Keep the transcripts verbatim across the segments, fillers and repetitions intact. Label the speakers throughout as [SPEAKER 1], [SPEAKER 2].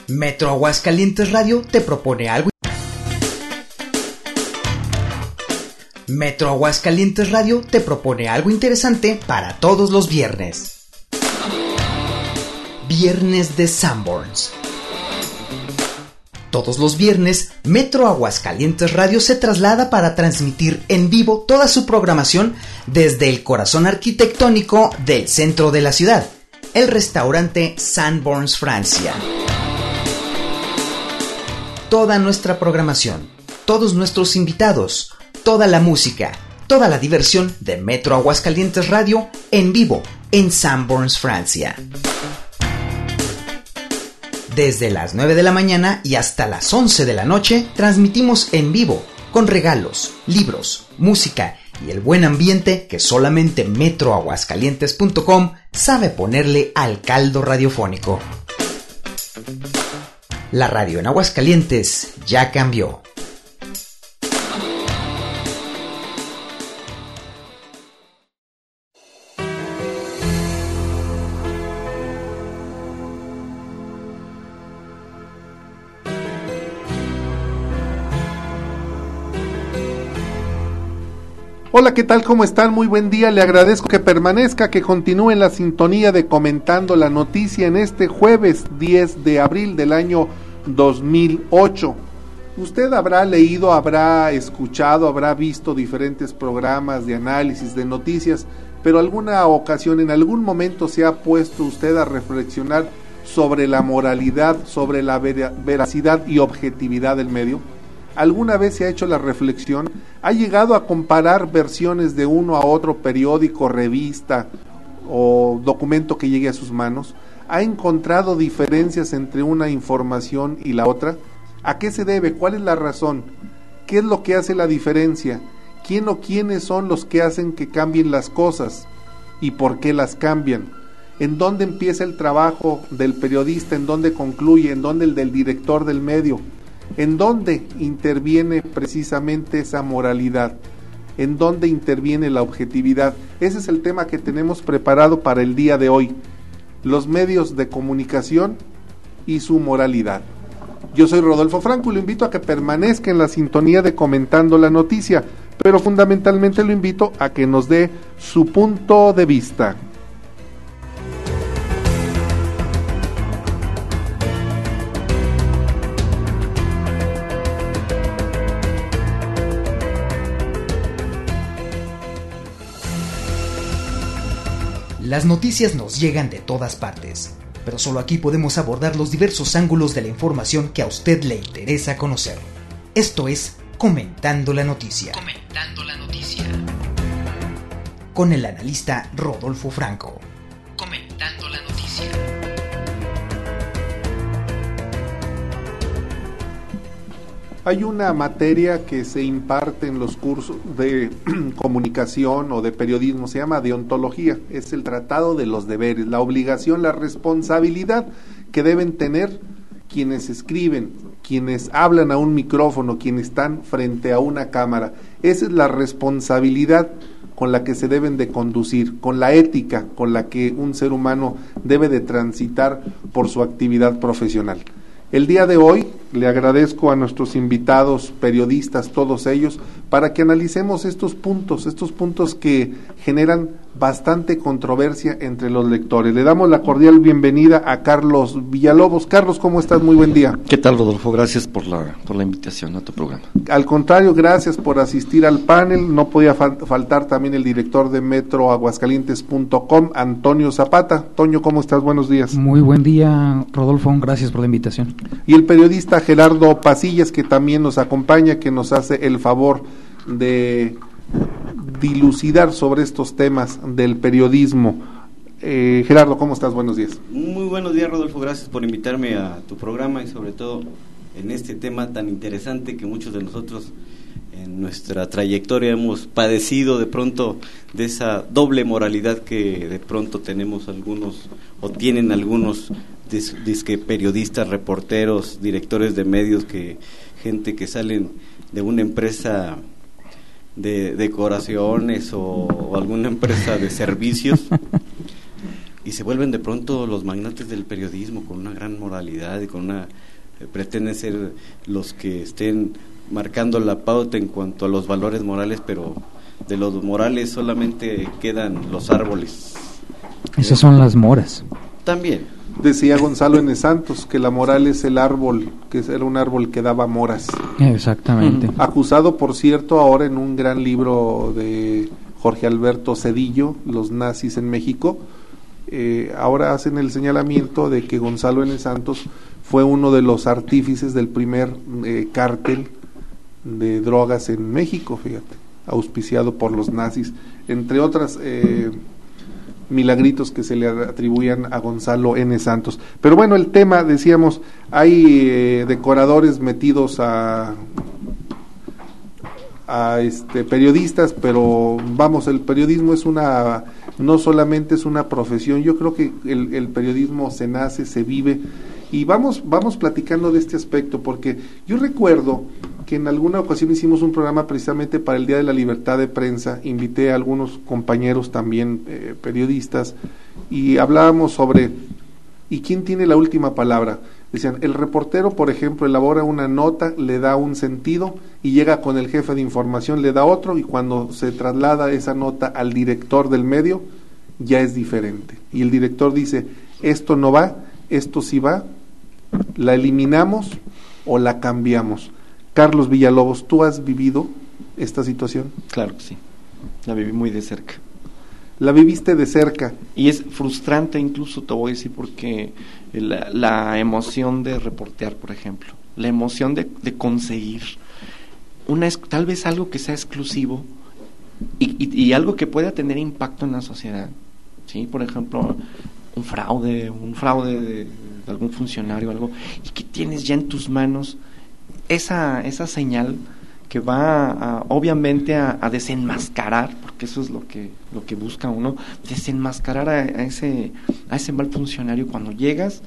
[SPEAKER 1] Metro Aguascalientes Radio te propone algo. Metro Aguascalientes Radio te propone algo interesante para todos los viernes. Viernes de Sanborns. Todos los viernes, Metro Aguascalientes Radio se traslada para transmitir en vivo toda su programación desde el corazón arquitectónico del centro de la ciudad, el restaurante Sanborns Francia. Toda nuestra programación, todos nuestros invitados, toda la música, toda la diversión de Metro Aguascalientes Radio en vivo en Sanborns Francia. Desde las nueve de la mañana y hasta las once de la noche transmitimos en vivo, con regalos, libros, música y el buen ambiente que solamente metro aguascalientes punto com sabe ponerle al caldo radiofónico. La radio en Aguascalientes ya cambió.
[SPEAKER 2] Hola, ¿qué tal? ¿Cómo están? Muy buen día, le agradezco que permanezca, que continúe en la sintonía de Comentando la Noticia en este jueves diez de abril del año dos mil ocho. Usted habrá leído, habrá escuchado, habrá visto diferentes programas de análisis de noticias, pero alguna ocasión, en algún momento se ha puesto usted a reflexionar sobre la moralidad, sobre la veracidad y objetividad del medio. ¿Alguna vez se ha hecho la reflexión? ¿Ha llegado a comparar versiones de uno a otro periódico, revista o documento que llegue a sus manos? ¿Ha encontrado diferencias entre una información y la otra? ¿A qué se debe? ¿Cuál es la razón? ¿Qué es lo que hace la diferencia? ¿Quién o quiénes son los que hacen que cambien las cosas? ¿Y por qué las cambian? ¿En dónde empieza el trabajo del periodista? ¿En dónde concluye? ¿En dónde el del director del medio? ¿En dónde interviene precisamente esa moralidad? ¿En dónde interviene la objetividad? Ese es el tema que tenemos preparado para el día de hoy. Los medios de comunicación y su moralidad. Yo soy Rodolfo Franco y lo invito a que permanezca en la sintonía de Comentando la Noticia, pero fundamentalmente lo invito a que nos dé su punto de vista.
[SPEAKER 1] Las noticias nos llegan de todas partes, pero solo aquí podemos abordar los diversos ángulos de la información que a usted le interesa conocer. Esto es Comentando la Noticia. Comentando la Noticia. Con el analista Rodolfo Franco. Comentando la Noticia.
[SPEAKER 2] Hay una materia que se imparte en los cursos de comunicación o de periodismo, se llama deontología, es el tratado de los deberes, la obligación, la responsabilidad que deben tener quienes escriben, quienes hablan a un micrófono, quienes están frente a una cámara. Esa es la responsabilidad con la que se deben de conducir, con la ética con la que un ser humano debe de transitar por su actividad profesional. El día de hoy le agradezco a nuestros invitados, periodistas, todos ellos, para que analicemos estos puntos, estos puntos que generan bastante controversia entre los lectores. Le damos la cordial bienvenida a Carlos Villalobos. Carlos, ¿cómo estás? Muy buen día.
[SPEAKER 3] ¿Qué tal, Rodolfo? Gracias por la, por la invitación a tu programa.
[SPEAKER 2] Al contrario, gracias por asistir al panel. No podía fal- faltar también el director de metro aguascalientes punto com, Antonio Zapata. Toño, ¿cómo estás? Buenos días.
[SPEAKER 4] Muy buen día, Rodolfo. Gracias por la invitación.
[SPEAKER 2] Y el periodista Gerardo Pasillas, que también nos acompaña, que nos hace el favor de dilucidar sobre estos temas del periodismo. Eh, Gerardo, ¿cómo estás? Buenos días.
[SPEAKER 5] Muy buenos días, Rodolfo. Gracias por invitarme a tu programa y sobre todo en este tema tan interesante que muchos de nosotros en nuestra trayectoria hemos padecido de pronto, de esa doble moralidad que de pronto tenemos algunos o tienen algunos dis, disque periodistas, reporteros, directores de medios, que gente que salen de una empresa de decoraciones o, o alguna empresa de servicios y se vuelven de pronto los magnates del periodismo con una gran moralidad y con una eh, pretenden ser los que estén marcando la pauta en cuanto a los valores morales, pero de los morales solamente quedan los árboles.
[SPEAKER 4] Esas son las moras.
[SPEAKER 5] También.
[SPEAKER 2] Decía Gonzalo N. Santos que la moral es el árbol, que era un árbol que daba moras.
[SPEAKER 4] Exactamente.
[SPEAKER 2] Acusado, por cierto, ahora en un gran libro de Jorge Alberto Cedillo, Los nazis en México, eh, ahora hacen el señalamiento de que Gonzalo N. Santos fue uno de los artífices del primer eh, cártel de drogas en México, fíjate, auspiciado por los nazis, entre otras eh, milagritos que se le atribuían a Gonzalo N. Santos. Pero bueno, el tema, decíamos, hay eh, decoradores metidos a a este periodistas, pero vamos, el periodismo es una, no solamente es una profesión, yo creo que el, el periodismo se nace, se vive, y vamos, vamos platicando de este aspecto, porque yo recuerdo que en alguna ocasión hicimos un programa precisamente para el Día de la Libertad de Prensa, invité a algunos compañeros también eh, periodistas, y hablábamos sobre, ¿y quién tiene la última palabra? Decían, el reportero, por ejemplo, elabora una nota, le da un sentido y llega con el jefe de información, le da otro, y cuando se traslada esa nota al director del medio, ya es diferente. Y el director dice, esto no va, esto sí va, la eliminamos o la cambiamos. Carlos Villalobos, ¿tú has vivido esta situación?
[SPEAKER 3] Claro que sí, la viví muy de cerca.
[SPEAKER 2] La viviste de cerca.
[SPEAKER 3] Y es frustrante incluso, te voy a decir, porque la, la emoción de reportear, por ejemplo, la emoción de, de conseguir una, tal vez algo que sea exclusivo y, y, y algo que pueda tener impacto en la sociedad, ¿sí? Por ejemplo, un fraude, un fraude de, de algún funcionario, algo, y que tienes ya en tus manos esa, esa señal que va a, obviamente a, a desenmascarar, porque eso es lo que lo que busca uno, desenmascarar a, a ese a ese mal funcionario cuando llegas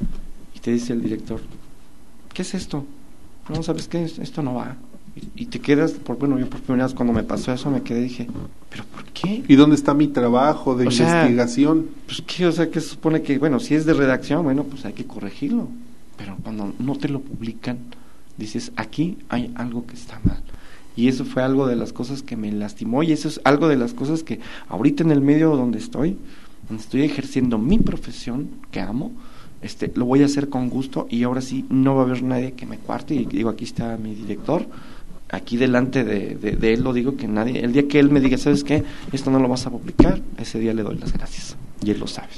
[SPEAKER 3] y te dice el director, ¿qué es esto? No, ¿sabes qué? Esto no va. Y, y te quedas, por bueno, yo por primera vez cuando me pasó eso me quedé y dije, ¿pero por qué?
[SPEAKER 2] ¿Y dónde está mi trabajo de
[SPEAKER 3] o
[SPEAKER 2] investigación?
[SPEAKER 3] Sea, pues qué, o sea, que se supone que, bueno, si es de redacción, bueno, pues hay que corregirlo, pero cuando no te lo publican, dices, aquí hay algo que está mal. Y eso fue algo de las cosas que me lastimó, y eso es algo de las cosas que ahorita en el medio donde estoy, donde estoy ejerciendo mi profesión, que amo, este, lo voy a hacer con gusto, y ahora sí no va a haber nadie que me cuarte, y digo, aquí está mi director, aquí delante de, de, de él lo digo, que nadie, el día que él me diga, ¿sabes qué? Esto no lo vas a publicar, ese día le doy las gracias, y él lo sabe.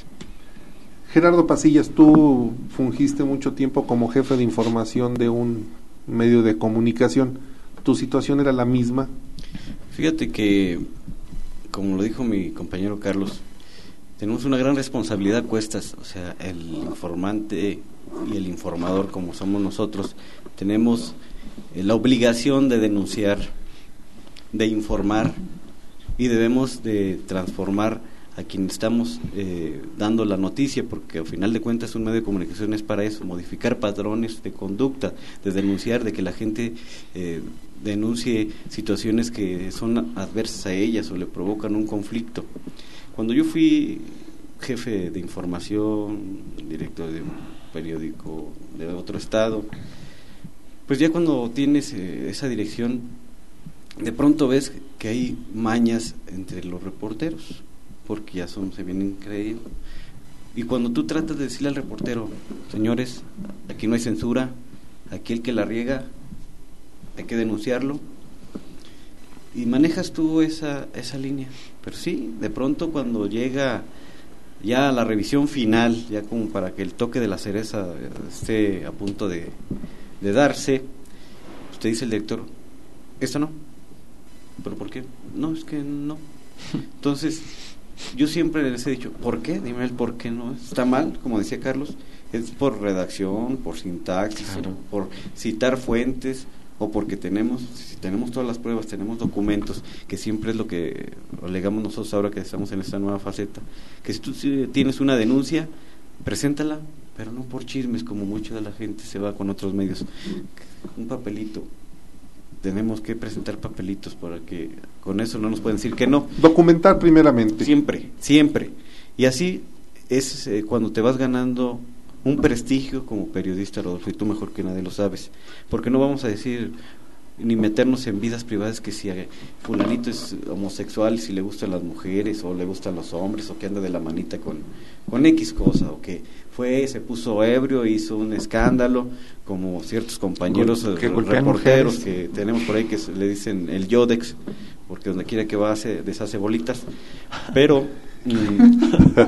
[SPEAKER 2] Gerardo Pasillas, tú fungiste mucho tiempo como jefe de información de un medio de comunicación. ¿Tu situación era la misma?
[SPEAKER 5] Fíjate que, como lo dijo mi compañero Carlos, tenemos una gran responsabilidad a cuestas, o sea, el informante y el informador, como somos nosotros, tenemos eh, la obligación de denunciar, de informar, y debemos de transformar a quien estamos eh, dando la noticia, porque al final de cuentas un medio de comunicación es para eso, modificar patrones de conducta, de denunciar, de que la gente eh, denuncie situaciones que son adversas a ellas o le provocan un conflicto. Cuando yo fui jefe de información, director de un periódico de otro estado, pues ya cuando tienes eh, esa dirección, de pronto ves que hay mañas entre los reporteros, porque ya son, se vienen creyendo. Y cuando tú tratas de decirle al reportero, señores, aquí no hay censura, aquí el que la riega, hay que denunciarlo, y manejas tú esa, esa línea. Pero sí, de pronto cuando llega ya la revisión final, ya como para que el toque de la cereza esté a punto de, de darse, usted dice el director, esto no. ¿Pero por qué? No, es que no. Entonces, yo siempre les he dicho, ¿por qué? Dime el por qué no. Está mal, como decía Carlos, es por redacción, por sintaxis, claro, por citar fuentes, o porque tenemos, si tenemos todas las pruebas, tenemos documentos, que siempre es lo que alegamos nosotros ahora que estamos en esta nueva faceta, que si tú tienes una denuncia, preséntala, pero no por chismes, como mucha de la gente se va con otros medios. Un papelito. Tenemos que presentar papelitos para que con eso no nos pueden decir que no.
[SPEAKER 2] Documentar primeramente.
[SPEAKER 5] Siempre, siempre. Y así es eh, cuando te vas ganando un prestigio como periodista, Rodolfo, y tú mejor que nadie lo sabes, porque no vamos a decir ni meternos en vidas privadas que si fulanito es homosexual, si le gustan las mujeres o le gustan los hombres o que anda de la manita con, con X cosa, o que fue, se puso ebrio e hizo un escándalo, como ciertos compañeros
[SPEAKER 3] que
[SPEAKER 5] reporteros que tenemos por ahí que se le dicen el Yodex, porque donde quiera que va se deshace bolitas, pero mmm,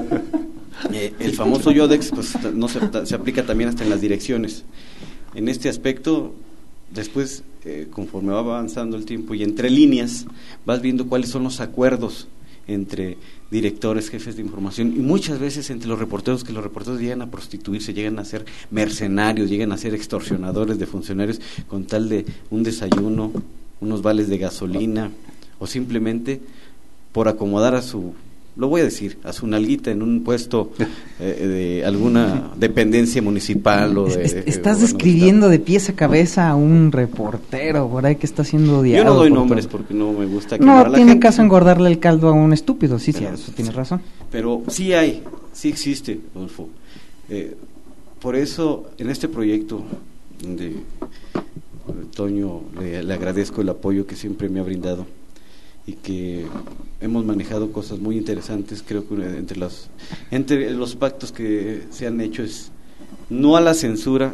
[SPEAKER 5] eh, el famoso Yodex pues no se, se aplica también hasta en las direcciones. En este aspecto, después, eh, conforme va avanzando el tiempo y entre líneas, vas viendo cuáles son los acuerdos entre directores, jefes de información, y muchas veces entre los reporteros, que los reporteros llegan a prostituirse, llegan a ser mercenarios, llegan a ser extorsionadores de funcionarios con tal de un desayuno, unos vales de gasolina, o simplemente por acomodar a su, lo voy a decir, a su nalguita en un puesto eh, de alguna dependencia municipal o de,
[SPEAKER 4] es,
[SPEAKER 5] de,
[SPEAKER 4] estás
[SPEAKER 5] de
[SPEAKER 4] describiendo de pies a cabeza a un reportero por ahí que está siendo odiado.
[SPEAKER 5] Yo no doy
[SPEAKER 4] por
[SPEAKER 5] nombres
[SPEAKER 4] todo.
[SPEAKER 5] porque no me gusta
[SPEAKER 4] No
[SPEAKER 5] quemar a la
[SPEAKER 4] tiene
[SPEAKER 5] gente.
[SPEAKER 4] caso engordarle el caldo a un estúpido, sí, sí,
[SPEAKER 5] Pero,
[SPEAKER 4] eso tienes razón.
[SPEAKER 5] Pero sí hay, sí existe, Rodolfo. Eh, por eso, en este proyecto, donde Toño le, le agradezco el apoyo que siempre me ha brindado y que hemos manejado cosas muy interesantes, creo que entre los, entre los pactos que se han hecho es no a la censura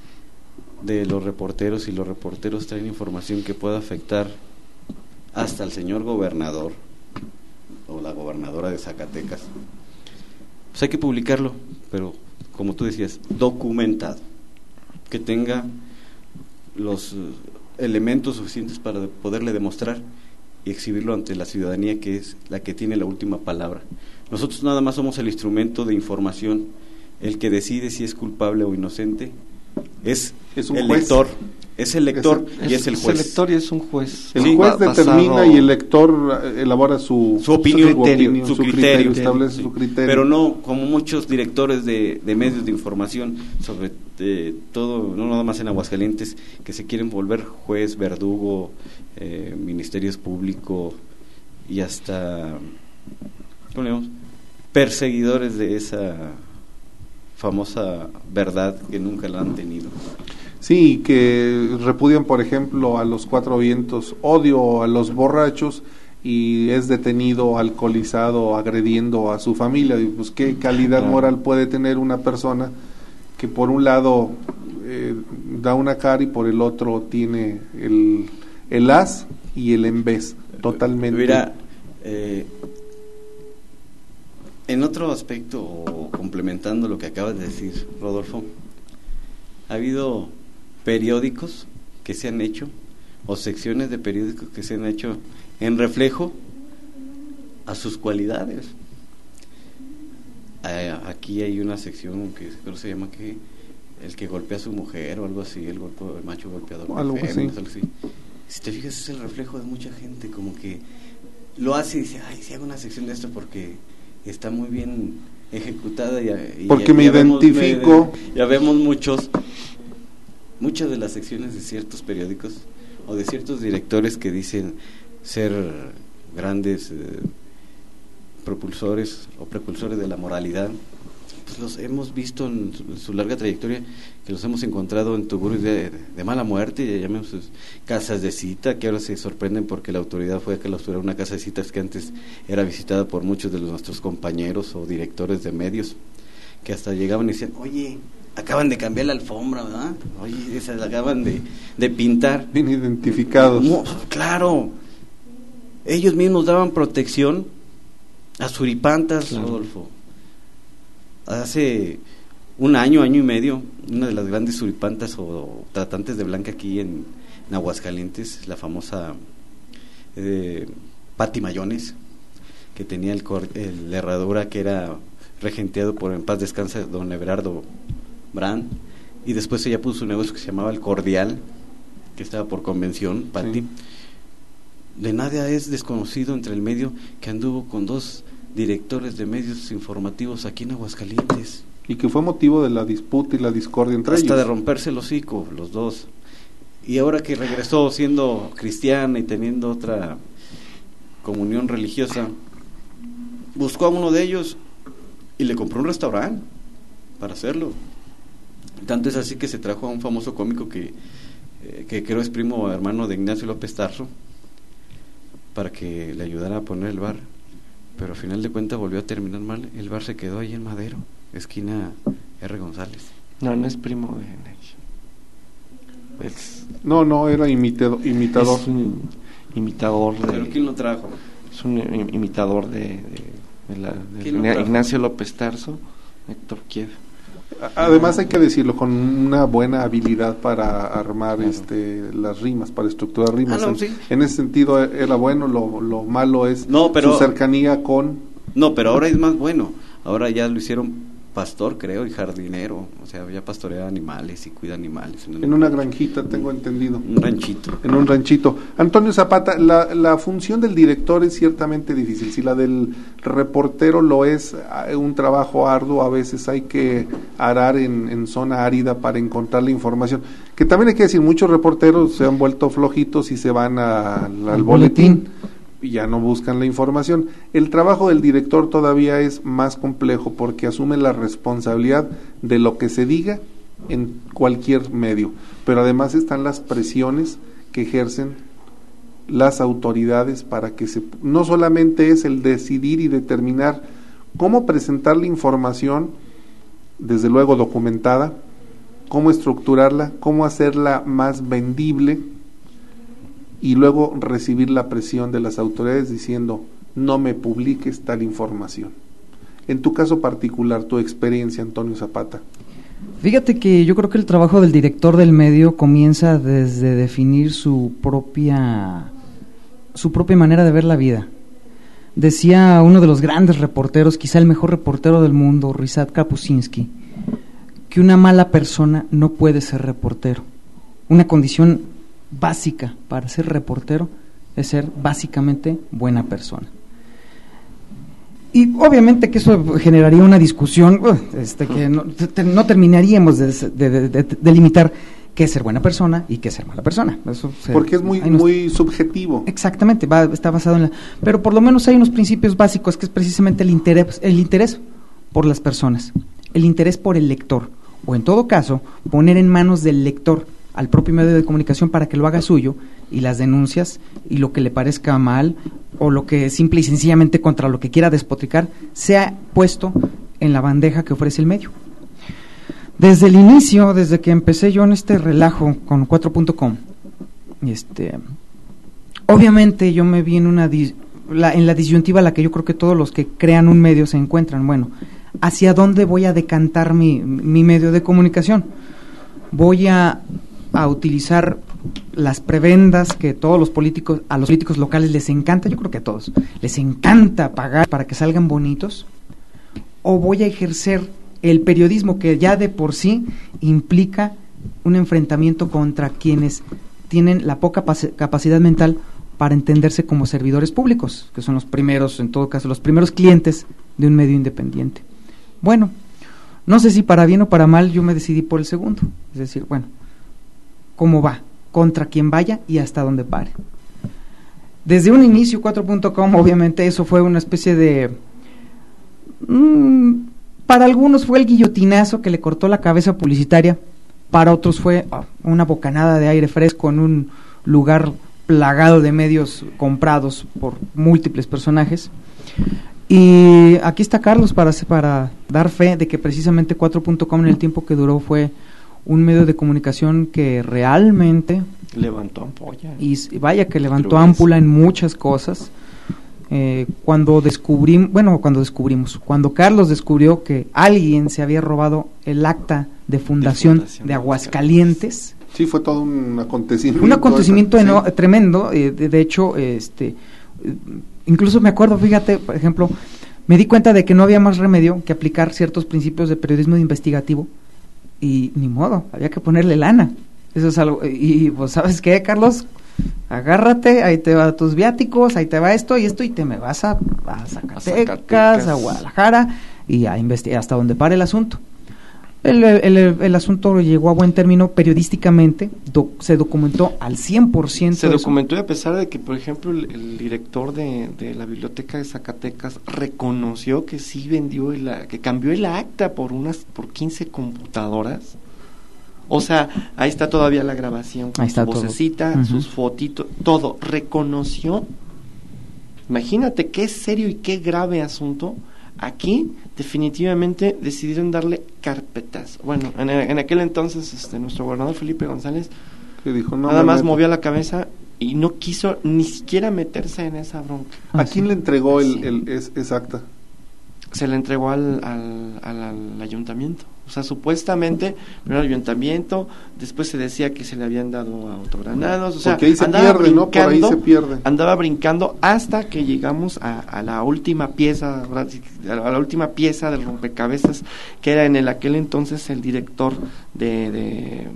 [SPEAKER 5] de los reporteros, y los reporteros traen información que pueda afectar hasta al señor gobernador o la gobernadora de Zacatecas, pues hay que publicarlo, pero como tú decías, documentado, que tenga los uh, elementos suficientes para poderle demostrar y exhibirlo ante la ciudadanía, que es la que tiene la última palabra. Nosotros nada más somos el instrumento de información, el que decide si es culpable o inocente es,
[SPEAKER 2] es un
[SPEAKER 5] el
[SPEAKER 2] juez.
[SPEAKER 5] lector, es el lector
[SPEAKER 3] es,
[SPEAKER 5] y es el juez.
[SPEAKER 3] El lector y es un juez.
[SPEAKER 2] El
[SPEAKER 5] Sí,
[SPEAKER 2] juez
[SPEAKER 3] ba-
[SPEAKER 2] determina
[SPEAKER 3] basado-
[SPEAKER 2] y el lector elabora su,
[SPEAKER 5] su opinión,
[SPEAKER 2] su criterio,
[SPEAKER 5] su
[SPEAKER 2] su
[SPEAKER 5] criterio,
[SPEAKER 2] criterio, establece
[SPEAKER 5] sí.
[SPEAKER 2] su criterio.
[SPEAKER 5] Pero no como muchos directores de, de medios de información, sobre eh, todo, no nada más en Aguascalientes, que se quieren volver juez, verdugo, eh, ministerios públicos y hasta, ¿cómo le llamamos?, perseguidores de esa famosa verdad que nunca la han tenido.
[SPEAKER 2] Sí, que repudian, por ejemplo, a los cuatro vientos, odio a los borrachos, y es detenido alcoholizado agrediendo a su familia. Y pues qué calidad
[SPEAKER 3] Claro.
[SPEAKER 2] moral puede tener una persona que por un lado eh, da una cara y por el otro tiene el, el as y el en vez, totalmente.
[SPEAKER 5] Mira, eh, en otro aspecto, o complementando lo que acabas de decir, Rodolfo, ha habido periódicos que se han hecho, o secciones de periódicos que se han hecho en reflejo a sus cualidades. Eh, aquí hay una sección que creo que se llama que el que golpea a su mujer o algo así, el, golpe, el macho golpeador,
[SPEAKER 2] Algo
[SPEAKER 5] féminas,
[SPEAKER 2] así.
[SPEAKER 5] algo así. Si te fijas, es el reflejo de mucha gente, como que lo hace y dice, ay, si hago una sección de esto porque está muy bien ejecutada y, y
[SPEAKER 2] Porque
[SPEAKER 5] ya,
[SPEAKER 2] me
[SPEAKER 5] ya vemos-
[SPEAKER 2] identifico.
[SPEAKER 5] me- ya vemos muchos muchas de las secciones de ciertos periódicos o de ciertos directores que dicen ser grandes eh, propulsores o precursores de la moralidad, pues los hemos visto en su, en su larga trayectoria, que los hemos encontrado en tuburios de, de mala muerte, ya llamemos sus casas de cita, que ahora se sorprenden porque la autoridad fue a clausurar una casa de citas que antes era visitada por muchos de los, nuestros compañeros o directores de medios, que hasta llegaban y decían, oye, acaban de cambiar la alfombra, ¿verdad? Oye, se la acaban de, de pintar.
[SPEAKER 2] Bien identificados.
[SPEAKER 5] No, claro, ellos mismos daban protección a suripantas,
[SPEAKER 3] Claro.
[SPEAKER 5] Rodolfo. Hace un año, año y medio, una de las grandes suripantas o tratantes de blanca aquí en, en Aguascalientes, la famosa eh, Pati Mayones, que tenía el, cor, el la herradura que era regenteado por, en paz descansa, don Everardo Brand, y después ella puso un negocio que se llamaba El Cordial, que estaba por convención, Pati.
[SPEAKER 2] Sí.
[SPEAKER 5] De nada es desconocido entre el medio que anduvo con dos directores de medios informativos aquí en Aguascalientes.
[SPEAKER 2] Y que fue motivo de la disputa y la discordia entre
[SPEAKER 5] Hasta
[SPEAKER 2] ellos.
[SPEAKER 5] de romperse el hocico, los dos. Y ahora que regresó siendo cristiana y teniendo otra comunión religiosa, buscó a uno de ellos y le compró un restaurante para hacerlo. Tanto es así que se trajo a un famoso cómico que, eh, que creo es primo hermano de Ignacio López Tarso, para que le ayudara a poner el bar, pero al final de cuentas volvió a terminar mal. El bar se quedó ahí en Madero, esquina R. González.
[SPEAKER 3] No, no es primo de Ignacio. Es,
[SPEAKER 2] No, no, era imitado, imitador.
[SPEAKER 3] es un imitador de...
[SPEAKER 5] ¿Pero quién lo trajo?
[SPEAKER 3] Es un im- imitador de, de, de la, de
[SPEAKER 5] ¿Quién lo
[SPEAKER 3] Igna-
[SPEAKER 5] trajo?
[SPEAKER 3] Ignacio López Tarso, Héctor Kiev.
[SPEAKER 2] Además hay que decirlo, con una buena habilidad para armar este las rimas, para estructurar rimas.
[SPEAKER 5] Ah, no,
[SPEAKER 2] en,
[SPEAKER 5] sí.
[SPEAKER 2] en ese sentido era bueno, lo, lo malo es
[SPEAKER 5] No, pero-
[SPEAKER 2] su cercanía con...
[SPEAKER 5] No, pero ahora es más bueno. Ahora ya lo hicieron pastor, creo, y jardinero. O sea, ya pastorea animales y cuida animales.
[SPEAKER 2] En una granjita, tengo entendido.
[SPEAKER 5] Un ranchito.
[SPEAKER 2] En un ranchito. Antonio Zapata, la, la función del director es ciertamente difícil. Si la del reportero lo es, un trabajo arduo, a veces hay que arar en, en zona árida para encontrar la información. Que también hay que decir, muchos reporteros se han vuelto flojitos y se van a- al, al boletín y ya no buscan la información. El trabajo del director todavía es más complejo porque asume la responsabilidad de lo que se diga en cualquier medio, pero además están las presiones que ejercen las autoridades para que se, no solamente es el decidir y determinar cómo presentar la información, desde luego documentada, cómo estructurarla, cómo hacerla más vendible, y luego recibir la presión de las autoridades diciendo no me publiques tal información. En tu caso particular, tu experiencia, Antonio Zapata.
[SPEAKER 4] Fíjate que yo creo que el trabajo del director del medio comienza desde definir su propia su propia manera de ver la vida. Decía uno de los grandes reporteros, quizá el mejor reportero del mundo, Ryszard Kapuscinski, que una mala persona no puede ser reportero. Una condición básica para ser reportero es ser básicamente buena persona. Y obviamente que eso generaría una discusión uh, este, que no, te, no terminaríamos de, de, de, de delimitar qué es ser buena persona y qué es ser mala persona. Eso se,
[SPEAKER 2] Porque es muy,
[SPEAKER 4] nos,
[SPEAKER 2] muy subjetivo.
[SPEAKER 4] Exactamente, va, está basado en la... Pero por lo menos hay unos principios básicos que es precisamente el interés, el interés por las personas, el interés por el lector, o en todo caso, poner en manos del lector al propio medio de comunicación para que lo haga suyo, y las denuncias y lo que le parezca mal o lo que simple y sencillamente contra lo que quiera despotricar sea puesto en la bandeja que ofrece el medio. Desde el inicio, desde que empecé yo en este relajo con cuatro punto com, este, obviamente yo me vi en una dis, la, en la disyuntiva a la que yo creo que todos los que crean un medio se encuentran. Bueno, ¿hacia dónde voy a decantar mi, mi medio de comunicación? Voy a a utilizar las prebendas que todos los políticos, a los políticos locales les encanta, yo creo que a todos, les encanta pagar para que salgan bonitos, o voy a ejercer el periodismo que ya de por sí implica un enfrentamiento contra quienes tienen la poca capacidad mental para entenderse como servidores públicos, que son los primeros, en todo caso, los primeros clientes de un medio independiente. Bueno, no sé si para bien o para mal yo me decidí por el segundo, es decir, bueno, cómo va, contra quien vaya y hasta dónde pare. Desde un inicio, cuatro punto com, obviamente eso fue una especie de... Mmm, para algunos fue el guillotinazo que le cortó la cabeza publicitaria, para otros fue oh, una bocanada de aire fresco en un lugar plagado de medios comprados por múltiples personajes. Y aquí está Carlos para, para dar fe de que precisamente cuatro punto com en el tiempo que duró fue un medio de comunicación que realmente
[SPEAKER 3] levantó ampolla
[SPEAKER 4] y vaya que levantó ámpula en muchas cosas. Eh, cuando descubrimos, bueno, cuando descubrimos, cuando Carlos descubrió que alguien se había robado el acta de fundación de, fundación de Aguascalientes.
[SPEAKER 2] Sí, fue todo un acontecimiento.
[SPEAKER 4] Un acontecimiento
[SPEAKER 2] eno-
[SPEAKER 4] sí. tremendo. Eh, de, de hecho, este, incluso me acuerdo, fíjate, por ejemplo, me di cuenta de que no había más remedio que aplicar ciertos principios de periodismo investigativo. Y ni modo, había que ponerle lana. Eso es algo. Y pues, ¿sabes qué, Carlos? Agárrate, ahí te va tus viáticos, ahí te va esto y esto, y te me vas a, a, Zacatecas, a Zacatecas, a Guadalajara, y a investigar hasta donde pare el asunto. El, el, el, el asunto llegó a buen término periodísticamente, do, se documentó al cien por ciento.
[SPEAKER 3] Se documentó y a pesar de que, por ejemplo, el, el director de, de la Biblioteca de Zacatecas reconoció que sí vendió, el, que cambió el acta por unas por quince computadoras. O sea, ahí está todavía la grabación, con
[SPEAKER 4] ahí está
[SPEAKER 3] su
[SPEAKER 4] todo.
[SPEAKER 3] vocecita, uh-huh. sus fotitos, todo. Reconoció. Imagínate qué serio y qué grave asunto. Aquí definitivamente decidieron darle carpetas. Bueno, en, en aquel entonces este nuestro gobernador Felipe González
[SPEAKER 2] que dijo, no,
[SPEAKER 3] nada más
[SPEAKER 2] meto.
[SPEAKER 3] movió la cabeza y no quiso ni siquiera meterse en esa bronca.
[SPEAKER 2] ¿A quién sí. le entregó el,
[SPEAKER 3] sí.
[SPEAKER 2] el es, esa acta?
[SPEAKER 3] Se le entregó al, al, al, al ayuntamiento. O sea, supuestamente, primero al ayuntamiento, después se decía que se le habían dado autogranados, o sea,
[SPEAKER 2] porque ahí se
[SPEAKER 3] andaba
[SPEAKER 2] pierde, ¿no? Por ahí se pierde.
[SPEAKER 3] Andaba brincando hasta que llegamos a, a la última pieza, a la última pieza del rompecabezas, que era en el aquel entonces el director de, de,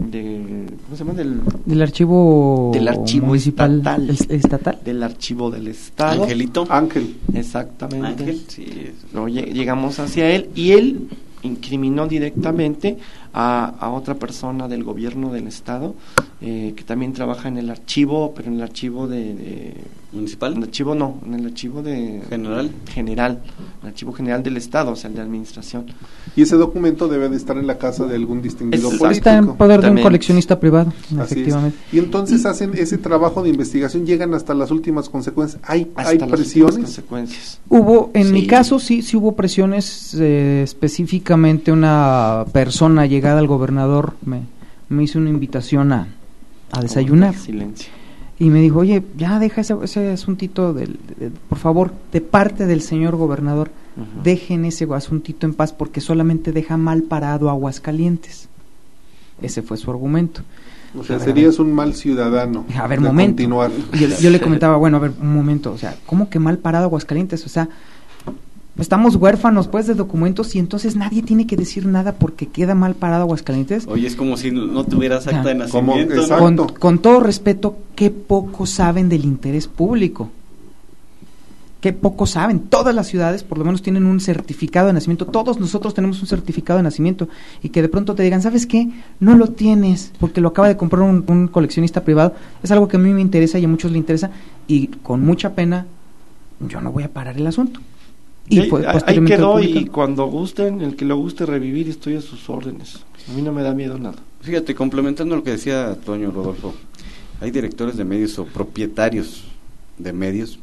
[SPEAKER 3] de ¿cómo se llama? Del,
[SPEAKER 4] del archivo,
[SPEAKER 3] del archivo
[SPEAKER 4] municipal
[SPEAKER 3] estatal,
[SPEAKER 4] el, estatal,
[SPEAKER 3] del archivo del estado.
[SPEAKER 5] Angelito.
[SPEAKER 2] Ángel.
[SPEAKER 3] Exactamente.
[SPEAKER 5] Ángel, sí.
[SPEAKER 3] Luego llegamos hacia él y él incriminó directamente a, a otra persona del gobierno del estado eh, que también trabaja en el archivo, pero en el archivo de, de
[SPEAKER 5] municipal,
[SPEAKER 3] en el archivo no, en el archivo de
[SPEAKER 5] general,
[SPEAKER 3] general, el archivo general del estado, o sea, el de administración.
[SPEAKER 2] Y ese documento debe de estar en la casa de algún distinguido
[SPEAKER 3] es,
[SPEAKER 2] político.
[SPEAKER 4] Está en poder de un
[SPEAKER 3] También.
[SPEAKER 4] coleccionista privado,
[SPEAKER 2] Así
[SPEAKER 4] efectivamente.
[SPEAKER 2] Es. Y entonces hacen ese trabajo de investigación, llegan hasta las últimas consecuencias. ¿Hay,
[SPEAKER 3] hasta
[SPEAKER 2] hay
[SPEAKER 3] las
[SPEAKER 2] presiones?
[SPEAKER 3] Consecuencias.
[SPEAKER 4] Hubo, en
[SPEAKER 3] Sí.
[SPEAKER 4] mi caso, sí, sí hubo presiones, eh, específicamente una persona llegada al gobernador me, me hizo una invitación a, a desayunar.
[SPEAKER 3] Oh, silencio.
[SPEAKER 4] Y me dijo, oye, ya deja ese, ese asuntito, del, de, de, por favor, de parte del señor gobernador, uh-huh. dejen ese asuntito en paz porque solamente deja mal parado a Aguascalientes. Ese fue su argumento.
[SPEAKER 2] O sea, serías un mal ciudadano.
[SPEAKER 4] A ver, momento.
[SPEAKER 2] Continuar.
[SPEAKER 4] Yo, yo le comentaba, bueno, a ver, un momento, o sea, ¿cómo que mal parado Aguascalientes? O sea, estamos huérfanos, pues, de documentos y entonces nadie tiene que decir nada porque queda mal parado Aguascalientes.
[SPEAKER 5] Oye, es como si no tuvieras acta de
[SPEAKER 2] Como,
[SPEAKER 5] nacimiento.
[SPEAKER 4] Con, con todo respeto, qué poco saben del interés público. Qué poco saben. Todas las ciudades por lo menos tienen un certificado de nacimiento. Todos nosotros tenemos un certificado de nacimiento. Y que de pronto te digan, ¿sabes qué? No lo tienes porque lo acaba de comprar un, un coleccionista privado. Es algo que a mí me interesa y a muchos les interesa. Y con mucha pena, yo no voy a parar el asunto.
[SPEAKER 3] Y ahí, ahí quedó y cuando gusten, el que lo guste revivir, estoy a sus órdenes. A mí no me da miedo nada.
[SPEAKER 5] Fíjate, complementando lo que decía Toño, Rodolfo, hay directores de medios o propietarios de medios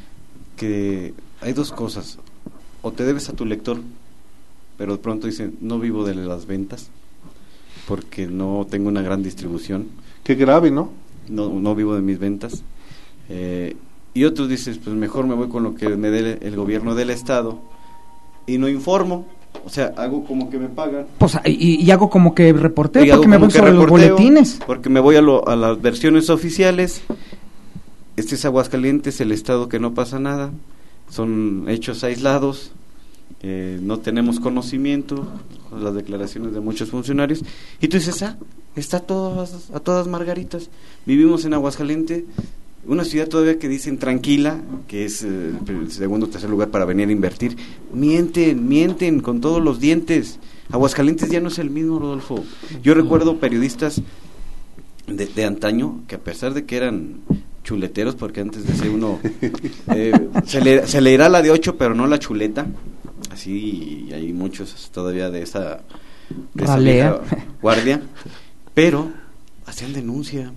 [SPEAKER 5] que hay dos cosas: o te debes a tu lector, pero de pronto dicen, no vivo de las ventas porque no tengo una gran distribución.
[SPEAKER 2] Qué grave, ¿no?
[SPEAKER 5] No, no vivo de mis ventas. Eh, y otros dices, pues mejor me voy con lo que me dé el gobierno del estado y no informo, o sea, hago como que me pagan.
[SPEAKER 4] Pues, y, y hago como que reporteo,
[SPEAKER 5] y
[SPEAKER 4] porque me voy sobre los boletines.
[SPEAKER 5] Porque me voy a, lo, a las versiones oficiales. Este es Aguascalientes, el estado que no pasa nada, son hechos aislados, eh, no tenemos conocimiento, las declaraciones de muchos funcionarios, y tú dices, ah, está a todas, a todas margaritas, vivimos en Aguascalientes, una ciudad todavía que dicen tranquila, que es eh, el segundo o tercer lugar para venir a invertir. Mienten, mienten con todos los dientes. Aguascalientes ya no es el mismo, Rodolfo. Yo recuerdo periodistas de, de antaño que, a pesar de que eran chuleteros, porque antes decía uno, eh, se, le, se le irá la de ocho, pero no la chuleta. Así, y hay muchos todavía de esa, de esa vieja guardia, pero hacían denuncia.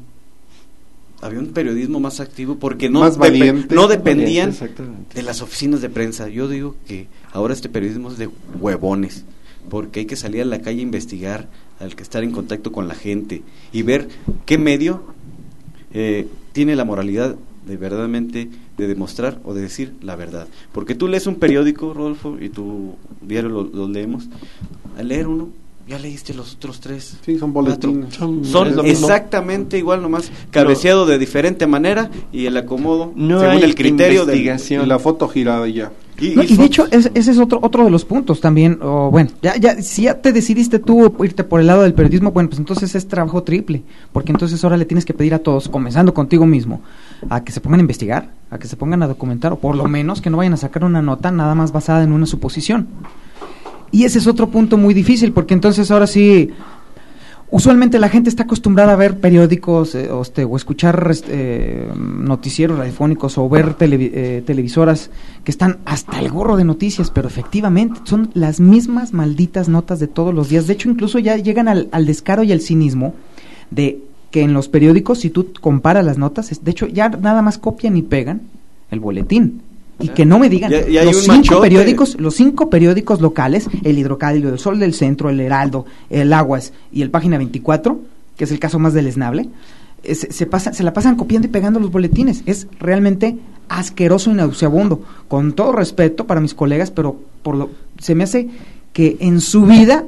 [SPEAKER 5] Había un periodismo más activo porque no,
[SPEAKER 2] más valiente,
[SPEAKER 5] dep- no dependían
[SPEAKER 3] valiente,
[SPEAKER 5] de las oficinas de prensa. Yo digo que ahora este periodismo es de huevones, porque hay que salir a la calle a investigar, hay que estar en contacto con la gente y ver qué medio eh, tiene la moralidad de verdaderamente de demostrar o de decir la verdad. Porque tú lees un periódico, Rodolfo, y tu diario lo, lo leemos, al leer uno ya leíste los otros tres.
[SPEAKER 2] Sí, son boletines.
[SPEAKER 5] Son, son exactamente igual, nomás cabeceado no. de diferente manera y el acomodo
[SPEAKER 3] no
[SPEAKER 5] según
[SPEAKER 3] hay
[SPEAKER 5] el criterio de
[SPEAKER 2] y la foto girada y ya.
[SPEAKER 4] Y, no, y, y de hecho es, ese es otro otro de los puntos también. Oh, bueno, ya ya si ya te decidiste tú irte por el lado del periodismo, bueno, pues entonces es trabajo triple, porque entonces ahora le tienes que pedir a todos, comenzando contigo mismo, a que se pongan a investigar, a que se pongan a documentar, o por lo menos que no vayan a sacar una nota nada más basada en una suposición. Y ese es otro punto muy difícil, porque entonces ahora sí, usualmente la gente está acostumbrada a ver periódicos eh, o, este, o escuchar este, noticieros radiofónicos o ver tele, eh, televisoras que están hasta el gorro de noticias, pero efectivamente son las mismas malditas notas de todos los días. De hecho, incluso ya llegan al, al descaro y al cinismo de que en los periódicos, si tú comparas las notas, es, de hecho ya nada más copian y pegan el boletín. Y que no me digan,
[SPEAKER 5] ya, ya
[SPEAKER 4] los cinco machote. periódicos, los cinco periódicos locales, el Hidrocálido, el Sol del Centro, el Heraldo, el Aguas y el Página veinticuatro, que es el caso más deleznable, eh, se, se, pasa, se la pasan copiando y pegando los boletines. Es realmente asqueroso y nauseabundo. Con todo respeto para mis colegas, pero por lo, se me hace que en su vida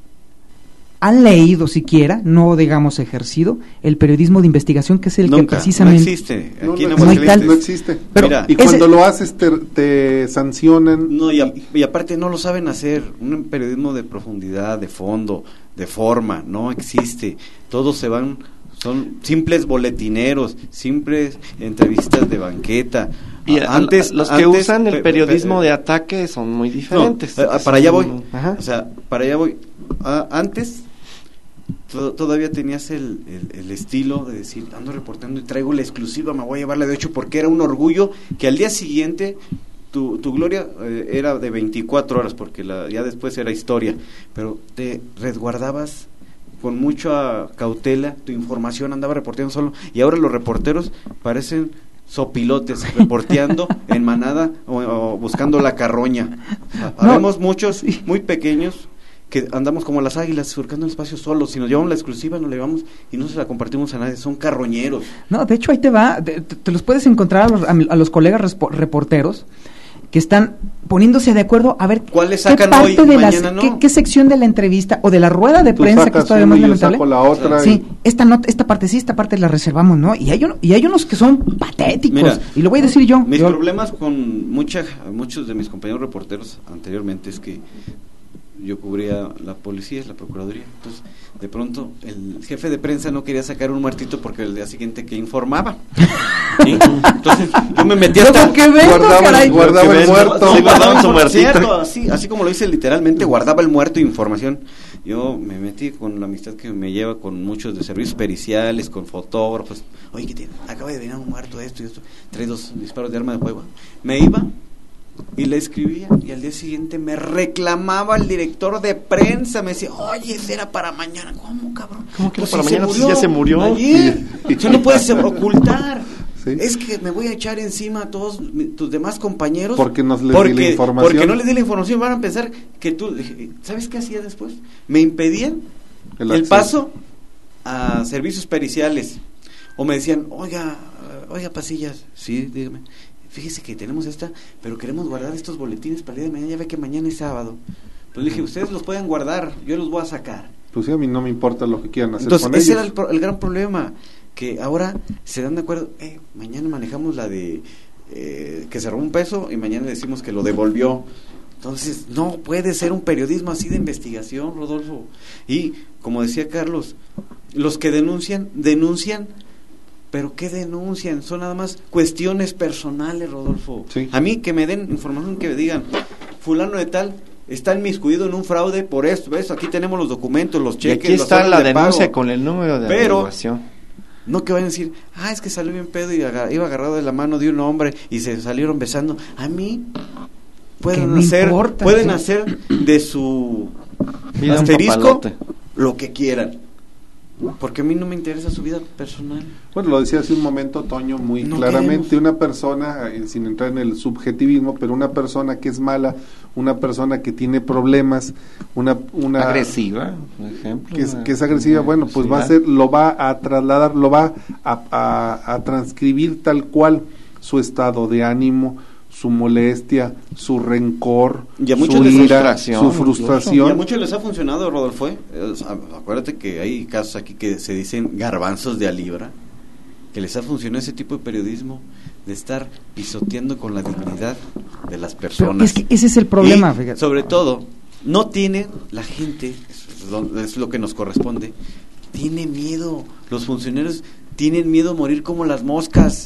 [SPEAKER 4] han leído siquiera, no digamos ejercido, el periodismo de investigación, que es el
[SPEAKER 5] Nunca,
[SPEAKER 4] que precisamente...
[SPEAKER 5] no existe. Aquí
[SPEAKER 2] no,
[SPEAKER 5] en
[SPEAKER 2] no,
[SPEAKER 4] no hay tal,
[SPEAKER 2] no existe.
[SPEAKER 4] Pero
[SPEAKER 5] Mira,
[SPEAKER 2] y cuando
[SPEAKER 4] ese,
[SPEAKER 2] lo haces te, te sancionan.
[SPEAKER 5] No, y, a, y aparte no lo saben hacer. Un periodismo de profundidad, de fondo, de forma, no existe. Todos se van, son simples boletineros, simples entrevistas de banqueta.
[SPEAKER 3] Y
[SPEAKER 5] antes
[SPEAKER 3] los que
[SPEAKER 5] antes,
[SPEAKER 3] usan el
[SPEAKER 5] pe,
[SPEAKER 3] periodismo
[SPEAKER 5] pe,
[SPEAKER 3] de ataque son muy diferentes.
[SPEAKER 5] No, para allá voy.
[SPEAKER 3] Ajá.
[SPEAKER 5] O sea, para allá voy. Ah, antes to, todavía tenías el, el, el estilo de decir, ando reportando y traigo la exclusiva, me voy a llevarla de ocho, porque era un orgullo que al día siguiente tu, tu gloria eh, era de veinticuatro horas, porque la, ya después era historia, pero te resguardabas con mucha cautela, tu información andaba reporteando solo, y ahora los reporteros parecen sopilotes reporteando en manada o, o buscando la carroña.
[SPEAKER 4] No,
[SPEAKER 5] Habemos muchos
[SPEAKER 4] sí.
[SPEAKER 5] muy pequeños que andamos como las águilas surcando el espacio solos. Si nos llevamos la exclusiva, nos la llevamos y no se la compartimos a nadie. Son carroñeros.
[SPEAKER 4] No, de hecho ahí te va, te, te los puedes encontrar a los, a los colegas respo, reporteros que están poniéndose de acuerdo a ver
[SPEAKER 5] cuáles
[SPEAKER 4] qué
[SPEAKER 5] sacan
[SPEAKER 4] parte
[SPEAKER 5] hoy,
[SPEAKER 4] de
[SPEAKER 5] mañana
[SPEAKER 4] las,
[SPEAKER 5] no.
[SPEAKER 4] qué, qué sección de la entrevista o de la rueda de
[SPEAKER 2] Tú
[SPEAKER 4] prensa,
[SPEAKER 2] sacas
[SPEAKER 4] que es todavía
[SPEAKER 2] uno
[SPEAKER 4] más
[SPEAKER 2] y yo
[SPEAKER 4] lamentable.
[SPEAKER 2] saco la otra
[SPEAKER 4] Sí,
[SPEAKER 2] y...
[SPEAKER 4] esta not, esta parte sí, esta parte la reservamos, ¿no? Y hay uno, y hay unos que son patéticos.
[SPEAKER 5] Mira,
[SPEAKER 4] y lo voy a decir yo.
[SPEAKER 5] Mis
[SPEAKER 4] yo,
[SPEAKER 5] problemas con mucha, muchos de mis compañeros reporteros anteriormente es que yo cubría la policía, la procuraduría, entonces de pronto el jefe de prensa no quería sacar un muertito porque el día siguiente que informaba. ¿Sí? Entonces yo me metía hasta
[SPEAKER 4] que vengo,
[SPEAKER 2] guardaba,
[SPEAKER 4] caray.
[SPEAKER 2] guardaba el
[SPEAKER 5] No,
[SPEAKER 2] muerto.
[SPEAKER 5] sí,
[SPEAKER 3] guardaban su
[SPEAKER 5] por
[SPEAKER 3] muertito.
[SPEAKER 5] cierto, así, así como lo dice literalmente, guardaba el muerto de información. Yo me metí con la amistad que me lleva con muchos de servicios periciales, con fotógrafos. Oye, ¿qué tiene? Acaba de venir un muerto de esto y esto. Trae dos disparos de arma de fuego. Me iba y le escribía, y al día siguiente me reclamaba el director de prensa, me decía, oye, ese era para mañana. ¿Cómo, cabrón?
[SPEAKER 3] ¿Cómo que
[SPEAKER 5] Pues
[SPEAKER 3] era para
[SPEAKER 5] si
[SPEAKER 3] mañana?
[SPEAKER 5] se
[SPEAKER 3] Pues ya se murió.
[SPEAKER 5] Ayer. Eso no puedes ocultar.
[SPEAKER 2] Sí.
[SPEAKER 5] Es que me voy a echar encima a todos mi, tus demás compañeros
[SPEAKER 2] Porque nos les
[SPEAKER 5] porque,
[SPEAKER 2] di la información.
[SPEAKER 5] porque no les di la información, van a pensar que tú, ¿sabes qué hacía después? Me impedían
[SPEAKER 2] El
[SPEAKER 5] el,
[SPEAKER 2] acceso.
[SPEAKER 5] paso a servicios periciales, o me decían, oiga, oiga Pasillas, sí, dígame, fíjese que tenemos esta, pero queremos guardar estos boletines para el día de mañana, ya ve que mañana es sábado. Pues le dije, ustedes los pueden guardar, yo los voy a sacar.
[SPEAKER 2] Pues sí, a mí no me importa lo que quieran hacer
[SPEAKER 5] Entonces,
[SPEAKER 2] con
[SPEAKER 5] ese
[SPEAKER 2] ellos.
[SPEAKER 5] era el, pro- el gran problema, que ahora se dan de acuerdo, eh, mañana manejamos la de eh, que se robó un peso y mañana decimos que lo devolvió. Entonces, no puede ser un periodismo así de investigación, Rodolfo. Y, como decía Carlos, los que denuncian, denuncian, pero ¿qué denuncian? Son nada más cuestiones personales, Rodolfo.
[SPEAKER 2] Sí.
[SPEAKER 5] A mí que me den información, que me digan, fulano de tal está inmiscuido en un fraude por esto, ¿ves? Aquí tenemos los documentos, los
[SPEAKER 3] Y
[SPEAKER 5] cheques,
[SPEAKER 3] aquí
[SPEAKER 5] los
[SPEAKER 3] está
[SPEAKER 5] órdenes
[SPEAKER 3] la
[SPEAKER 5] de
[SPEAKER 3] denuncia
[SPEAKER 5] pago.
[SPEAKER 3] con el número de
[SPEAKER 5] Pero-
[SPEAKER 3] averiguación.
[SPEAKER 5] No que vayan a decir, ah, es que salió bien pedo y aga- iba agarrado de la mano de un hombre y se salieron besando. A mí
[SPEAKER 4] ¿Qué
[SPEAKER 5] pueden
[SPEAKER 4] me
[SPEAKER 5] hacer,
[SPEAKER 4] importa?
[SPEAKER 5] pueden
[SPEAKER 4] Sí.
[SPEAKER 5] hacer de su
[SPEAKER 3] Mira, un
[SPEAKER 5] asterisco
[SPEAKER 3] papalote.
[SPEAKER 5] lo que quieran. Porque a mí no me interesa su vida personal.
[SPEAKER 2] Bueno, lo decía hace un momento Toño muy
[SPEAKER 5] No
[SPEAKER 2] claramente,
[SPEAKER 5] queremos.
[SPEAKER 2] una persona, eh, sin entrar en el subjetivismo, pero una persona que es mala, una persona que tiene problemas, una... una
[SPEAKER 3] agresiva, por ejemplo.
[SPEAKER 2] que es,
[SPEAKER 3] una-
[SPEAKER 2] que es agresiva, bueno, pues va a
[SPEAKER 3] agresividad.
[SPEAKER 2] ser, lo va a trasladar, lo va a, a, a transcribir tal cual su estado de ánimo, su molestia, su rencor,
[SPEAKER 5] Y a muchos
[SPEAKER 2] su
[SPEAKER 5] les
[SPEAKER 2] ira,
[SPEAKER 3] frustración,
[SPEAKER 2] su
[SPEAKER 3] incluso.
[SPEAKER 5] Y a
[SPEAKER 2] frustración.
[SPEAKER 5] muchos les ha funcionado, Rodolfo. ¿eh? Es- a- Acuérdate que hay casos aquí que se dicen garbanzos de a libra, que les ha funcionado ese tipo de periodismo, de estar pisoteando con la dignidad de las
[SPEAKER 4] pero
[SPEAKER 5] personas.
[SPEAKER 4] es que ese es el problema,
[SPEAKER 5] Y,
[SPEAKER 4] fíjate.
[SPEAKER 5] sobre todo, no tiene la gente, es lo, es lo que nos corresponde, tiene miedo. Los funcionarios tienen miedo a morir como las moscas.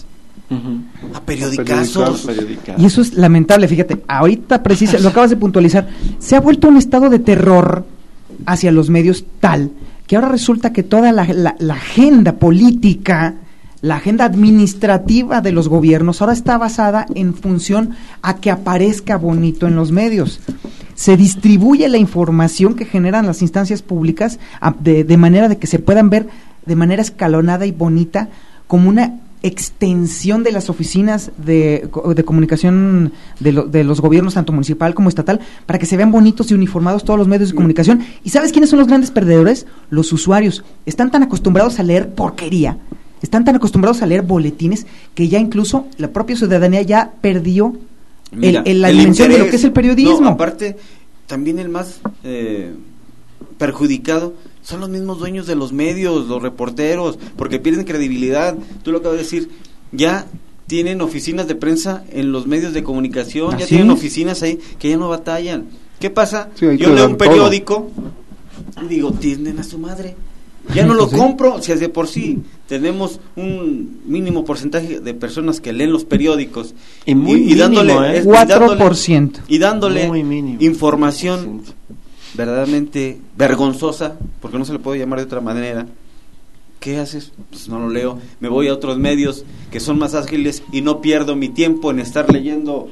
[SPEAKER 3] Uh-huh.
[SPEAKER 5] A periodicazos.
[SPEAKER 4] Y eso es lamentable, fíjate, ahorita precisa, lo acabas de puntualizar, se ha vuelto un estado de terror hacia los medios tal que ahora resulta que toda la, la, la agenda política, la agenda administrativa de los gobiernos ahora está basada en función a que aparezca bonito en los medios. Se distribuye la información que generan las instancias públicas a, de, de manera de que se puedan ver de manera escalonada y bonita como una extensión de las oficinas de, de comunicación de, lo, de los gobiernos, tanto municipal como estatal, para que se vean bonitos y uniformados todos los medios de comunicación. ¿Y sabes quiénes son los grandes perdedores? Los usuarios. Están tan acostumbrados a leer porquería, están tan acostumbrados a leer boletines, que ya incluso la propia ciudadanía ya perdió
[SPEAKER 5] Mira,
[SPEAKER 4] el, el, la
[SPEAKER 5] el
[SPEAKER 4] dimensión
[SPEAKER 5] interés,
[SPEAKER 4] de lo que es el periodismo.
[SPEAKER 5] No, aparte, también el más eh, perjudicado son los mismos dueños de los medios, los reporteros, porque pierden credibilidad. Tú lo acabas de decir, ya tienen oficinas de prensa en los medios de comunicación,
[SPEAKER 4] ¿Así?
[SPEAKER 5] Ya tienen oficinas ahí que ya no batallan. ¿Qué pasa?
[SPEAKER 2] Sí,
[SPEAKER 5] yo leo un periódico todo. Y digo, tienden a su madre. Ya no lo
[SPEAKER 4] ¿Sí?
[SPEAKER 5] compro, si de por sí tenemos un mínimo porcentaje de personas que leen los periódicos
[SPEAKER 3] y, muy
[SPEAKER 5] y, y dándole
[SPEAKER 3] mínimo, ¿eh?
[SPEAKER 5] es-
[SPEAKER 4] cuatro por ciento.
[SPEAKER 5] y dándole
[SPEAKER 3] Muy mínimo.
[SPEAKER 5] información verdaderamente vergonzosa, porque no se le puede llamar de otra manera. ¿Qué haces? Pues no lo leo, me voy a otros medios que son más ágiles y no pierdo mi tiempo en estar leyendo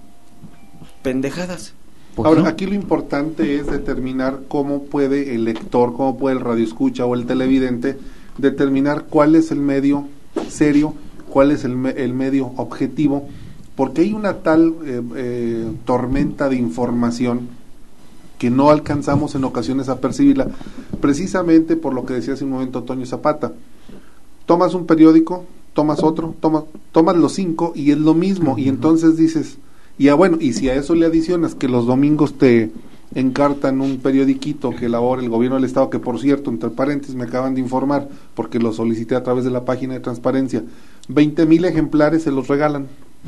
[SPEAKER 5] pendejadas.
[SPEAKER 4] Pues
[SPEAKER 2] Ahora,
[SPEAKER 4] no.
[SPEAKER 2] aquí lo importante es determinar cómo puede el lector, cómo puede el radioescucha o el televidente determinar cuál es el medio serio, cuál es el, me- el medio objetivo, porque hay una tal eh, eh, tormenta de información que no alcanzamos en ocasiones a percibirla, precisamente por lo que decía hace un momento Toño Zapata. Tomas un periódico, tomas otro, tomas, tomas los cinco y es lo mismo, y entonces dices, y ah, bueno, y si a eso le adicionas que los domingos te encartan un periodiquito que elabora el gobierno del estado, que por cierto, entre paréntesis, me acaban de informar, porque lo solicité a través de la página de transparencia, veinte mil ejemplares se los regalan.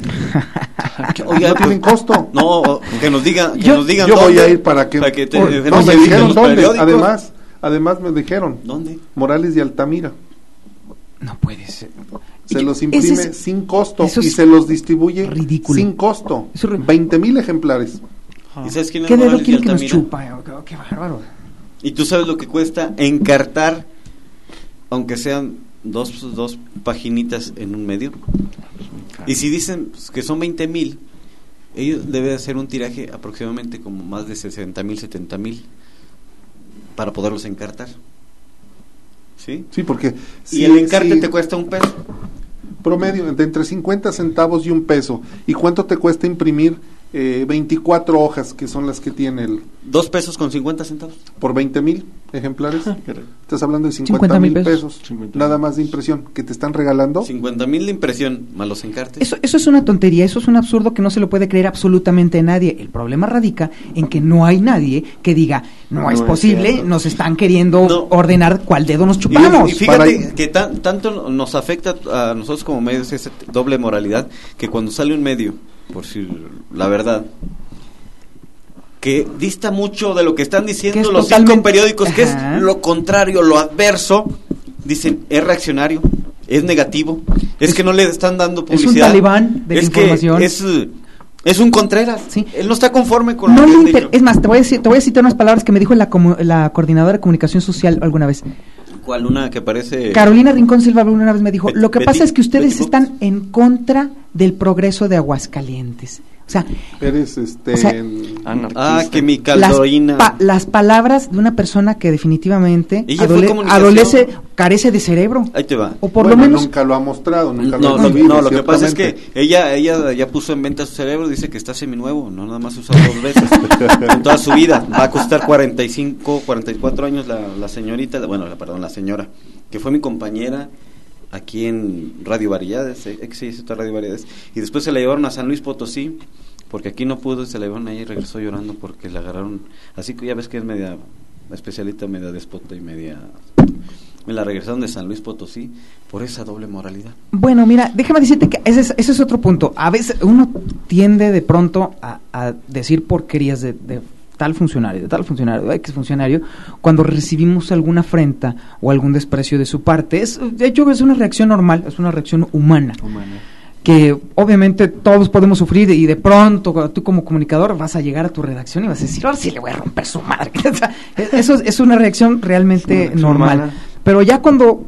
[SPEAKER 5] Oiga,
[SPEAKER 2] no tienen costo.
[SPEAKER 5] No, que nos digan, que
[SPEAKER 4] Yo-
[SPEAKER 5] nos digan
[SPEAKER 2] Yo voy
[SPEAKER 5] dónde,
[SPEAKER 2] a ir para que,
[SPEAKER 5] para que te-
[SPEAKER 2] Oh,
[SPEAKER 5] que
[SPEAKER 2] no,
[SPEAKER 5] nos
[SPEAKER 2] me
[SPEAKER 5] digan
[SPEAKER 2] dijeron
[SPEAKER 5] los
[SPEAKER 2] dónde,
[SPEAKER 5] periódicos.
[SPEAKER 2] además, además me dijeron,
[SPEAKER 5] ¿Dónde?
[SPEAKER 2] Morales de Altamira.
[SPEAKER 4] No puede ser.
[SPEAKER 2] Se
[SPEAKER 4] Y-
[SPEAKER 2] los imprime
[SPEAKER 4] ese es-
[SPEAKER 2] sin costo
[SPEAKER 4] eso
[SPEAKER 2] y
[SPEAKER 4] es
[SPEAKER 2] se los distribuye
[SPEAKER 4] ridículo.
[SPEAKER 2] sin costo.
[SPEAKER 4] Eso es ri-
[SPEAKER 2] veinte mil ejemplares.
[SPEAKER 5] ¿Y sabes quién es
[SPEAKER 4] ¿Qué dedo
[SPEAKER 5] Morales de
[SPEAKER 4] quiere que nos
[SPEAKER 5] Altamira?
[SPEAKER 4] chupa? Oh, qué bárbaro.
[SPEAKER 5] Y tú sabes lo que cuesta encartar, aunque sean dos, dos paginitas en un medio. Y si dicen pues, que son veinte mil, ellos deben hacer un tiraje aproximadamente como más de sesenta mil, setenta mil para poderlos encartar. ¿Sí?
[SPEAKER 2] Sí, porque
[SPEAKER 5] Y
[SPEAKER 2] si,
[SPEAKER 5] el encarte
[SPEAKER 2] si
[SPEAKER 5] te cuesta un peso.
[SPEAKER 2] promedio de entre cincuenta centavos y un peso. ¿Y cuánto te cuesta imprimir eh, veinticuatro hojas, que son las que tiene el
[SPEAKER 5] Dos pesos con cincuenta centavos.
[SPEAKER 2] por veinte mil ejemplares? Estás hablando de
[SPEAKER 4] cincuenta
[SPEAKER 2] cincuenta
[SPEAKER 4] mil
[SPEAKER 2] mil
[SPEAKER 4] pesos.
[SPEAKER 2] pesos,
[SPEAKER 3] cincuenta
[SPEAKER 2] nada más de impresión, que te están regalando.
[SPEAKER 5] cincuenta mil de impresión más los encartes.
[SPEAKER 4] Eso, eso es una tontería, eso es un absurdo que no se lo puede creer absolutamente nadie. El problema radica en que no hay nadie que diga, no,
[SPEAKER 3] No
[SPEAKER 4] es
[SPEAKER 3] es
[SPEAKER 4] posible,
[SPEAKER 3] cierto.
[SPEAKER 4] nos están queriendo
[SPEAKER 5] No.
[SPEAKER 4] ordenar cuál dedo nos
[SPEAKER 5] Y-
[SPEAKER 4] chupamos.
[SPEAKER 5] Y, fíjate
[SPEAKER 2] Para-
[SPEAKER 5] que tan, tanto nos afecta a nosotros como medios esa doble moralidad, que cuando sale un medio, por decir la verdad, que dista mucho de lo que están
[SPEAKER 4] Que
[SPEAKER 5] diciendo
[SPEAKER 4] es
[SPEAKER 5] los
[SPEAKER 4] totalmente-
[SPEAKER 5] cinco periódicos, que
[SPEAKER 4] Ajá.
[SPEAKER 5] es lo contrario, lo adverso, dicen, es reaccionario, es negativo, es,
[SPEAKER 4] Es-
[SPEAKER 5] que no le están dando
[SPEAKER 4] es un
[SPEAKER 5] publicidad.
[SPEAKER 4] talibán de la
[SPEAKER 5] es
[SPEAKER 4] información.
[SPEAKER 5] Que es, eh, es un Contreras,
[SPEAKER 4] Sí.
[SPEAKER 5] él no está conforme con
[SPEAKER 4] No
[SPEAKER 5] lo que
[SPEAKER 4] le
[SPEAKER 5] han
[SPEAKER 4] inter-
[SPEAKER 5] dicho.
[SPEAKER 4] es más, te voy, a decir, te voy a citar unas palabras que me dijo la, comu- la coordinadora de comunicación social alguna vez.
[SPEAKER 5] ¿Cuál? Una que parece...
[SPEAKER 4] Carolina Rincón Silva alguna vez me dijo,
[SPEAKER 5] Bet-
[SPEAKER 4] lo que
[SPEAKER 5] Betty-
[SPEAKER 4] pasa es que ustedes
[SPEAKER 5] Betty Box.
[SPEAKER 4] están en contra del progreso de Aguascalientes. O sea,
[SPEAKER 2] Eres este
[SPEAKER 4] O sea,
[SPEAKER 3] Anarquista.
[SPEAKER 5] Ah, que mi
[SPEAKER 4] las,
[SPEAKER 5] calorina...
[SPEAKER 4] pa- las palabras de una persona que definitivamente
[SPEAKER 5] Ella fue
[SPEAKER 4] adole-
[SPEAKER 5] comunicación.
[SPEAKER 4] adolece, carece de cerebro.
[SPEAKER 5] Ahí te va.
[SPEAKER 4] O por
[SPEAKER 2] bueno,
[SPEAKER 4] lo menos...
[SPEAKER 2] nunca lo ha mostrado, nunca
[SPEAKER 5] No,
[SPEAKER 2] lo ha
[SPEAKER 5] lo,
[SPEAKER 2] exhibido,
[SPEAKER 5] no, lo que pasa es que
[SPEAKER 2] ciertamente.
[SPEAKER 5] ella ella ya puso en venta su cerebro, dice que está seminuevo, no nada más usado dos veces en toda su vida. Va a costar cuarenta y cinco, cuarenta y cuatro años la, la señorita, la- bueno, la, perdón, la señora, que fue mi compañera aquí en Radio Variedades, eh, que se hizo toda Radio Variedades, y después se la llevaron a San Luis Potosí, porque aquí no pudo, se la llevaron ahí y regresó llorando porque la agarraron, así que ya ves que es media especialita, media despota y media... Me la regresaron de San Luis Potosí por esa doble moralidad.
[SPEAKER 4] Bueno, mira, déjame decirte que ese es, ese es otro punto. A veces uno tiende de pronto a, a decir porquerías de, de tal funcionario, de tal funcionario, de X funcionario, cuando recibimos alguna afrenta o algún desprecio de su parte. Es, de hecho, es una reacción normal, es una reacción humana.
[SPEAKER 3] Humana.
[SPEAKER 4] que obviamente todos podemos sufrir y de pronto tú como comunicador vas a llegar a tu redacción y vas a decir, ahora sí le voy a romper su madre. O sea, eso es, es una reacción realmente una reacción normal. Humana. Pero ya cuando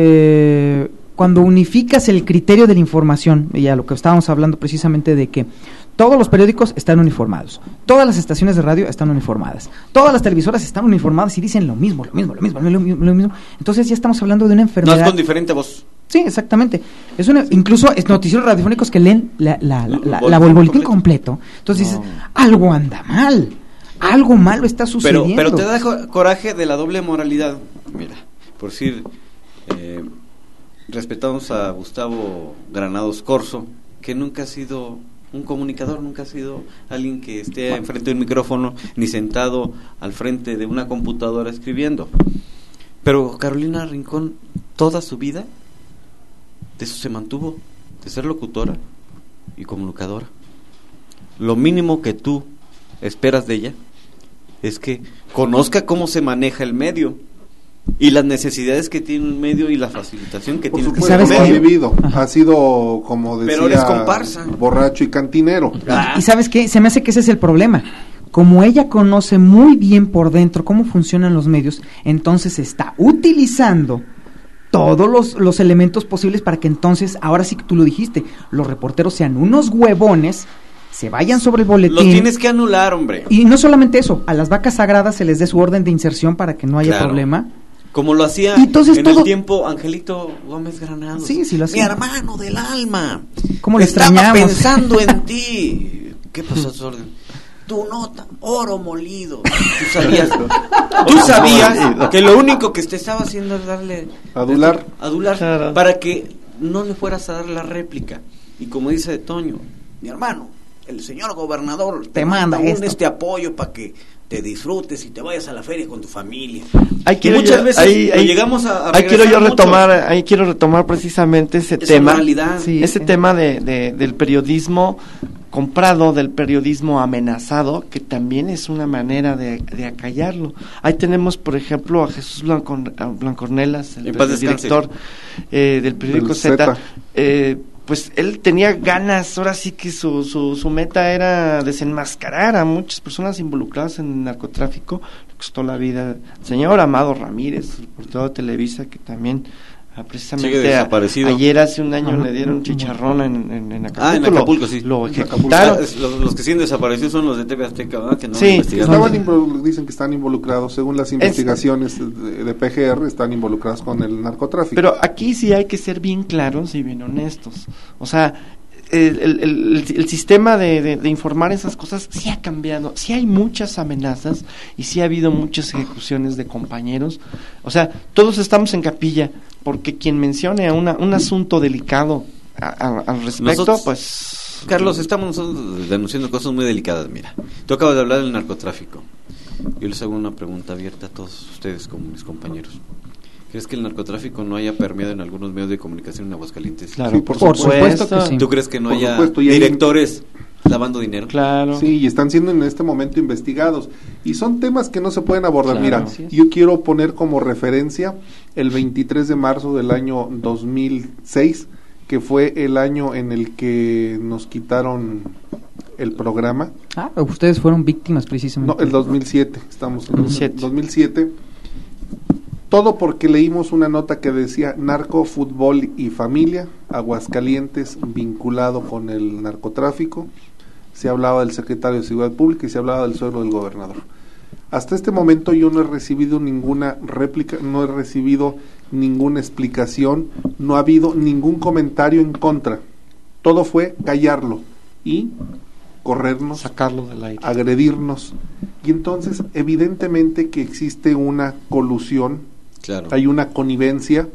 [SPEAKER 4] eh, cuando unificas el criterio de la información, y a lo que estábamos hablando precisamente de que todos los periódicos están uniformados, todas las estaciones de radio están uniformadas, todas las televisoras están uniformadas y dicen lo mismo, lo mismo, lo mismo, lo mismo, lo mismo. Entonces ya estamos hablando de una enfermedad.
[SPEAKER 5] No es con diferente voz.
[SPEAKER 4] Sí, exactamente. Es una, incluso es noticieros radiofónicos que leen la, la, la, la, la, la boletín completo. completo. Entonces no. dices, algo anda mal, algo malo está sucediendo.
[SPEAKER 5] Pero, pero te da coraje de la doble moralidad. Mira, por decir, eh, respetamos a Gustavo Granados Corso, que nunca ha sido un comunicador, nunca ha sido alguien que esté enfrente de un micrófono, ni sentado al frente de una computadora escribiendo. Pero Carolina Rincón, toda su vida, de eso se mantuvo, de ser locutora y comunicadora. Lo mínimo que tú esperas de ella es que conozca cómo se maneja el medio y las necesidades que tiene un medio y la facilitación que
[SPEAKER 2] Por
[SPEAKER 5] tiene
[SPEAKER 2] supuesto,
[SPEAKER 5] el medio.
[SPEAKER 2] ha vivido, ha sido, como decía,
[SPEAKER 5] Pero eres comparsa,
[SPEAKER 2] borracho y cantinero.
[SPEAKER 4] Ah. Y, y ¿sabes qué? Se me hace que ese es el problema. Como ella conoce muy bien por dentro cómo funcionan los medios, entonces está utilizando todos los, los elementos posibles para que entonces, ahora sí que tú lo dijiste, los reporteros sean unos huevones, se vayan sobre el boletín.
[SPEAKER 5] Los tienes que anular, hombre.
[SPEAKER 4] Y no solamente eso, a las vacas sagradas se les dé su orden de inserción para que no haya
[SPEAKER 5] claro. problema. Como lo hacía entonces, en todo... el tiempo Angelito Gómez Granados.
[SPEAKER 4] Sí, sí lo hacía.
[SPEAKER 5] Mi hermano del alma.
[SPEAKER 4] ¿Cómo lo
[SPEAKER 5] Estaba
[SPEAKER 4] extrañamos?
[SPEAKER 5] pensando en ti. ¿Qué pasó, orden? Tu nota, oro molido. Tú sabías, tú sabías que lo único que te estaba haciendo es darle
[SPEAKER 2] adular,
[SPEAKER 5] adular claro. para que no le fueras a dar la réplica. Y como dice Toño, mi hermano, el señor gobernador te, te manda un, este apoyo para que te disfrutes y te vayas a la feria con tu familia.
[SPEAKER 3] Ahí quiero
[SPEAKER 5] muchas
[SPEAKER 3] yo,
[SPEAKER 5] veces
[SPEAKER 3] ahí, ahí,
[SPEAKER 5] llegamos a, a
[SPEAKER 3] ahí quiero yo retomar, mucho. ahí quiero retomar precisamente ese
[SPEAKER 5] Esa
[SPEAKER 3] tema,
[SPEAKER 5] sí,
[SPEAKER 3] ese sí. tema de, de del periodismo comprado, del periodismo amenazado, que también es una manera de, de acallarlo. Ahí tenemos, por ejemplo, a Jesús Blanco, a Blancornelas, el, el director eh, del periódico Z. Eh, pues él tenía ganas, ahora sí que su, su, su meta era desenmascarar a muchas personas involucradas en el narcotráfico. Le costó la vida al señor Amado Ramírez, reportero de Televisa, que también precisamente a, ayer hace un año uh-huh. le dieron chicharrón en, en, en Acapulco.
[SPEAKER 5] Ah, en Acapulco, sí.
[SPEAKER 3] Lo ejecutaron.
[SPEAKER 5] Ah, los, los que siguen desaparecidos son los de T V Azteca, ¿verdad? Que no
[SPEAKER 2] sí, estaban invol- dicen que están involucrados, según las investigaciones es, de, de P G R, están involucrados con el narcotráfico.
[SPEAKER 3] Pero aquí sí hay que ser bien claros y bien honestos. O sea, el, el, el, el sistema de, de, de informar esas cosas sí ha cambiado, sí hay muchas amenazas y sí ha habido muchas ejecuciones de compañeros. O sea, todos estamos en capilla, porque quien mencione a una, un asunto delicado a, a, al respecto, nosotros, pues...
[SPEAKER 5] Carlos, estamos nosotros denunciando cosas muy delicadas. Mira, tú acabas de hablar del narcotráfico. Yo les hago una pregunta abierta a todos ustedes como mis compañeros. ¿Crees que el narcotráfico no haya permeado en algunos medios de comunicación en Aguascalientes?
[SPEAKER 2] Claro, sí, por,
[SPEAKER 4] por
[SPEAKER 2] supuesto.
[SPEAKER 4] supuesto que sí.
[SPEAKER 5] ¿Tú crees que no
[SPEAKER 2] por
[SPEAKER 5] haya
[SPEAKER 2] supuesto,
[SPEAKER 5] directores hay... lavando dinero?
[SPEAKER 3] Claro.
[SPEAKER 2] Sí, y están siendo en este momento investigados. Y son temas que no se pueden abordar.
[SPEAKER 3] Claro,
[SPEAKER 2] Mira, sí yo quiero poner como referencia el veintitrés de marzo del año dos mil seis, que fue el año en el que nos quitaron el programa.
[SPEAKER 4] Ah, ustedes fueron víctimas precisamente.
[SPEAKER 2] No, el dos mil siete, estamos en
[SPEAKER 3] dos mil siete.
[SPEAKER 2] dos mil siete. Todo porque leímos una nota que decía narco, fútbol y familia, Aguascalientes vinculado con el narcotráfico. Se hablaba del secretario de Seguridad Pública y se hablaba del suegro del gobernador. Hasta este momento yo no he recibido ninguna réplica, no he recibido ninguna explicación, no ha habido ningún comentario en contra. Todo fue callarlo y corrernos,
[SPEAKER 3] sacarlo del aire,
[SPEAKER 2] agredirnos. Y entonces evidentemente que existe una colusión,
[SPEAKER 5] claro.
[SPEAKER 2] Hay una connivencia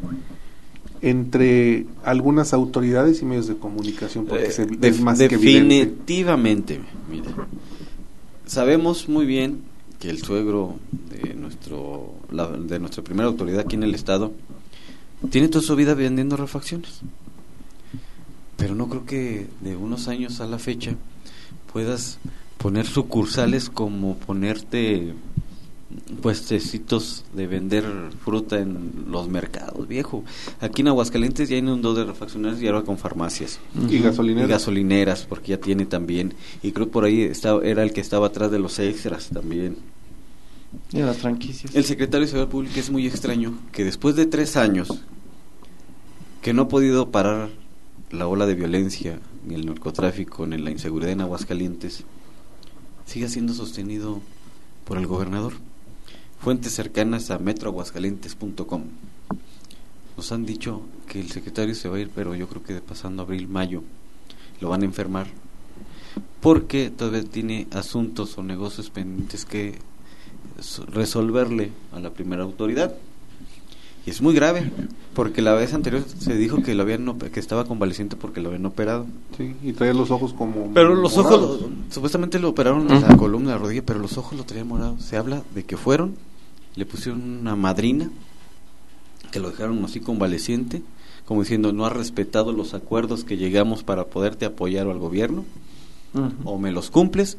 [SPEAKER 2] entre algunas autoridades y medios de comunicación, porque
[SPEAKER 5] eh,
[SPEAKER 2] se,
[SPEAKER 5] de,
[SPEAKER 2] es más
[SPEAKER 5] definitivamente, mira, sabemos muy bien que el suegro de nuestro la, de nuestra primera autoridad aquí en el estado tiene toda su vida vendiendo refacciones, pero no creo que de unos años a la fecha puedas poner sucursales como ponerte puestecitos de vender fruta en los mercados, viejo. Aquí en Aguascalientes ya inundó de refaccionarios y ahora con farmacias.
[SPEAKER 2] Y gasolineras.
[SPEAKER 5] Y gasolineras, porque ya tiene también. Y creo por ahí estaba, era el que estaba atrás de los extras también.
[SPEAKER 3] Y las franquicias.
[SPEAKER 5] El secretario de Seguridad Pública es muy extraño que después de tres años que no ha podido parar la ola de violencia, ni el narcotráfico, ni la inseguridad en Aguascalientes, siga siendo sostenido por el gobernador. Fuentes cercanas a metro aguascalientes punto com nos han dicho que el secretario se va a ir, pero yo creo que pasando abril, mayo lo van a enfermar, porque todavía tiene asuntos o negocios pendientes que resolverle a la primera autoridad. Y es muy grave, porque la vez anterior se dijo que lo habían que estaba convaleciente porque lo habían operado.
[SPEAKER 2] Sí, y traía los ojos como
[SPEAKER 5] Pero los
[SPEAKER 2] morados.
[SPEAKER 5] ojos, lo, supuestamente lo operaron en la columna, la rodilla, pero los ojos lo traían morado. Se habla de que fueron, le pusieron una madrina, que lo dejaron así convaleciente, como diciendo, no has respetado los acuerdos que llegamos para poderte apoyar al gobierno, uh-huh. o me los cumples,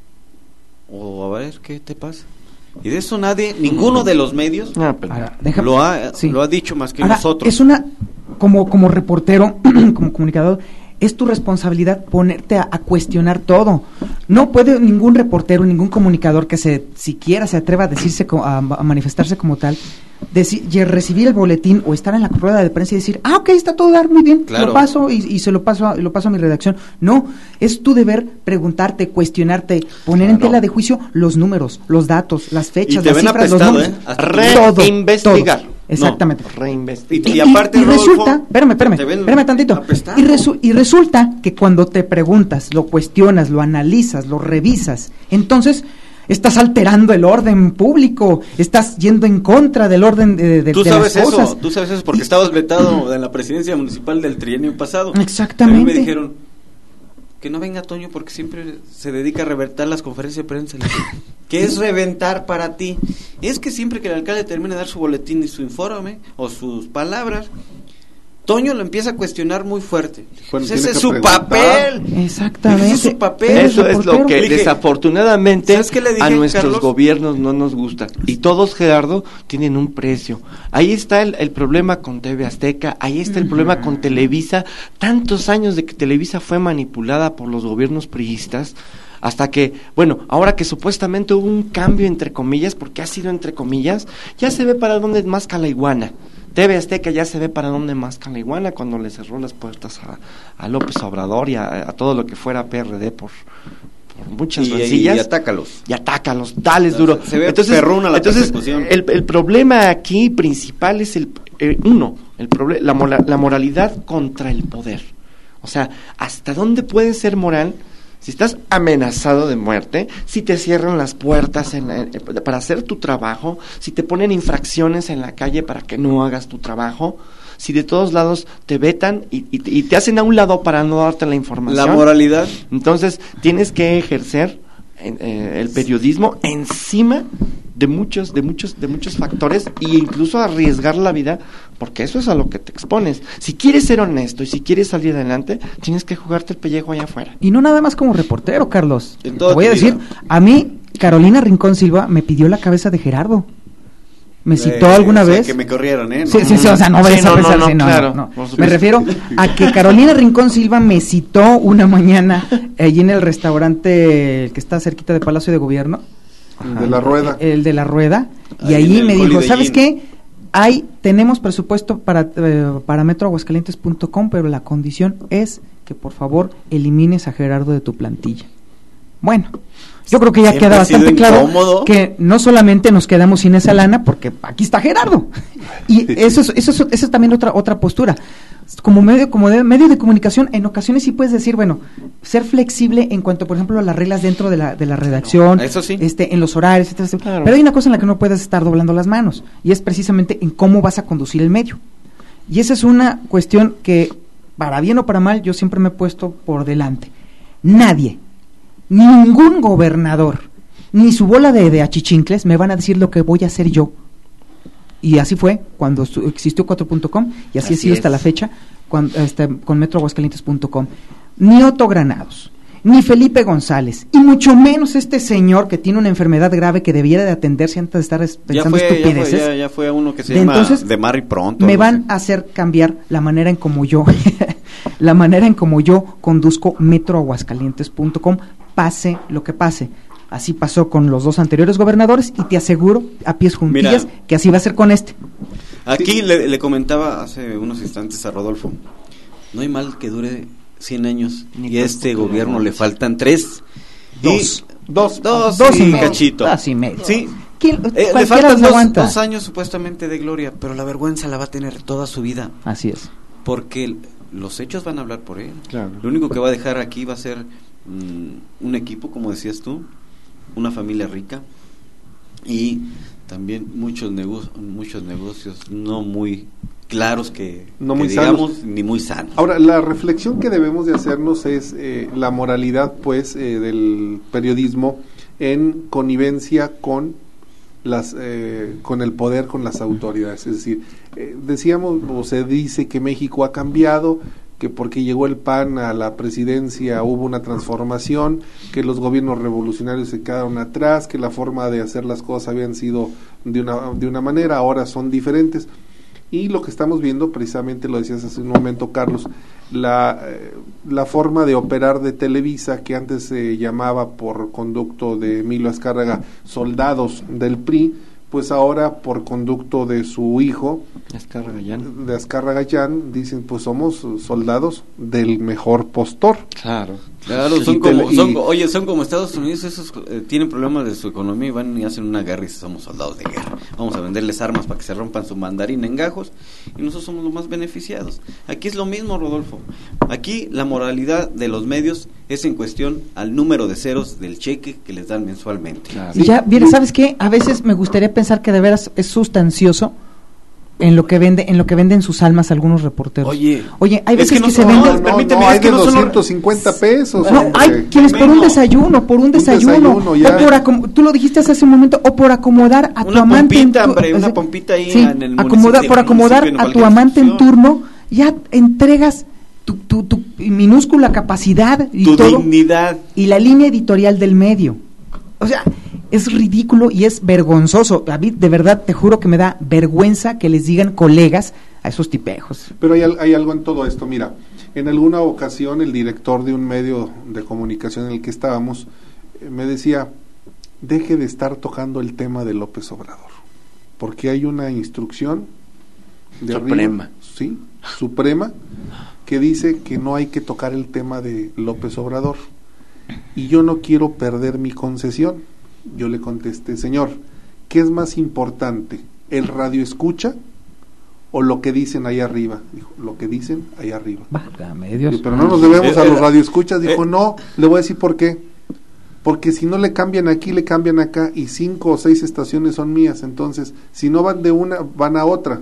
[SPEAKER 5] o a ver qué te pasa. Y de eso nadie, ninguno de los medios
[SPEAKER 3] ah, pero
[SPEAKER 4] Ahora, déjame,
[SPEAKER 5] lo, ha,
[SPEAKER 4] sí.
[SPEAKER 5] lo ha dicho más que
[SPEAKER 4] Ahora,
[SPEAKER 5] nosotros.
[SPEAKER 4] Es una, como, como reportero, como comunicador, es tu responsabilidad ponerte a, a cuestionar todo. No puede ningún reportero, ningún comunicador que se siquiera se atreva a decirse, a, a manifestarse como tal, decir, recibir el boletín o estar en la rueda de prensa y decir, ah, ok, está todo dar muy bien,
[SPEAKER 5] claro.
[SPEAKER 4] lo paso y, y se lo paso, a, lo paso a mi redacción. No, es tu deber preguntarte, cuestionarte, poner claro. en tela de juicio los números, los datos, las fechas,
[SPEAKER 5] y te
[SPEAKER 4] las
[SPEAKER 5] ven
[SPEAKER 4] cifras,
[SPEAKER 5] apestado,
[SPEAKER 4] los números,
[SPEAKER 5] ¿eh?
[SPEAKER 4] todo,
[SPEAKER 3] reinvestigar.
[SPEAKER 4] todo. Exactamente.
[SPEAKER 3] No, reinvestigar.
[SPEAKER 5] Y, y aparte,
[SPEAKER 4] y, y
[SPEAKER 5] Rodolfo,
[SPEAKER 4] resulta, espérame, espérame, espérame tantito. Y, resu y resulta que cuando te preguntas, lo cuestionas, lo analizas, lo revisas, entonces estás alterando el orden público, estás yendo en contra del orden de, de,
[SPEAKER 5] ¿Tú
[SPEAKER 4] de
[SPEAKER 5] sabes
[SPEAKER 4] las cosas.
[SPEAKER 5] Eso, tú sabes eso porque
[SPEAKER 4] y,
[SPEAKER 5] estabas vetado en la presidencia municipal del trienio pasado.
[SPEAKER 4] Exactamente.
[SPEAKER 5] A mí me dijeron que no venga Toño porque siempre se dedica a reventar las conferencias de prensa. ¿Qué es reventar para ti? Es que siempre que el alcalde termine de dar su boletín y su informe o sus palabras, Toño lo empieza a cuestionar muy fuerte.
[SPEAKER 2] Bueno,
[SPEAKER 5] ese es su
[SPEAKER 2] preguntar.
[SPEAKER 5] papel.
[SPEAKER 4] Exactamente.
[SPEAKER 5] Ese es su papel.
[SPEAKER 3] Eso es lo que
[SPEAKER 5] dije,
[SPEAKER 3] desafortunadamente
[SPEAKER 5] ¿sabes qué le dije,
[SPEAKER 3] a nuestros
[SPEAKER 5] Carlos?
[SPEAKER 3] gobiernos no nos gusta. Y todos, Gerardo, tienen un precio. Ahí está el, el problema con T V Azteca, ahí está el problema con Televisa. Tantos años de que Televisa fue manipulada por los gobiernos priistas, hasta que, bueno, ahora que supuestamente hubo un cambio entre comillas, porque ha sido entre comillas, ya se ve para dónde masca la iguana. T V Azteca ya se ve para dónde masca la iguana cuando le cerró las puertas a, a López Obrador y a, a todo lo que fuera P R D por, por muchas
[SPEAKER 5] y,
[SPEAKER 3] rencillas.
[SPEAKER 5] Y, y atácalos.
[SPEAKER 3] Y atácalos, dales duro.
[SPEAKER 5] Se ve
[SPEAKER 3] entonces,
[SPEAKER 5] perruna la
[SPEAKER 3] entonces
[SPEAKER 5] persecución.
[SPEAKER 3] El, el problema aquí principal es el, eh, uno, el proble- la, mola, la moralidad contra el poder. O sea, ¿hasta dónde puede ser moral? Si estás amenazado de muerte, si te cierran las puertas en la, en, para hacer tu trabajo, si te ponen infracciones en la calle para que no hagas tu trabajo, si de todos lados te vetan y, y, y te hacen a un lado para no darte la información.
[SPEAKER 5] La moralidad.
[SPEAKER 3] Entonces, tienes que ejercer eh, el periodismo encima de muchos, de muchos, de muchos factores e incluso arriesgar la vida, porque eso es a lo que te expones. Si quieres ser honesto y si quieres salir adelante, tienes que jugarte el pellejo allá afuera.
[SPEAKER 4] Y no nada más como reportero, Carlos.
[SPEAKER 5] En
[SPEAKER 4] Te voy a decir,
[SPEAKER 5] vida.
[SPEAKER 4] a mí Carolina Rincón Silva me pidió la cabeza de Gerardo. Me citó
[SPEAKER 5] eh,
[SPEAKER 4] alguna
[SPEAKER 5] o sea,
[SPEAKER 4] vez.
[SPEAKER 5] que me corrieron, ¿eh? No.
[SPEAKER 4] Sí, sí, sí, o sea, no vayas
[SPEAKER 3] Sí,
[SPEAKER 4] a
[SPEAKER 3] no,
[SPEAKER 4] pensar,
[SPEAKER 3] no,
[SPEAKER 4] sí, no,
[SPEAKER 3] claro,
[SPEAKER 4] no, no.
[SPEAKER 3] por supuesto.
[SPEAKER 4] Me refiero a que Carolina Rincón Silva me citó una mañana allí en el restaurante que está cerquita de Palacio de Gobierno.
[SPEAKER 2] El de la Rueda.
[SPEAKER 4] El, el de la Rueda.
[SPEAKER 5] Ahí
[SPEAKER 4] Y ahí
[SPEAKER 5] en
[SPEAKER 4] me
[SPEAKER 5] el
[SPEAKER 4] dijo,
[SPEAKER 5] Holiday
[SPEAKER 4] ¿sabes
[SPEAKER 5] Inn.
[SPEAKER 4] qué? Hay, tenemos presupuesto para, eh, para metro aguascalientes punto com, pero la condición es que por favor elimines a Gerardo de tu plantilla. Bueno, yo creo que ya
[SPEAKER 5] Siempre
[SPEAKER 4] queda
[SPEAKER 5] ha sido
[SPEAKER 4] bastante claro
[SPEAKER 5] incómodo.
[SPEAKER 4] que no solamente nos quedamos sin esa lana, porque aquí está Gerardo. Y eso es, eso es, eso es también otra otra postura. Como medio como de, medio de comunicación, en ocasiones sí puedes decir, bueno, ser flexible en cuanto, por ejemplo, a las reglas dentro de la de la redacción,
[SPEAKER 5] Eso sí.
[SPEAKER 4] este, en los horarios, etcétera, etcétera.
[SPEAKER 3] Claro.
[SPEAKER 4] Pero hay una cosa en la que no puedes estar doblando las manos, y es precisamente en cómo vas a conducir el medio. Y esa es una cuestión que, para bien o para mal, yo siempre me he puesto por delante. Nadie, ningún gobernador, ni su bola de, de achichincles me van a decir lo que voy a hacer yo. Y así fue cuando su, existió cuatro punto com, y así, así ha sido
[SPEAKER 3] es.
[SPEAKER 4] hasta la fecha cuando, este, con metro aguascalientes punto com. Ni Otto Granados, ni Felipe González, y mucho menos este señor que tiene una enfermedad grave que debiera de atenderse antes de estar pensando
[SPEAKER 5] ya fue,
[SPEAKER 4] estupideces.
[SPEAKER 5] Ya fue, ya, ya fue uno que se
[SPEAKER 4] de
[SPEAKER 5] llama
[SPEAKER 4] entonces,
[SPEAKER 5] de Mar y Pronto.
[SPEAKER 4] Me
[SPEAKER 5] no
[SPEAKER 4] van
[SPEAKER 5] sé.
[SPEAKER 4] a hacer cambiar la manera en como yo, la manera en como yo conduzco metro aguascalientes punto com, pase lo que pase. Así pasó con los dos anteriores gobernadores y te aseguro, a pies juntillas,
[SPEAKER 5] Mira,
[SPEAKER 4] que así va a ser con este.
[SPEAKER 5] Aquí
[SPEAKER 2] Sí.
[SPEAKER 5] le, le comentaba hace unos instantes a Rodolfo, no hay mal que dure cien años
[SPEAKER 3] Ni
[SPEAKER 5] y a este
[SPEAKER 3] tampoco
[SPEAKER 5] gobierno
[SPEAKER 3] no.
[SPEAKER 5] le faltan tres.
[SPEAKER 2] Dos.
[SPEAKER 5] Y,
[SPEAKER 2] Dos.
[SPEAKER 5] Dos,
[SPEAKER 4] Dos
[SPEAKER 5] sí,
[SPEAKER 4] y medio.
[SPEAKER 5] cachito.
[SPEAKER 4] Dos y medio.
[SPEAKER 5] Sí.
[SPEAKER 4] ¿Quién-
[SPEAKER 5] Eh, le
[SPEAKER 4] cualquiera
[SPEAKER 5] faltan
[SPEAKER 4] los
[SPEAKER 5] dos,
[SPEAKER 4] aguanta?
[SPEAKER 5] dos años supuestamente de gloria, pero la vergüenza la va a tener toda su vida,
[SPEAKER 4] Así es.
[SPEAKER 5] porque el- los hechos van a hablar por él.
[SPEAKER 3] Claro.
[SPEAKER 5] Lo único que va a dejar aquí va a ser mm, un equipo, como decías tú, una familia rica y también muchos negocios, muchos negocios no muy claros que,
[SPEAKER 2] No
[SPEAKER 5] que
[SPEAKER 2] muy
[SPEAKER 5] digamos
[SPEAKER 2] sanos.
[SPEAKER 5] ni muy sanos.
[SPEAKER 2] Ahora, la reflexión que debemos de hacernos es eh, la moralidad, pues, eh, del periodismo en connivencia con las eh, con el poder, con las autoridades. Es decir, eh, decíamos o se dice que México ha cambiado, que porque llegó el P A N a la presidencia hubo una transformación, que los gobiernos revolucionarios se quedaron atrás, que la forma de hacer las cosas habían sido de una de una manera, ahora son diferentes. Y lo que estamos viendo, precisamente lo decías hace un momento, Carlos, la, eh, la forma de operar de Televisa, que antes se llamaba por conducto de Emilio Azcárraga Soldados del P R I, pues ahora por conducto de su hijo,
[SPEAKER 3] Azcárraga Llán.
[SPEAKER 2] de Azcárraga Llán, dicen pues somos soldados del mejor postor.
[SPEAKER 3] Claro.
[SPEAKER 5] Claro,
[SPEAKER 2] Sí,
[SPEAKER 5] son
[SPEAKER 2] y
[SPEAKER 5] como,
[SPEAKER 2] tele-
[SPEAKER 5] son,
[SPEAKER 2] y-
[SPEAKER 5] oye, son como Estados Unidos, esos eh, tienen problemas de su economía y van y hacen una guerra y somos soldados de guerra. Vamos a venderles armas para que se rompan su mandarín en gajos y nosotros somos los más beneficiados. Aquí es lo mismo, Rodolfo. Aquí la moralidad de los medios es en cuestión al número de ceros del cheque que les dan mensualmente.
[SPEAKER 3] Claro.
[SPEAKER 4] Y ya, mire, ¿sabes qué? A veces me gustaría pensar que de veras es sustancioso en lo que vende, en lo que venden sus almas algunos reporteros.
[SPEAKER 5] Oye,
[SPEAKER 4] Oye, hay
[SPEAKER 5] es
[SPEAKER 4] veces
[SPEAKER 5] que
[SPEAKER 4] que,
[SPEAKER 5] no
[SPEAKER 4] se
[SPEAKER 5] son-
[SPEAKER 4] venden.
[SPEAKER 2] No, no,
[SPEAKER 5] permíteme,
[SPEAKER 2] no,
[SPEAKER 5] es
[SPEAKER 2] hay
[SPEAKER 5] que
[SPEAKER 2] de
[SPEAKER 5] no son-
[SPEAKER 2] doscientos cincuenta pesos.
[SPEAKER 4] No,
[SPEAKER 2] hombre.
[SPEAKER 4] hay quienes por un
[SPEAKER 5] Menos.
[SPEAKER 4] desayuno, por un desayuno,
[SPEAKER 2] desayuno, ya.
[SPEAKER 4] o por acom- tú lo dijiste hace un momento, o por acomodar a tu
[SPEAKER 5] Una
[SPEAKER 4] amante en
[SPEAKER 5] pompita,
[SPEAKER 4] tu-
[SPEAKER 5] hombre, una
[SPEAKER 4] ese-
[SPEAKER 5] pompita ahí
[SPEAKER 4] sí,
[SPEAKER 5] en el
[SPEAKER 4] acomoda-
[SPEAKER 5] municipio,
[SPEAKER 4] por
[SPEAKER 5] en el
[SPEAKER 4] acomodar
[SPEAKER 5] municipio, en
[SPEAKER 4] a tu
[SPEAKER 5] cualquier
[SPEAKER 4] amante en
[SPEAKER 5] institución.
[SPEAKER 4] turno, ya entregas tu, tu, tu minúscula capacidad y
[SPEAKER 5] Tu
[SPEAKER 4] todo,
[SPEAKER 5] dignidad.
[SPEAKER 4] y la línea editorial del medio. O sea, es ridículo y es vergonzoso. A mí, de verdad, te juro que me da vergüenza que les digan colegas a esos tipejos.
[SPEAKER 2] Pero hay, al- hay algo en todo esto. Mira, en alguna ocasión el director de un medio de comunicación en el que estábamos eh, me decía, deje de estar tocando el tema de López Obrador, porque hay una instrucción de
[SPEAKER 3] Suprema.
[SPEAKER 2] arriba, sí, suprema, que dice que no hay que tocar el tema de López Obrador. Y yo no quiero perder mi concesión. Yo le contesté, señor, ¿qué es más importante? ¿El radio escucha o lo que dicen ahí arriba? Dijo, lo que dicen ahí arriba.
[SPEAKER 4] Válgame Dios.
[SPEAKER 2] Sí, pero no nos debemos
[SPEAKER 5] Eh,
[SPEAKER 2] a
[SPEAKER 5] eh,
[SPEAKER 2] los radioescuchas. Dijo,
[SPEAKER 5] eh.
[SPEAKER 2] no, le voy a decir por qué. Porque si no le cambian aquí, le cambian acá, y cinco o seis estaciones son mías. Entonces, si no van de una, van a otra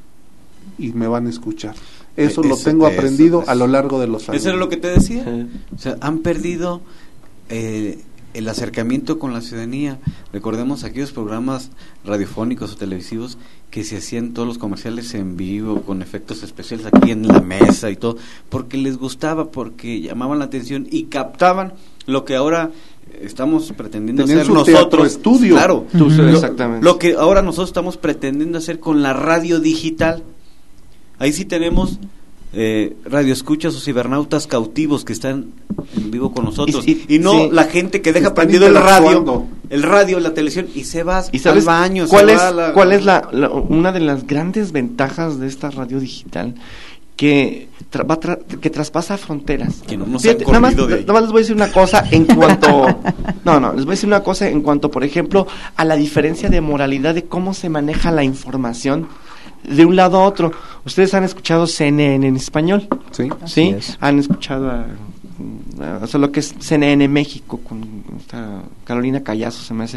[SPEAKER 2] y me van a escuchar. Eso,
[SPEAKER 5] Eh,
[SPEAKER 2] lo
[SPEAKER 5] eso,
[SPEAKER 2] tengo
[SPEAKER 5] eso,
[SPEAKER 2] aprendido
[SPEAKER 5] eso.
[SPEAKER 2] a lo largo de los años.
[SPEAKER 5] Eso era lo que te decía.
[SPEAKER 3] Sí.
[SPEAKER 5] O sea, han perdido eh, el acercamiento con la ciudadanía. Recordemos aquellos programas radiofónicos o televisivos que se hacían todos los comerciales en vivo, con efectos especiales aquí en la mesa y todo, porque les gustaba, porque llamaban la atención y captaban lo que ahora estamos pretendiendo
[SPEAKER 2] Tenían
[SPEAKER 5] hacer
[SPEAKER 2] su
[SPEAKER 5] nosotros.
[SPEAKER 2] teatro-estudio.
[SPEAKER 5] Claro,
[SPEAKER 4] Tú,
[SPEAKER 5] lo,
[SPEAKER 3] exactamente.
[SPEAKER 5] lo que ahora nosotros estamos pretendiendo hacer con la radio digital. Ahí sí tenemos eh, radioescuchas o cibernautas cautivos que están en vivo con nosotros
[SPEAKER 3] Y-
[SPEAKER 5] y,
[SPEAKER 3] y-
[SPEAKER 5] no
[SPEAKER 3] sí.
[SPEAKER 5] la gente que deja
[SPEAKER 2] Están
[SPEAKER 5] prendido el radio,
[SPEAKER 2] interactuando.
[SPEAKER 5] el radio, la televisión y se va
[SPEAKER 3] ¿Y sabes
[SPEAKER 5] al baño.
[SPEAKER 3] cuál
[SPEAKER 5] se
[SPEAKER 3] es,
[SPEAKER 5] va a la-
[SPEAKER 3] cuál es la, la- una de las grandes ventajas de esta radio digital? Que, tra- va tra- que traspasa fronteras.
[SPEAKER 5] Que no nos
[SPEAKER 3] Fíjate,
[SPEAKER 5] han
[SPEAKER 3] nada, más,
[SPEAKER 5] corrido de ahí.
[SPEAKER 3] nada más les voy a decir una cosa en cuanto... no, no, les voy a decir una cosa en cuanto, por ejemplo, a la diferencia de moralidad de cómo se maneja la información de un lado a otro. Ustedes han escuchado C N N en español,
[SPEAKER 2] Sí.
[SPEAKER 3] ¿sí?
[SPEAKER 4] es.
[SPEAKER 3] Han escuchado a, a- o sea, lo que es C N N México con esta Carolina Callazo, se me hace.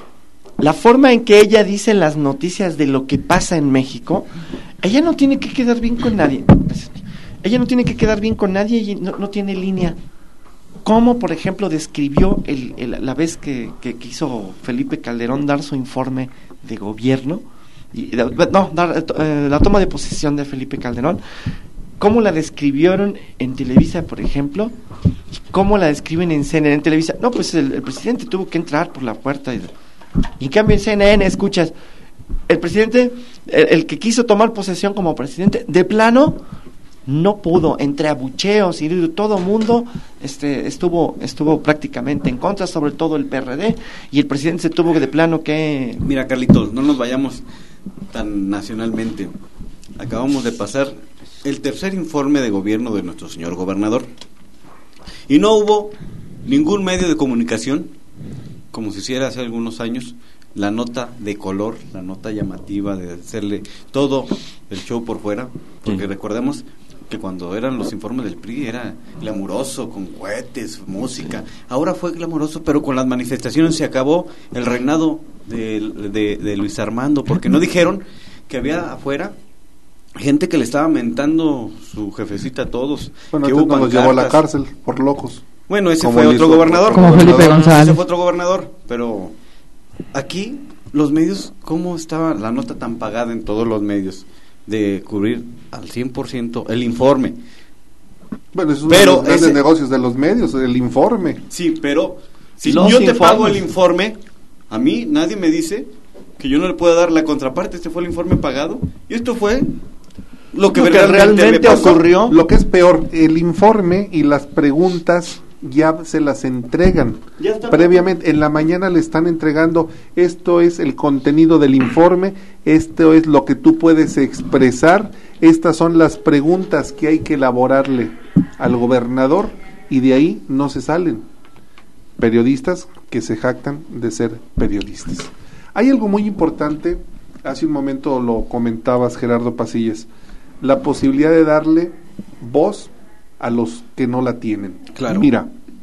[SPEAKER 3] La forma en que ella dice las noticias de lo que pasa en México, ella no tiene que quedar bien con nadie. Ella no tiene que quedar bien con nadie y no, no tiene línea. Como, por ejemplo, describió el, el- la vez que, que quiso Felipe Calderón dar su informe de gobierno, y, no, dar, eh, la toma de posesión de Felipe Calderón, cómo la describieron en Televisa, por ejemplo, cómo la describen en C N N. En Televisa, no, pues el, el presidente tuvo que entrar por la puerta. Y, y en cambio en C N N escuchas, el presidente, el, el que quiso tomar posesión como presidente, de plano, no pudo, entre abucheos y todo mundo este, estuvo estuvo prácticamente en contra, sobre todo el P R D, y el presidente se tuvo de plano que...
[SPEAKER 5] Mira, Carlitos, no nos vayamos tan nacionalmente. Acabamos de pasar el tercer informe de gobierno de nuestro señor gobernador, y no hubo ningún medio de comunicación, como se hiciera hace algunos años, la nota de color, la nota llamativa, de hacerle todo el show por fuera, porque sí. Recordemos que cuando eran los informes del P R I era glamuroso, con cohetes, música. Ahora fue glamuroso, pero con las manifestaciones se acabó el reinado de, de, de Luis Armando, porque no dijeron que había afuera gente que le estaba mentando su jefecita a todos.
[SPEAKER 2] Bueno,
[SPEAKER 5] que
[SPEAKER 2] hubo
[SPEAKER 5] hubo
[SPEAKER 2] nos llevó a la cárcel por locos.
[SPEAKER 5] Bueno, ese
[SPEAKER 2] como
[SPEAKER 5] fue otro
[SPEAKER 2] hizo,
[SPEAKER 5] gobernador.
[SPEAKER 4] Como Felipe González.
[SPEAKER 5] Ese fue otro gobernador, pero aquí los medios, ¿cómo estaba la nota tan pagada en todos los medios? De cubrir al cien por ciento el informe.
[SPEAKER 2] Bueno, eso es
[SPEAKER 5] pero
[SPEAKER 2] uno de los grandes
[SPEAKER 5] ese,
[SPEAKER 2] negocios de los medios, el informe.
[SPEAKER 5] Sí, pero si
[SPEAKER 3] los
[SPEAKER 5] yo te
[SPEAKER 3] informes.
[SPEAKER 5] pago el informe, a mí nadie me dice que yo no le pueda dar la contraparte. Este fue el informe pagado y esto fue lo que,
[SPEAKER 3] lo que
[SPEAKER 5] realmente,
[SPEAKER 3] realmente ocurrió.
[SPEAKER 2] Lo que es peor, el informe y las preguntas ya se las entregan
[SPEAKER 5] Ya está.
[SPEAKER 2] previamente. En la mañana le están entregando, esto es el contenido del informe, esto es lo que tú puedes expresar, estas son las preguntas que hay que elaborarle al gobernador, y de ahí no se salen periodistas que se jactan de ser periodistas. Hay algo muy importante, hace un momento lo comentabas, Gerardo Pasillas, la posibilidad de darle voz a los que no la tienen.
[SPEAKER 5] Claro.
[SPEAKER 2] Mira.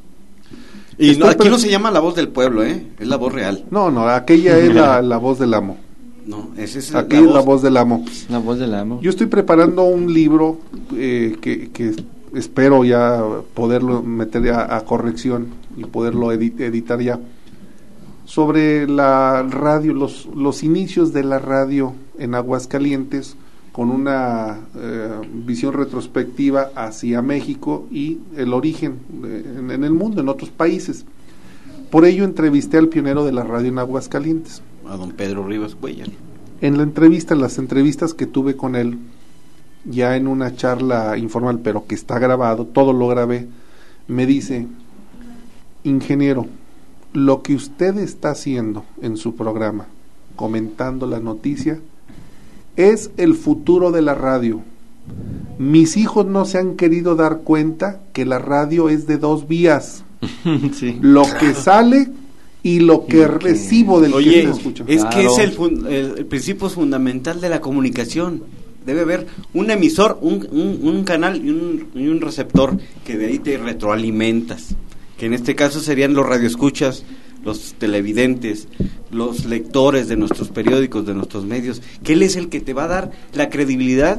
[SPEAKER 5] Y no, aquí
[SPEAKER 2] pre-
[SPEAKER 5] no se llama la voz del pueblo, ¿eh? Es la voz real.
[SPEAKER 2] No, no, aquella es la, la voz del amo.
[SPEAKER 5] No, esa es
[SPEAKER 2] Aquí
[SPEAKER 5] la
[SPEAKER 2] es
[SPEAKER 5] voz.
[SPEAKER 2] la voz del amo.
[SPEAKER 3] La voz del amo.
[SPEAKER 2] Yo estoy preparando un libro eh, que, que espero ya poderlo meter a, a corrección y poderlo edit, editar ya, sobre la radio, los, los inicios de la radio en Aguascalientes, con una eh, visión retrospectiva hacia México y el origen de, en, en el mundo, en otros países. Por ello entrevisté al pionero de la radio en Aguascalientes.
[SPEAKER 5] A don Pedro Rivas Cuellar.
[SPEAKER 2] En la entrevista, en las entrevistas que tuve con él, ya en una charla informal, pero que está grabado, todo lo grabé, me dice: ingeniero, lo que usted está haciendo en su programa, comentando la noticia, es el futuro de la radio. Mis hijos no se han querido dar cuenta que la radio es de dos vías.
[SPEAKER 3] Sí.
[SPEAKER 2] Lo que sale y lo que
[SPEAKER 3] Lo que-
[SPEAKER 2] recibo del
[SPEAKER 5] Oye,
[SPEAKER 2] que se escucha.
[SPEAKER 5] es
[SPEAKER 3] Claro.
[SPEAKER 5] que es el, fun- el, el principio fundamental de la comunicación. Debe haber un emisor, un, un, un canal y un, y un receptor que de ahí te retroalimentas. Que en este caso serían los radioescuchas, los televidentes, los lectores de nuestros periódicos, de nuestros medios, que él es el que te va a dar la credibilidad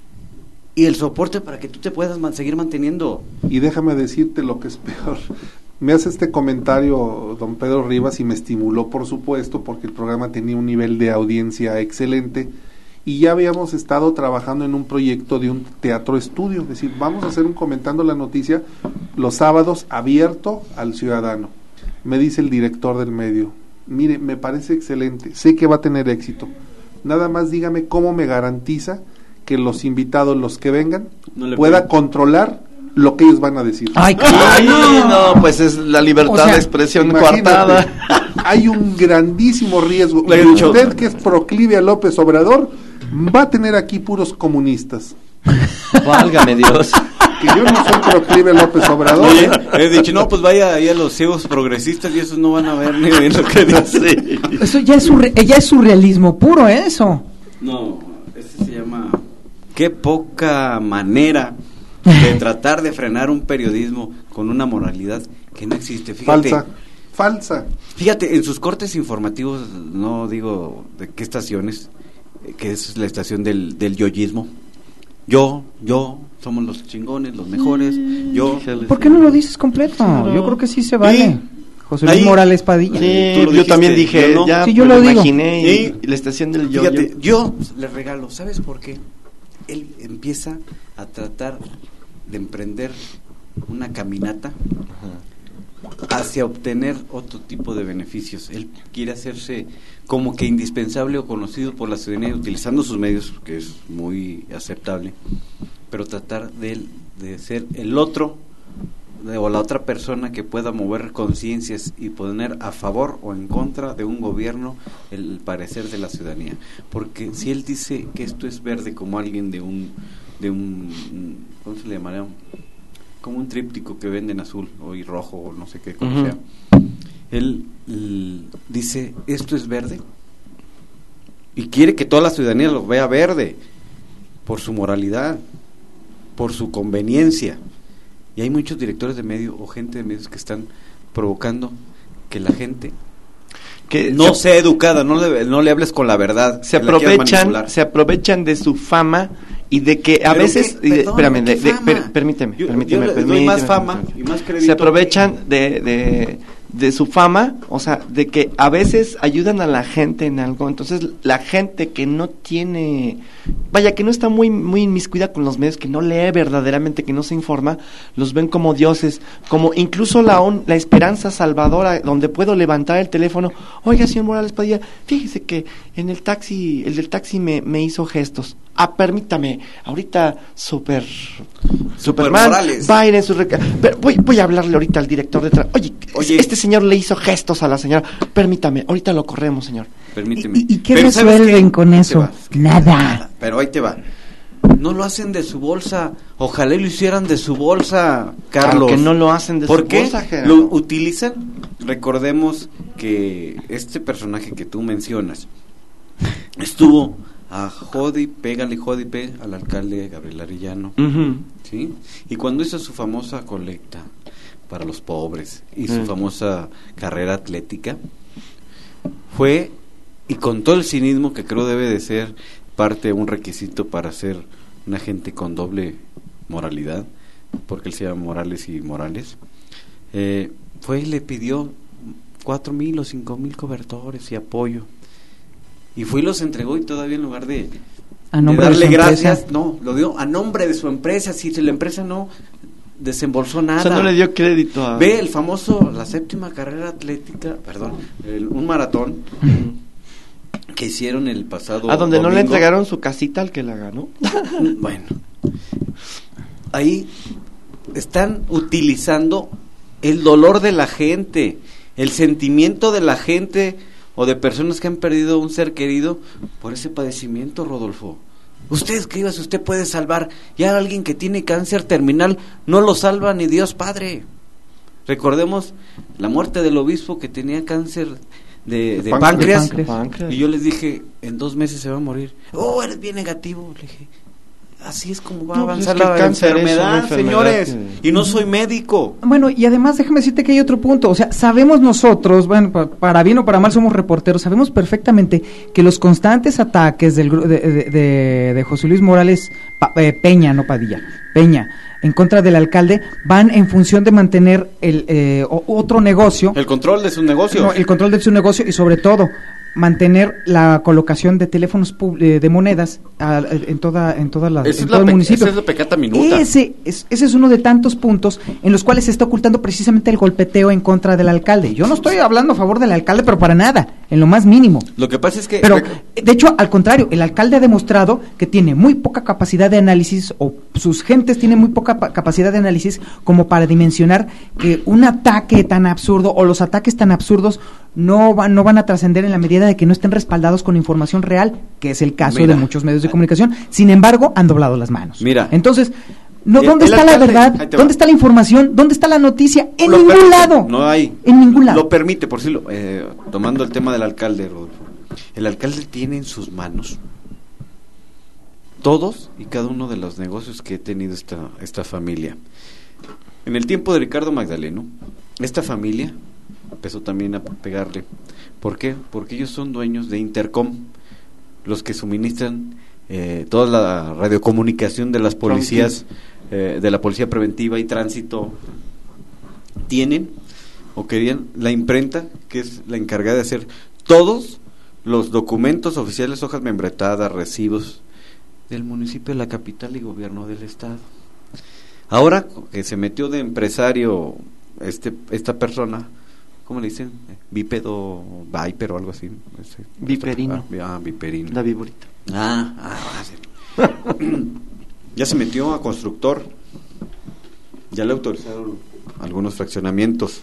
[SPEAKER 5] y el soporte para que tú te puedas man- seguir manteniendo.
[SPEAKER 2] Y déjame decirte lo que es peor. Me hace este comentario don Pedro Rivas y me estimuló, por supuesto, porque el programa tenía un nivel de audiencia excelente y ya habíamos estado trabajando en un proyecto de un teatro estudio, es decir, vamos a hacer un comentando la noticia los sábados abierto al ciudadano. Me dice el director del medio: mire, me parece excelente, sé que va a tener éxito, nada más dígame cómo me garantiza que los invitados, los que vengan,
[SPEAKER 5] No le
[SPEAKER 2] pueda
[SPEAKER 5] pueden-
[SPEAKER 2] controlar lo que ellos van a decir.
[SPEAKER 4] Ay,
[SPEAKER 3] Ay,
[SPEAKER 4] no.
[SPEAKER 3] no, pues es la libertad
[SPEAKER 4] O sea,
[SPEAKER 3] de expresión
[SPEAKER 2] Imagínate,
[SPEAKER 3] coartada.
[SPEAKER 2] hay un grandísimo riesgo.
[SPEAKER 5] Le he
[SPEAKER 2] Y
[SPEAKER 5] dicho-
[SPEAKER 2] usted, que es proclive a López Obrador, va a tener aquí puros comunistas.
[SPEAKER 3] Válgame Dios.
[SPEAKER 2] Que yo no soy proclive a López Obrador.
[SPEAKER 5] Oye, he dicho, no, pues vaya ahí a los ciegos progresistas y esos no van a ver ni bien lo que dice.
[SPEAKER 4] Eso ya es, surre- ya es surrealismo puro, ¿eh? Eso.
[SPEAKER 5] No, ese se llama... Qué poca manera de tratar de frenar un periodismo con una moralidad que no existe. Fíjate,
[SPEAKER 2] Falsa, falsa.
[SPEAKER 5] Fíjate, en sus cortes informativos, no digo de qué estaciones, eh, que es la estación del, del yoyismo. Yo, yo, somos los chingones, los mejores, yo...
[SPEAKER 4] ¿Por qué no lo dices completo? Yo creo que sí se vale.
[SPEAKER 5] Sí.
[SPEAKER 4] José Luis
[SPEAKER 5] Ahí-
[SPEAKER 4] Morales Padilla.
[SPEAKER 3] Sí,
[SPEAKER 5] Tú lo
[SPEAKER 3] yo
[SPEAKER 5] dijiste,
[SPEAKER 3] también dije,
[SPEAKER 5] yo no.
[SPEAKER 3] ya
[SPEAKER 4] Sí, yo
[SPEAKER 3] me
[SPEAKER 4] lo digo.
[SPEAKER 3] imaginé y,
[SPEAKER 5] Sí.
[SPEAKER 3] y la estación del yo.
[SPEAKER 5] Fíjate, yo les regalo, ¿sabes por qué? él empieza a tratar de emprender una caminata Ajá. hacia obtener otro tipo de beneficios. Él quiere hacerse como que indispensable o conocido por la ciudadanía utilizando sus medios, que es muy aceptable, pero tratar de, de ser el otro de, o la otra persona que pueda mover conciencias y poner a favor o en contra de un gobierno el parecer de la ciudadanía. Porque si él dice que esto es verde como alguien de un de un ¿cómo se le llamaría? Como un tríptico que venden azul o y rojo o no sé qué como uh-huh. sea. Él, él dice esto es verde y quiere que toda la ciudadanía lo vea verde por su moralidad, por su conveniencia. Y hay muchos directores de medios o gente de medios que están provocando que la gente que no se, sea educada, no le, no le hables con la verdad.
[SPEAKER 3] Se aprovechan, se aprovechan de su fama y de que a Pero veces, que, perdón, espérame, de, de, per, permíteme,
[SPEAKER 5] yo,
[SPEAKER 3] permíteme,
[SPEAKER 5] yo
[SPEAKER 3] permíteme,
[SPEAKER 5] doy más fama permíteme. y más crédito.
[SPEAKER 3] Se aprovechan de, de de su fama, o sea, de que a veces ayudan a la gente en algo, entonces la gente que no tiene, vaya, que no está muy muy inmiscuida con los medios, que no lee verdaderamente, que no se informa, los ven como dioses, como incluso la on, la esperanza salvadora, donde puedo levantar el teléfono, oiga, señor Morales Padilla, fíjese que en el taxi, el del taxi me, me hizo gestos. Ah, permítame, ahorita super Superman va a ir en su reca- pero voy, voy a hablarle ahorita al director de tra- Oye, Oye, este señor le hizo gestos a la señora. Permítame, ahorita lo corremos, señor.
[SPEAKER 5] Permíteme.
[SPEAKER 4] ¿Y, y qué pero resuelven con eso? Nada.
[SPEAKER 5] Pero ahí te va. No lo hacen de su bolsa. Ojalá lo hicieran de su bolsa, Carlos.
[SPEAKER 3] Que no lo hacen de
[SPEAKER 5] ¿Por
[SPEAKER 3] su
[SPEAKER 5] qué?
[SPEAKER 3] bolsa, Gerardo.
[SPEAKER 5] Lo utilizan. Recordemos que este personaje que tú mencionas estuvo a jodi, pégale, jodi, pe al alcalde Gabriel Arellano, uh-huh. ¿sí? Y cuando hizo su famosa colecta para los pobres y su uh-huh. famosa carrera atlética, fue, y con todo el cinismo que creo debe de ser parte de un requisito para ser una gente con doble moralidad, porque él se llama Morales y Morales, eh, fue y le pidió cuatro mil o cinco mil cobertores y apoyo. Y fue y los entregó y todavía en lugar de,
[SPEAKER 4] ¿A nombre
[SPEAKER 5] de darle
[SPEAKER 4] de su
[SPEAKER 5] gracias,
[SPEAKER 4] empresa?
[SPEAKER 5] no, lo dio a nombre de su empresa, si la empresa no desembolsó nada.
[SPEAKER 3] O sea, no le dio crédito a...
[SPEAKER 5] Ve el famoso, la séptima carrera atlética, perdón, el, un maratón uh-huh. que hicieron el pasado
[SPEAKER 3] ¿A donde
[SPEAKER 5] domingo.
[SPEAKER 3] no le entregaron su casita al que la ganó?
[SPEAKER 5] Bueno, ahí están utilizando el dolor de la gente, el sentimiento de la gente o de personas que han perdido un ser querido por ese padecimiento, Rodolfo. Usted escriba si usted puede salvar. Ya alguien que tiene cáncer terminal no lo salva ni Dios Padre. Recordemos la muerte del obispo que tenía cáncer de, de páncreas,
[SPEAKER 4] de páncreas.
[SPEAKER 5] Y yo les dije, en dos meses se va a morir. Oh, eres bien negativo. Le dije, así es como va no, a avanzar pues es la enfermedad, enfermedad, señores, que... y no soy médico.
[SPEAKER 4] Bueno, y además déjame decirte que hay otro punto, o sea, sabemos nosotros, bueno, pa, para bien o para mal somos reporteros, sabemos perfectamente que los constantes ataques del, de, de, de, de José Luis Morales pa, eh, Peña, no Padilla, Peña, en contra del alcalde, van en función de mantener el eh, o, otro negocio.
[SPEAKER 5] El control de su negocio.
[SPEAKER 4] No, el control de su negocio y sobre todo mantener la colocación de teléfonos eh, de monedas a, a, en toda en toda la en
[SPEAKER 5] es
[SPEAKER 4] todo
[SPEAKER 5] la
[SPEAKER 4] el
[SPEAKER 5] pe-
[SPEAKER 4] municipio.
[SPEAKER 5] Esa es la pecata minuta.
[SPEAKER 4] Ese es, ese es uno de tantos puntos en los cuales se está ocultando precisamente el golpeteo en contra del alcalde. Yo no estoy hablando a favor del alcalde, pero para nada, en lo más mínimo.
[SPEAKER 5] Lo que pasa es que...
[SPEAKER 4] Pero, de hecho, al contrario, el alcalde ha demostrado que tiene muy poca capacidad de análisis, o sus gentes tienen muy poca pa- capacidad de análisis como para dimensionar que un ataque tan absurdo, o los ataques tan absurdos, no van, no van a trascender en la medida de que no estén respaldados con información real, que es el caso
[SPEAKER 5] Mira,
[SPEAKER 4] de muchos medios de comunicación. Sin embargo, han doblado las manos.
[SPEAKER 5] Mira.
[SPEAKER 4] Entonces, no,
[SPEAKER 5] El-
[SPEAKER 4] ¿dónde
[SPEAKER 5] el
[SPEAKER 4] está
[SPEAKER 5] alcalde,
[SPEAKER 4] la
[SPEAKER 5] ahí
[SPEAKER 4] verdad?
[SPEAKER 5] te va.
[SPEAKER 4] ¿Dónde está la información? ¿Dónde está la noticia? En
[SPEAKER 5] Lo
[SPEAKER 4] ningún
[SPEAKER 5] permite,
[SPEAKER 4] lado.
[SPEAKER 5] No hay.
[SPEAKER 4] En ningún lado.
[SPEAKER 5] Lo permite, por si lo, eh, tomando el tema del alcalde, Rodolfo. El alcalde tiene en sus manos todos y cada uno de los negocios que ha tenido esta, esta familia. En el tiempo de Ricardo Magdaleno, esta familia empezó también a pegarle. ¿Por qué? Porque ellos son dueños de Intercom, los que suministran eh, toda la radiocomunicación de las policías, eh, de la policía preventiva y tránsito. Tienen o querían la imprenta, que es la encargada de hacer todos los documentos oficiales, hojas membretadas, recibos, del municipio de la capital y gobierno del estado. Ahora que se metió de empresario este esta persona, ¿cómo le dicen? Bípedo, viper o algo así. Este,
[SPEAKER 3] Viperino.
[SPEAKER 5] Ah, viperino.
[SPEAKER 3] La viborita.
[SPEAKER 5] Ah, ah, sí. Ya se metió a constructor. Ya le autorizaron algunos fraccionamientos.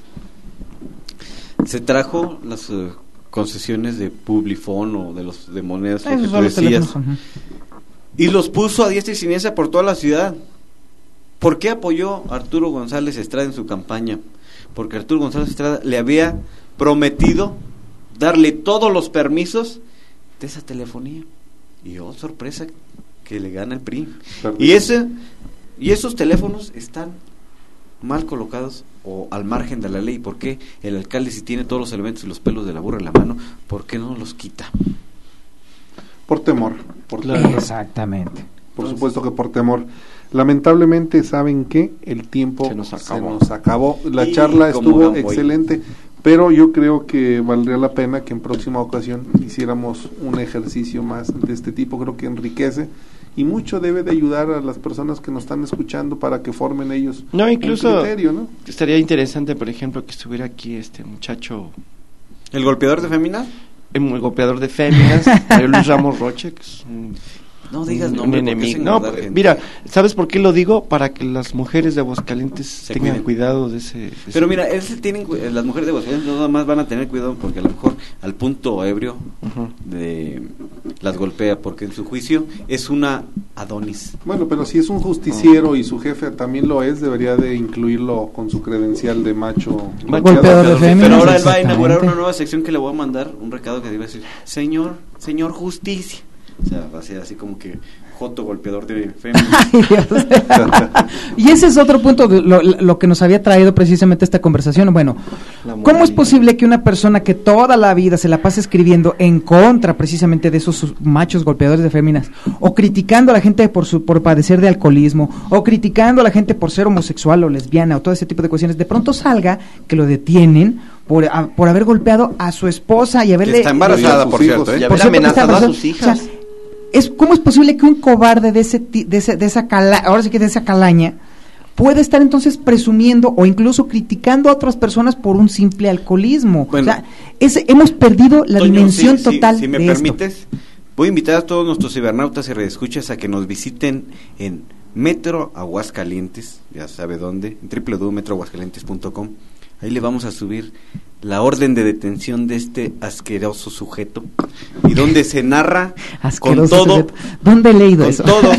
[SPEAKER 5] Se trajo las uh, concesiones de Publifón o de los de monedas que tú decías, y los puso a diestra y siniestra por toda la ciudad. ¿Por qué apoyó a Arturo González Estrada en su campaña? Porque Arturo González Estrada le había prometido darle todos los permisos de esa telefonía. Y oh, sorpresa, que le gana el P R I. Perdón. Y ese y esos teléfonos están mal colocados o al margen de la ley. ¿Por qué el alcalde, si tiene todos los elementos y los pelos de la burra en la mano, por qué no los quita?
[SPEAKER 2] Por temor. Por
[SPEAKER 4] claro.
[SPEAKER 2] temor.
[SPEAKER 4] Exactamente.
[SPEAKER 2] Por supuesto que por temor. Lamentablemente, ¿saben qué? El tiempo
[SPEAKER 3] se nos acabó.
[SPEAKER 2] Se nos acabó. La
[SPEAKER 5] y
[SPEAKER 2] charla estuvo
[SPEAKER 5] Gamboy.
[SPEAKER 2] excelente, pero yo creo que valdría la pena que en próxima ocasión hiciéramos un ejercicio más de este tipo. Creo que enriquece y mucho debe de ayudar a las personas que nos están escuchando para que formen ellos
[SPEAKER 3] no, incluso
[SPEAKER 2] un criterio, ¿no?
[SPEAKER 3] Estaría interesante, por ejemplo, que estuviera aquí este muchacho,
[SPEAKER 5] ¿el golpeador de féminas?
[SPEAKER 3] El golpeador de féminas, Luis Ramos Roche, que es un...
[SPEAKER 5] No digas
[SPEAKER 3] un,
[SPEAKER 5] nombre,
[SPEAKER 3] un enemigo.
[SPEAKER 5] No,
[SPEAKER 3] mira, ¿sabes por qué lo digo? Para que las mujeres de Aguascalientes
[SPEAKER 5] se
[SPEAKER 3] tengan
[SPEAKER 5] cuiden.
[SPEAKER 3] cuidado de ese... De
[SPEAKER 5] Pero
[SPEAKER 3] ese...
[SPEAKER 5] mira, él tienen, las mujeres de Aguascalientes no nada más van a tener cuidado porque a lo mejor al punto ebrio uh-huh. de las golpea, porque en su juicio es una Adonis.
[SPEAKER 2] Bueno, pero si es un justiciero uh-huh. y su jefe también lo es, debería de incluirlo con su credencial de macho
[SPEAKER 4] golpeador de féminas.
[SPEAKER 5] Pero ahora él va a inaugurar una nueva sección que le voy a mandar un recado que debe decir: señor, señor justicia. O sea, va a ser así como que joto golpeador de féminas.
[SPEAKER 4] Y ese es otro punto de lo, lo que nos había traído precisamente esta conversación. Bueno, ¿cómo es posible que una persona que toda la vida se la pasa escribiendo en contra precisamente de esos machos golpeadores de féminas, o criticando a la gente por su por padecer de alcoholismo, o criticando a la gente por ser homosexual o lesbiana o todo ese tipo de cuestiones, de pronto salga que lo detienen por, a, por haber golpeado a su esposa y haberle...
[SPEAKER 5] Que está embarazada, por cierto, ¿eh?
[SPEAKER 3] Y haber amenazado a sus hijas.
[SPEAKER 4] O sea, es, ¿cómo es posible que un cobarde de ese de, ese, de esa cala, ahora sí que de esa calaña puede estar entonces presumiendo o incluso criticando a otras personas por un simple alcoholismo? Bueno, o sea, es, hemos perdido la Toño, dimensión
[SPEAKER 5] sí,
[SPEAKER 4] total
[SPEAKER 5] sí, si me
[SPEAKER 4] de
[SPEAKER 5] permites,
[SPEAKER 4] esto.
[SPEAKER 5] Voy a invitar a todos nuestros cibernautas y redescuchas a que nos visiten en Metro Aguascalientes, ya sabe dónde, en doble u doble u doble u punto metro aguascalientes punto com. Ahí le vamos a subir la orden de detención de este asqueroso sujeto y donde se narra asqueroso con todo sujeto.
[SPEAKER 4] ¿Dónde he leído
[SPEAKER 5] con
[SPEAKER 4] eso?
[SPEAKER 5] Todos,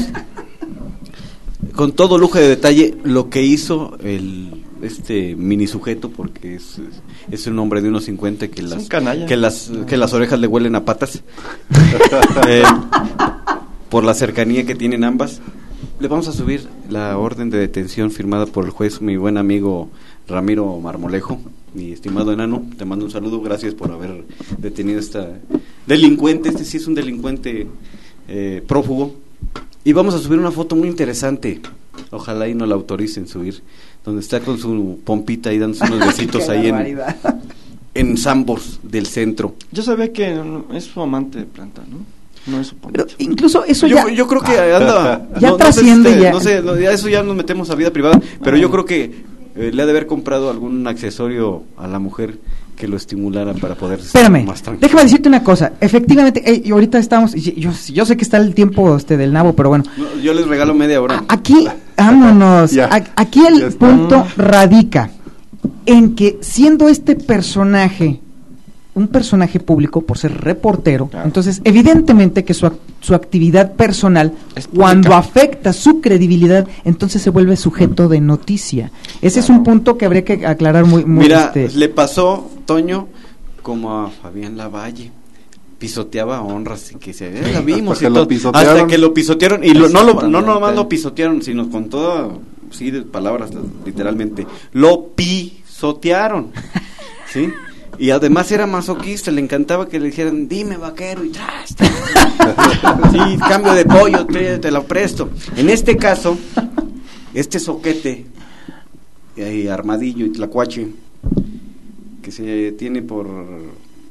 [SPEAKER 5] con todo lujo de detalle lo que hizo el este mini sujeto, porque es, es un hombre de unos cincuenta que las que las que las orejas le huelen a patas eh, por la cercanía que tienen ambas. Le vamos a subir la orden de detención firmada por el juez, mi buen amigo Ramiro Marmolejo. Mi estimado enano, te mando un saludo, gracias por haber detenido a esta delincuente. Este sí es un delincuente eh, prófugo. Y vamos a subir una foto muy interesante, ojalá y no la autoricen subir, donde está con su pompita y dándose unos besitos ahí en, en Sambors del centro.
[SPEAKER 3] Yo sabía que es su amante de planta, ¿no? No es su pompita.
[SPEAKER 4] Pero incluso eso
[SPEAKER 5] yo,
[SPEAKER 4] ya...
[SPEAKER 5] Yo creo que anda...
[SPEAKER 4] ya
[SPEAKER 5] no,
[SPEAKER 4] trasciende
[SPEAKER 5] no sé,
[SPEAKER 4] ya.
[SPEAKER 5] No sé, no, ya eso ya nos metemos a vida privada, pero yo creo que eh, le ha de haber comprado algún accesorio a la mujer que lo estimulara para poder
[SPEAKER 4] Espérame,
[SPEAKER 5] estar más tranquilo.
[SPEAKER 4] Déjame decirte una cosa. Efectivamente, eh, y ahorita estamos... y Yo, yo sé que está el tiempo este del nabo, pero bueno.
[SPEAKER 5] No, yo les regalo media hora.
[SPEAKER 4] A, aquí, vámonos.
[SPEAKER 2] Ya,
[SPEAKER 4] a, aquí el punto radica en que siendo este personaje un personaje público por ser reportero, claro. Entonces evidentemente que su, su actividad personal, cuando afecta su credibilidad, entonces se vuelve sujeto de noticia. Ese claro. Es un punto que habría que aclarar muy, muy
[SPEAKER 5] Mira,
[SPEAKER 4] este...
[SPEAKER 5] le pasó, Toño, como a Fabián Lavalle, pisoteaba honras y que se eh, la vimos y todo, hasta que lo pisotearon y lo, no lo, no nomás lo pisotearon, sino con toda sí de palabras literalmente lo pisotearon, ¿sí? Y además era masoquista, le encantaba que le dijeran, dime vaquero, y tras, tras. Sí, cambio de pollo, te, te lo presto. En este caso, este soquete, eh, armadillo y tlacuache, que se tiene por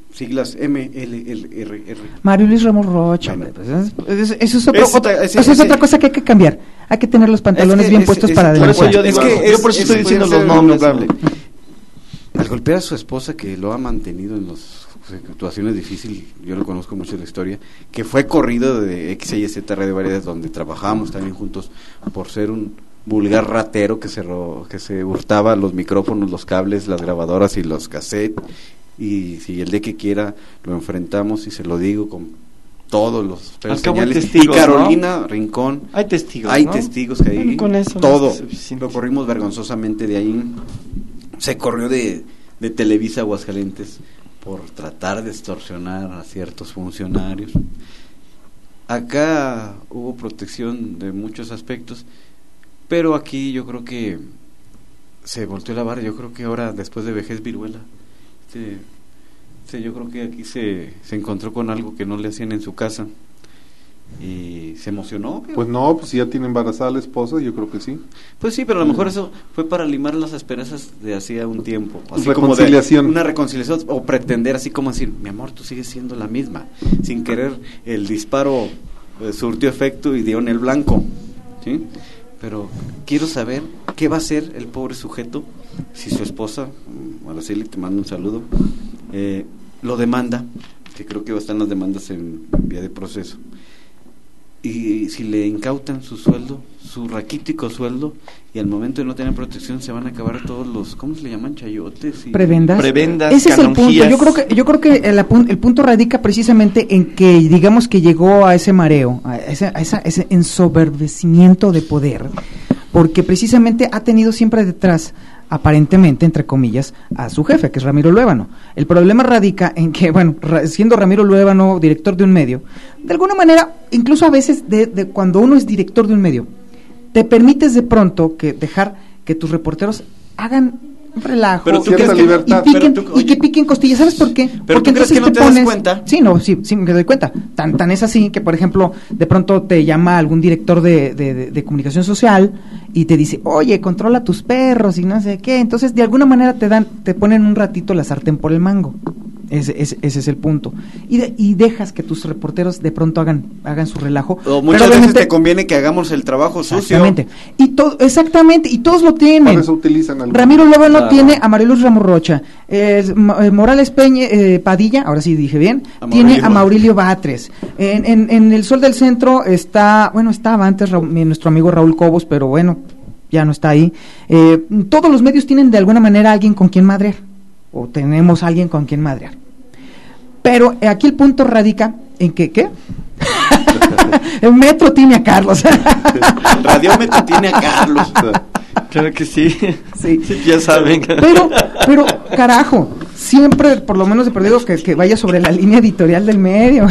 [SPEAKER 5] siglas M L L R R.
[SPEAKER 4] Mario Luis Ramos Rocha,
[SPEAKER 5] Bueno.
[SPEAKER 4] pues, es- eso es, otro-
[SPEAKER 5] Es otra-
[SPEAKER 4] otra-
[SPEAKER 5] ese-
[SPEAKER 4] eso es
[SPEAKER 5] ese-
[SPEAKER 4] otra cosa que hay que cambiar. Hay que tener los pantalones
[SPEAKER 5] Es que
[SPEAKER 4] bien
[SPEAKER 5] ese-
[SPEAKER 4] puestos
[SPEAKER 5] ese-
[SPEAKER 4] para
[SPEAKER 3] por eso
[SPEAKER 4] denunciar.
[SPEAKER 3] yo digo,
[SPEAKER 5] Es que
[SPEAKER 3] yo
[SPEAKER 5] es-
[SPEAKER 3] por eso
[SPEAKER 5] es-
[SPEAKER 3] estoy
[SPEAKER 5] puede
[SPEAKER 3] diciendo
[SPEAKER 5] ser
[SPEAKER 3] los nombres.
[SPEAKER 5] indudable. Al golpear a su esposa, que lo ha mantenido en las situaciones difíciles, yo lo conozco mucho de la historia, que fue corrido de X Y Z Radio Variedades, donde trabajábamos también juntos, por ser un vulgar ratero que se ro- que se hurtaba los micrófonos, los cables, las grabadoras y los cassettes, y si el de que quiera lo enfrentamos, y se lo digo con todos los
[SPEAKER 3] Al cabo hay
[SPEAKER 5] señales.
[SPEAKER 3] testigos,
[SPEAKER 5] Y Carolina Rincón,
[SPEAKER 3] Hay testigos,
[SPEAKER 5] hay
[SPEAKER 3] ¿no?
[SPEAKER 5] testigos que ahí
[SPEAKER 3] Bueno, con eso
[SPEAKER 5] todo
[SPEAKER 3] es suficiente.
[SPEAKER 5] lo corrimos vergonzosamente de ahí. Se corrió de, de Televisa Aguascalientes por tratar de extorsionar a ciertos funcionarios. Acá hubo protección de muchos aspectos, pero aquí yo creo que se volteó la vara. Yo creo que ahora, después de vejez viruela, este, este, yo creo que aquí se, se encontró con algo que no le hacían en su casa y se emocionó.
[SPEAKER 2] Pues no, pues si ya tiene embarazada la esposa, yo creo que sí.
[SPEAKER 5] Pues sí, pero a lo mejor eso fue para limar las asperezas de hacía un tiempo. Así
[SPEAKER 2] Reconciliación.
[SPEAKER 5] Como de una reconciliación, o pretender así como decir, mi amor, tú sigues siendo la misma. Sin querer, el disparo eh, surtió efecto y dio en el blanco, ¿sí? Pero quiero saber qué va a hacer el pobre sujeto si su esposa, mm, Araceli, te mando un saludo, eh, lo demanda, que creo que están las demandas en vía de proceso. Y si le incautan su sueldo, su raquítico sueldo, y al momento de no tener protección se van a acabar todos los, ¿cómo se le llaman? Chayotes. Y
[SPEAKER 4] Prebendas.
[SPEAKER 3] Prebendas,
[SPEAKER 4] Ese es el punto.
[SPEAKER 3] canonjías.
[SPEAKER 4] Yo creo que yo creo que el, apun- el punto radica precisamente en que digamos que llegó a ese mareo, a ese, a esa- ese ensoberbecimiento de poder, porque precisamente ha tenido siempre detrás, aparentemente, entre comillas, a su jefe, que es Ramiro Luébano. El problema radica en que, bueno, ra- siendo Ramiro Luébano director de un medio, de alguna manera, incluso a veces de, de cuando uno es director de un medio, te permites de pronto que dejar que tus reporteros hagan un relajo,
[SPEAKER 5] Pero tú
[SPEAKER 4] y,
[SPEAKER 2] crees que-
[SPEAKER 4] y piquen,
[SPEAKER 5] pero tú-
[SPEAKER 4] y que piquen costillas. ¿Sabes por qué?
[SPEAKER 5] Pero
[SPEAKER 4] Porque
[SPEAKER 5] tú crees
[SPEAKER 4] entonces
[SPEAKER 5] que no te das cuenta.
[SPEAKER 4] Sí, no, sí, sí me doy cuenta. Tan, tan es así que, por ejemplo, de pronto te llama algún director de, de, de, de comunicación social y te dice, oye, controla tus perros y no sé qué. Entonces, de alguna manera te dan, te ponen un ratito la sartén por el mango. Ese, ese, ese es el punto. Y, de, y dejas que tus reporteros de pronto hagan, hagan su relajo.
[SPEAKER 5] O muchas
[SPEAKER 4] Pero
[SPEAKER 5] veces
[SPEAKER 4] obviamente-
[SPEAKER 5] te conviene que hagamos el trabajo sucio.
[SPEAKER 4] Exactamente. Y todo, exactamente, y todos lo tienen.
[SPEAKER 2] Para eso utilizan algo.
[SPEAKER 4] Ramiro Luébano
[SPEAKER 5] Claro.
[SPEAKER 4] tiene a Mariluz Ramos Rocha, eh, Mo- eh, Morales Peña, eh, Padilla, ahora sí dije bien,
[SPEAKER 5] A
[SPEAKER 4] tiene
[SPEAKER 5] Maurilio.
[SPEAKER 4] a Maurilio Batres. En, en, en el Sol del Centro está, bueno, estaba antes Raúl- mi- nuestro amigo Raúl Cobos, pero bueno, ya no está ahí. Eh, todos los medios tienen de alguna manera alguien con quien madrear, o tenemos alguien con quien madrear. Pero eh, aquí el punto radica en que, ¿qué? El metro tiene a Carlos.
[SPEAKER 5] El radiómetro tiene a Carlos.
[SPEAKER 3] Claro que sí.
[SPEAKER 4] Sí.
[SPEAKER 3] Sí, ya saben.
[SPEAKER 4] Pero, pero, carajo, siempre, por lo menos he perdido que, que vaya sobre la línea editorial del medio.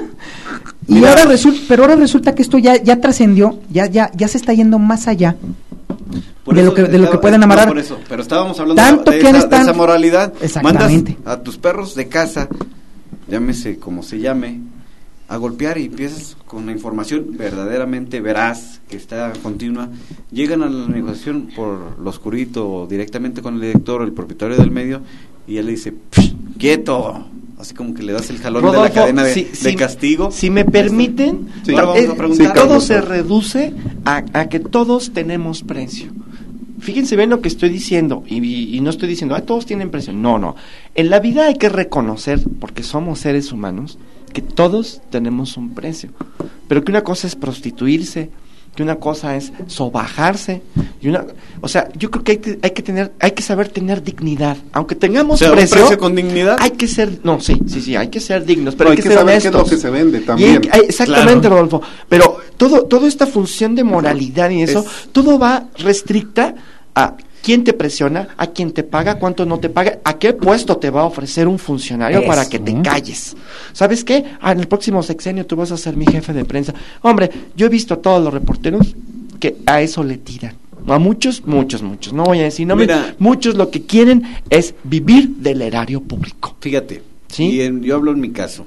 [SPEAKER 4] Y
[SPEAKER 5] Mira.
[SPEAKER 4] ahora resulta, pero ahora resulta que esto ya, ya trascendió, ya, ya, ya se está yendo más allá
[SPEAKER 5] Por
[SPEAKER 4] de
[SPEAKER 5] eso
[SPEAKER 4] lo que, de lo
[SPEAKER 5] estaba-
[SPEAKER 4] que pueden
[SPEAKER 5] no,
[SPEAKER 4] amarrar.
[SPEAKER 5] por eso, pero estábamos hablando
[SPEAKER 4] Tanto
[SPEAKER 5] de,
[SPEAKER 4] que
[SPEAKER 5] esa,
[SPEAKER 4] están-
[SPEAKER 5] de esa moralidad.
[SPEAKER 4] Exactamente.
[SPEAKER 5] Mandas a tus perros de casa, llámese como se llame, a golpear y empiezas con la información verdaderamente veraz, que está continua. Llegan a la negociación por lo oscurito o directamente con el director o el propietario del medio y él le dice, "Psh, quieto", así como que le das el jalón de la
[SPEAKER 3] Rodolfo,
[SPEAKER 5] cadena de,
[SPEAKER 3] si-
[SPEAKER 5] de
[SPEAKER 3] si-
[SPEAKER 5] castigo.
[SPEAKER 3] Si me permiten,
[SPEAKER 2] Sí.
[SPEAKER 5] Ahora vamos
[SPEAKER 3] eh,
[SPEAKER 5] a preguntar.
[SPEAKER 2] Sí,
[SPEAKER 3] todo
[SPEAKER 2] Carlos.
[SPEAKER 3] se reduce a, a que todos tenemos precio. Fíjense bien lo que estoy diciendo, y, y- y no estoy diciendo, ah, todos tienen precio. No, no. En la vida hay que reconocer, porque somos seres humanos, que todos tenemos un precio. Pero que una cosa es prostituirse, que una cosa es sobajarse, y una, o sea, yo creo que hay que, hay que tener, hay que saber tener dignidad, aunque tengamos
[SPEAKER 5] O sea, un
[SPEAKER 3] precio,
[SPEAKER 5] precio con dignidad.
[SPEAKER 3] hay que ser, no, sí, sí, sí, hay que ser dignos, pero
[SPEAKER 2] No,
[SPEAKER 3] hay, que, ser
[SPEAKER 2] saber qué es
[SPEAKER 3] honestos.
[SPEAKER 2] lo que se vende
[SPEAKER 3] Y hay-
[SPEAKER 2] también.
[SPEAKER 3] hay- exactamente,
[SPEAKER 5] Claro.
[SPEAKER 3] Rodolfo. Pero todo, toda esta función de moralidad y eso,
[SPEAKER 5] Es-
[SPEAKER 3] todo va restricta a quién te presiona, a quién te paga, cuánto no te paga, a qué puesto te va a ofrecer un funcionario
[SPEAKER 4] Eso.
[SPEAKER 3] para que te calles. ¿Sabes qué? Ah, en el próximo sexenio tú vas a ser mi jefe de prensa. Hombre, yo he visto a todos los reporteros que a eso le tiran. A muchos, muchos, muchos. No voy a decir nombres.
[SPEAKER 5] Mira.
[SPEAKER 3] Muchos lo que quieren es vivir del erario público.
[SPEAKER 5] Fíjate,
[SPEAKER 3] ¿Sí?
[SPEAKER 5] y en- yo hablo en mi caso.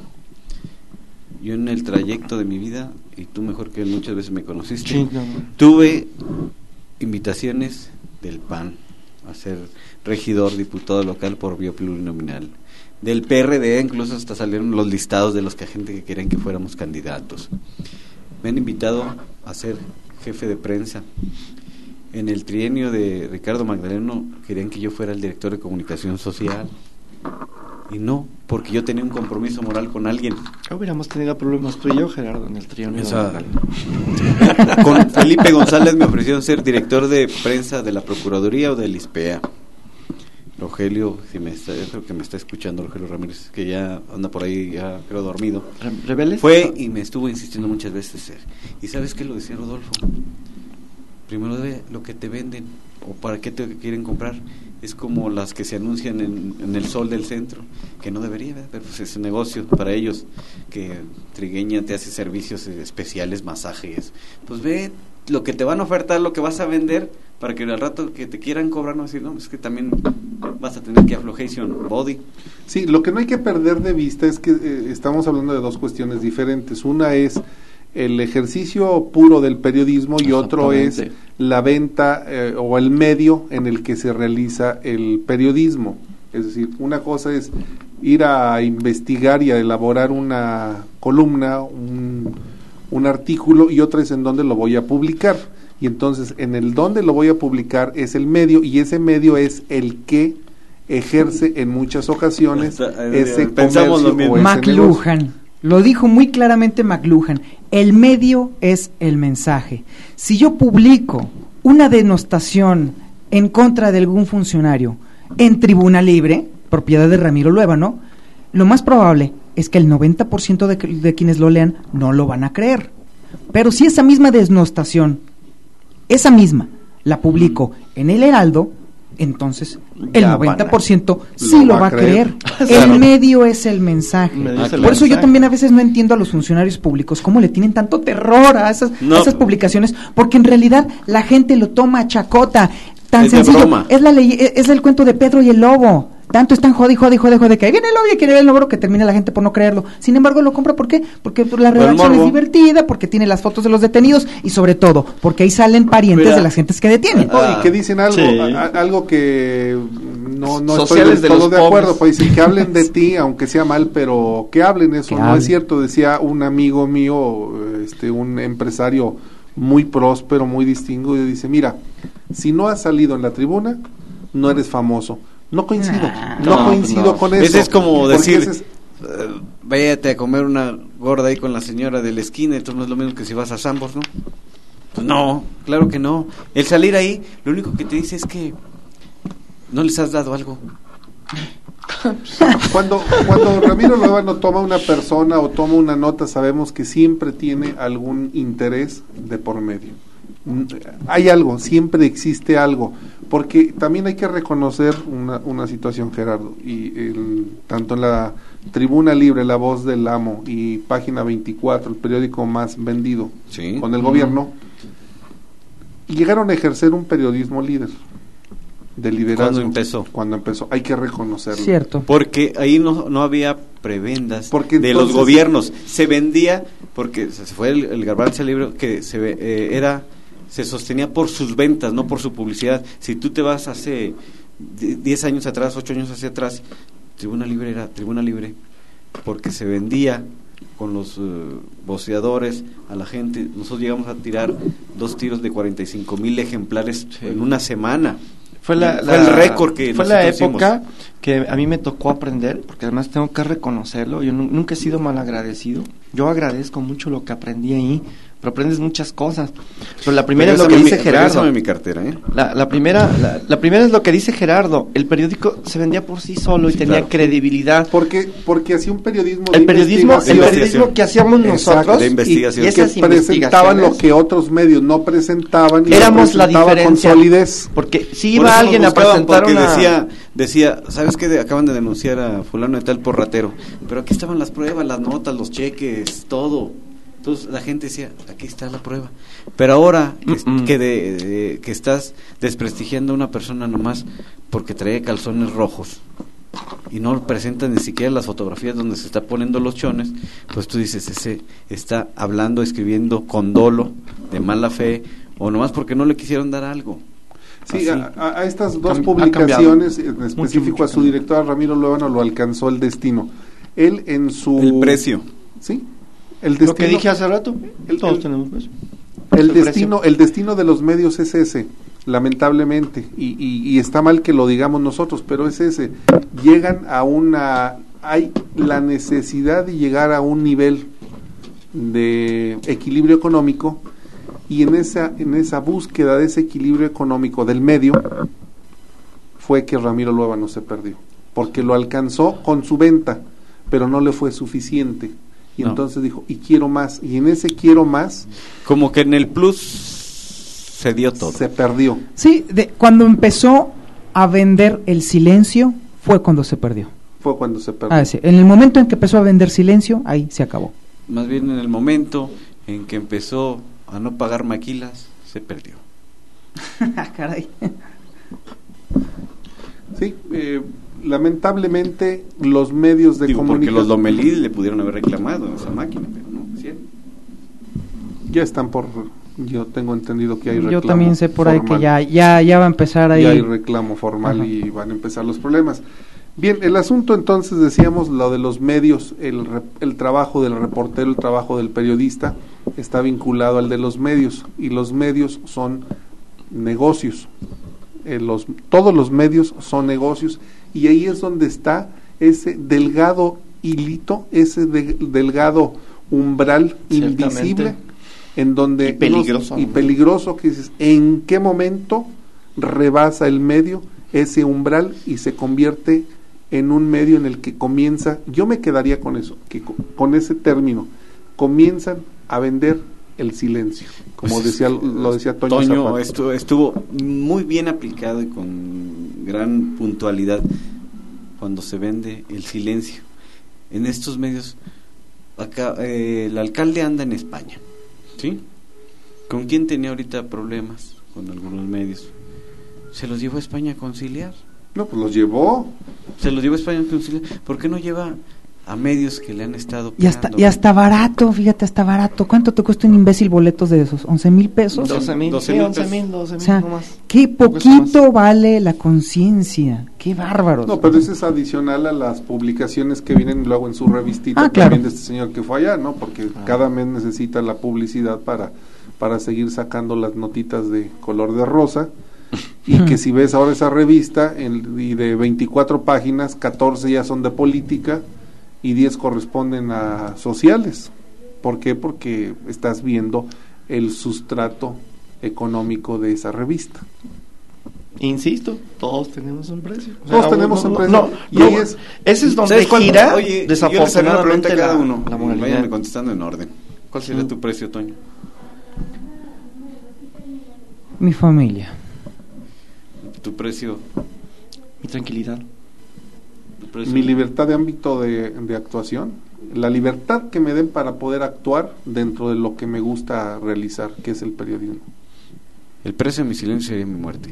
[SPEAKER 5] Yo en el trayecto de mi vida, y tú mejor que muchas veces me conociste,
[SPEAKER 3] Sí, no, no.
[SPEAKER 5] tuve invitaciones del P A N a ser regidor, diputado local por vía plurinominal. del P R D, incluso hasta salieron los listados de los que gente que querían que fuéramos candidatos. Me han invitado a ser jefe de prensa. En el trienio de Ricardo Magdaleno querían que yo fuera el director de comunicación social. Y no, porque yo tenía un compromiso moral con alguien.
[SPEAKER 3] Hubiéramos tenido problemas tú y yo, Gerardo, en el trienio.
[SPEAKER 5] Esa... con Felipe González me ofrecieron ser director de prensa de la Procuraduría o del ISPEA. Rogelio, si me está, yo creo que me está escuchando Rogelio Ramírez, que ya anda por ahí, ya creo dormido.
[SPEAKER 3] ¿Rebeles?
[SPEAKER 5] Fue y me estuvo insistiendo muchas veces. ¿Y sabes qué lo decía Rodolfo? Primero ve lo que te venden o para qué te quieren comprar. Es como las que se anuncian en, en el Sol del Centro, que no debería, ¿verdad? Pero pues es un negocio para ellos, que Trigueña te hace servicios especiales, masajes. Pues ve lo que te van a ofertar, lo que vas a vender, para que al rato que te quieran cobrar, no decir, no, es que también vas a tener que aflojation body.
[SPEAKER 2] Sí, lo que no hay que perder de vista es que eh, estamos hablando de dos cuestiones diferentes. Una es el ejercicio puro del periodismo y otro es la venta eh, o el medio en el que se realiza el periodismo. Es decir, una cosa es ir a investigar y a elaborar una columna, un, un artículo, y otra es en dónde lo voy a publicar. Y entonces en el dónde lo voy a publicar es el medio, y ese medio es el que ejerce en muchas ocasiones ese
[SPEAKER 5] Pensamos
[SPEAKER 2] comercio
[SPEAKER 5] lo mismo.
[SPEAKER 2] o ese
[SPEAKER 4] McLuhan,
[SPEAKER 2] negocio.
[SPEAKER 4] lo dijo muy claramente McLuhan, el medio es el mensaje. Si yo publico una denostación en contra de algún funcionario en Tribuna Libre, propiedad de Ramiro Luébano, lo más probable es que el noventa por ciento de, de quienes lo lean no lo van a creer. Pero si esa misma denostación, esa misma, la publico en el Heraldo, entonces el
[SPEAKER 3] Ya
[SPEAKER 4] noventa por ciento
[SPEAKER 2] a-
[SPEAKER 4] sí
[SPEAKER 2] lo
[SPEAKER 4] lo va a creer.
[SPEAKER 2] Claro.
[SPEAKER 4] El medio es el mensaje.
[SPEAKER 3] Medio
[SPEAKER 5] es el
[SPEAKER 4] Por eso yo
[SPEAKER 3] mensaje.
[SPEAKER 4] también a veces no entiendo a los funcionarios públicos cómo le tienen tanto terror a esas,
[SPEAKER 5] No.
[SPEAKER 4] a esas publicaciones, porque en realidad la gente lo toma a chacota. Tan
[SPEAKER 5] Es de
[SPEAKER 4] sencillo,
[SPEAKER 5] broma.
[SPEAKER 4] es la ley, es el cuento de Pedro y el lobo. Tanto están jode y jode y jode, jode, que ahí viene el lobo y que viene el lobo, que termina la gente por no creerlo. Sin embargo, lo compra, ¿por qué? Porque la redacción es
[SPEAKER 5] morbo.
[SPEAKER 4] divertida, porque tiene las fotos de los detenidos y sobre todo, porque ahí salen parientes
[SPEAKER 5] Mira.
[SPEAKER 4] de las gentes que detienen.
[SPEAKER 2] No, y que dicen algo,
[SPEAKER 3] Sí.
[SPEAKER 2] a- a- algo que no, no estoy
[SPEAKER 3] Sociales
[SPEAKER 2] del
[SPEAKER 3] de
[SPEAKER 2] todo
[SPEAKER 3] los
[SPEAKER 2] de acuerdo,
[SPEAKER 3] pobres.
[SPEAKER 2] pues dicen que hablen de ti, aunque sea mal, pero que hablen, eso
[SPEAKER 4] Que
[SPEAKER 2] no
[SPEAKER 4] hablen.
[SPEAKER 2] es cierto. Decía un amigo mío, este un empresario muy próspero, muy distinguido, y dice, mira, si no has salido en la tribuna, no eres famoso. No coincido,
[SPEAKER 4] Nah.
[SPEAKER 2] no,
[SPEAKER 3] No,
[SPEAKER 2] coincido
[SPEAKER 3] no.
[SPEAKER 2] con eso.
[SPEAKER 5] Ese es como
[SPEAKER 2] porque
[SPEAKER 5] decir,
[SPEAKER 2] ese es-
[SPEAKER 5] eh, váyate a comer una gorda ahí con la señora de la esquina, entonces no es lo mismo que si vas a Sambors, ¿no? Pues no, claro que no. El salir ahí, lo único que te dice es que no les has dado algo.
[SPEAKER 2] Cuando, cuando Ramiro Luébano toma una persona o toma una nota, sabemos que siempre tiene algún interés de por medio. Mm, Hay algo, siempre existe algo, porque también hay que reconocer una, una situación, Gerardo, y el, tanto en la Tribuna Libre, La Voz del Amo, y Página veinticuatro, el periódico más vendido
[SPEAKER 5] Sí.
[SPEAKER 2] con el gobierno, llegaron a ejercer un periodismo líder, de liderazgo.
[SPEAKER 5] ¿Cuándo empezó?
[SPEAKER 2] Cuando empezó, hay que reconocerlo.
[SPEAKER 4] Cierto.
[SPEAKER 5] Porque ahí no, no había prebendas
[SPEAKER 2] Porque
[SPEAKER 5] de
[SPEAKER 2] entonces-
[SPEAKER 5] los gobiernos. Se vendía, porque se fue el, el Garbanzo libro, que se ve- eh, era se sostenía por sus ventas, no por su publicidad. Si tú te vas hace diez años atrás, ocho años hacia atrás, Tribuna Libre era Tribuna Libre, porque se vendía con los uh, voceadores a la gente. Nosotros llegamos a tirar dos tiros de cuarenta y cinco mil ejemplares
[SPEAKER 3] Sí.
[SPEAKER 5] en una semana.
[SPEAKER 3] Fue, la,
[SPEAKER 5] Fue el récord que
[SPEAKER 3] fue la
[SPEAKER 5] nosotros
[SPEAKER 3] época que a mí me tocó aprender, porque además tengo que reconocerlo. Yo nu- nunca he sido mal agradecido. Yo agradezco mucho lo que aprendí ahí, pero aprendes muchas cosas. Pero la primera es lo que
[SPEAKER 5] Regrésame
[SPEAKER 3] dice
[SPEAKER 5] mi-
[SPEAKER 3] Gerardo.
[SPEAKER 5] regrésame mi cartera, ¿eh?
[SPEAKER 3] La, la primera la, la primera es lo que dice Gerardo. El periódico se vendía por sí solo y
[SPEAKER 5] Sí,
[SPEAKER 3] tenía
[SPEAKER 5] claro.
[SPEAKER 3] credibilidad.
[SPEAKER 2] Porque, porque hacía un periodismo de
[SPEAKER 3] El periodismo, el
[SPEAKER 2] investigación,
[SPEAKER 3] periodismo que hacíamos
[SPEAKER 2] Exacto,
[SPEAKER 3] nosotros
[SPEAKER 5] de investigación.
[SPEAKER 3] y, y
[SPEAKER 2] que
[SPEAKER 3] esas
[SPEAKER 2] presentaban lo
[SPEAKER 3] investigaciones,
[SPEAKER 2] que otros medios no presentaban y lo
[SPEAKER 3] éramos la
[SPEAKER 2] presentaba
[SPEAKER 3] diferencia.
[SPEAKER 2] con solidez.
[SPEAKER 3] Porque si
[SPEAKER 5] Por
[SPEAKER 3] iba
[SPEAKER 5] eso
[SPEAKER 3] alguien
[SPEAKER 5] nos
[SPEAKER 3] a
[SPEAKER 5] buscaban,
[SPEAKER 3] presentar
[SPEAKER 5] porque
[SPEAKER 3] una
[SPEAKER 5] decía, decía, ¿sabes qué? De- acaban de denunciar a fulano de tal por ratero. Pero aquí estaban las pruebas, las notas, los cheques, todo. Entonces la gente decía, aquí está la prueba. Pero ahora que,
[SPEAKER 3] Mm-mm.
[SPEAKER 5] que, de- de- que estás desprestigiando a una persona nomás porque trae calzones rojos y no presentan ni siquiera las fotografías donde se está poniendo los chones, pues tú dices, ese está hablando, escribiendo con dolo, de mala fe, o nomás porque no le quisieron dar algo.
[SPEAKER 2] Sí, a, a estas dos
[SPEAKER 3] Cam-
[SPEAKER 2] publicaciones, en específico
[SPEAKER 3] mucho
[SPEAKER 2] a su
[SPEAKER 3] cambiado.
[SPEAKER 2] director, a Ramiro Luébano, lo alcanzó el destino. Él en su...
[SPEAKER 5] El precio.
[SPEAKER 2] Sí, el destino...
[SPEAKER 3] Lo que dije hace rato,
[SPEAKER 2] el-
[SPEAKER 3] todos
[SPEAKER 2] el-
[SPEAKER 3] tenemos precio.
[SPEAKER 2] El
[SPEAKER 3] el
[SPEAKER 2] destino, el destino de los medios es ese, lamentablemente, y, y, y está mal que lo digamos nosotros, pero es ese. Llegan a una, hay la necesidad de llegar a un nivel de equilibrio económico, y en esa, en esa búsqueda de ese equilibrio económico del medio fue que Ramiro Luébano se perdió, porque lo alcanzó con su venta, pero no le fue suficiente. Y
[SPEAKER 5] No.
[SPEAKER 2] entonces dijo, y quiero más, y en ese quiero más
[SPEAKER 5] Como que en el plus se dio todo.
[SPEAKER 2] se perdió.
[SPEAKER 4] Sí, de, cuando empezó a vender el silencio fue cuando se perdió.
[SPEAKER 2] Fue cuando se perdió.
[SPEAKER 4] Ah, sí. En el momento en que empezó a vender silencio, ahí se acabó.
[SPEAKER 5] Más bien en el momento en que empezó a no pagar maquilas, se perdió.
[SPEAKER 4] Caray.
[SPEAKER 2] Sí, eh, lamentablemente los medios de
[SPEAKER 5] Digo, porque
[SPEAKER 2] comunicación
[SPEAKER 5] los Lomelí le pudieron haber reclamado esa máquina, pero no lo hicieron.
[SPEAKER 2] ya están por, yo tengo entendido que hay reclamo
[SPEAKER 4] Yo también sé por ahí
[SPEAKER 2] formal.
[SPEAKER 4] que ya, ya, ya va a empezar ahí.
[SPEAKER 2] Ya hay reclamo formal. Ajá. Y van a empezar los problemas. Bien, el asunto entonces decíamos lo de los medios, el, re- el trabajo del reportero, el trabajo del periodista está vinculado al de los medios, y los medios son negocios. Eh, los, todos los medios son negocios, y ahí es donde está ese delgado hilito, ese de- delgado umbral
[SPEAKER 3] Ciertamente.
[SPEAKER 2] invisible, en donde
[SPEAKER 3] Y peligroso.
[SPEAKER 2] nos- y peligroso que dices, ¿en qué momento rebasa el medio ese umbral y se convierte en un medio en el que comienza? Yo me quedaría con eso, que co- con ese término comienzan a vender el silencio, como
[SPEAKER 5] Pues
[SPEAKER 2] decía
[SPEAKER 5] es que
[SPEAKER 2] lo decía Toño,
[SPEAKER 5] Toño
[SPEAKER 2] Zapata.
[SPEAKER 5] estuvo, estuvo muy bien aplicado y con gran puntualidad cuando se vende el silencio. En estos medios, acá eh, el alcalde anda en España, ¿sí? ¿Con quién tenía ahorita problemas? Con algunos medios. Se los llevó a España a conciliar.
[SPEAKER 2] No, pues los llevó.
[SPEAKER 5] Se los llevó a España a conciliar. ¿Por qué no lleva a medios que le han estado
[SPEAKER 4] Y hasta,
[SPEAKER 5] pegando?
[SPEAKER 4] y hasta barato, fíjate, hasta barato. ¿Cuánto te cuesta un imbécil boletos de esos? ¿once mil pesos?
[SPEAKER 3] doce mil,
[SPEAKER 5] doce
[SPEAKER 3] sí,
[SPEAKER 5] mil
[SPEAKER 3] once
[SPEAKER 5] pesos.
[SPEAKER 3] mil, doce
[SPEAKER 4] O
[SPEAKER 3] mil,
[SPEAKER 4] sea,
[SPEAKER 3] no más.
[SPEAKER 4] qué
[SPEAKER 3] Cuesta
[SPEAKER 4] poquito
[SPEAKER 3] más.
[SPEAKER 4] vale la conciencia. Qué bárbaros.
[SPEAKER 2] No, pero eso es adicional a las publicaciones que vienen luego en su revistita
[SPEAKER 4] Ah, claro.
[SPEAKER 2] también de este señor que fue allá, ¿no? Porque
[SPEAKER 3] Ah.
[SPEAKER 2] cada mes necesita la publicidad para, para seguir sacando las notitas de color de rosa. Y que si ves ahora esa revista, en- y de veinticuatro páginas, catorce ya son de política y diez corresponden a sociales. ¿Por qué? Porque estás viendo el sustrato económico de esa revista.
[SPEAKER 3] Insisto, todos tenemos un precio. O
[SPEAKER 2] Todos tenemos un precio.
[SPEAKER 3] No,
[SPEAKER 2] Y
[SPEAKER 3] no,
[SPEAKER 2] ahí es-
[SPEAKER 3] ese es donde
[SPEAKER 5] ¿Sabes cuál?
[SPEAKER 3] gira
[SPEAKER 5] Oye, yo les haría una
[SPEAKER 3] desafortunadamente
[SPEAKER 5] pregunta a cada
[SPEAKER 3] la,
[SPEAKER 5] uno.
[SPEAKER 3] la
[SPEAKER 5] y
[SPEAKER 3] moralidad.
[SPEAKER 5] váyanme contestando en orden. ¿Cuál sería
[SPEAKER 3] Mm.
[SPEAKER 5] tu precio, Toño?
[SPEAKER 4] Mi familia.
[SPEAKER 5] Tu precio,
[SPEAKER 3] Mi tranquilidad.
[SPEAKER 5] tu precio.
[SPEAKER 2] Mi libertad de ámbito de, de actuación, la libertad que me den para poder actuar dentro de lo que me gusta realizar, que es el periodismo.
[SPEAKER 5] El precio de mi silencio sería mi muerte.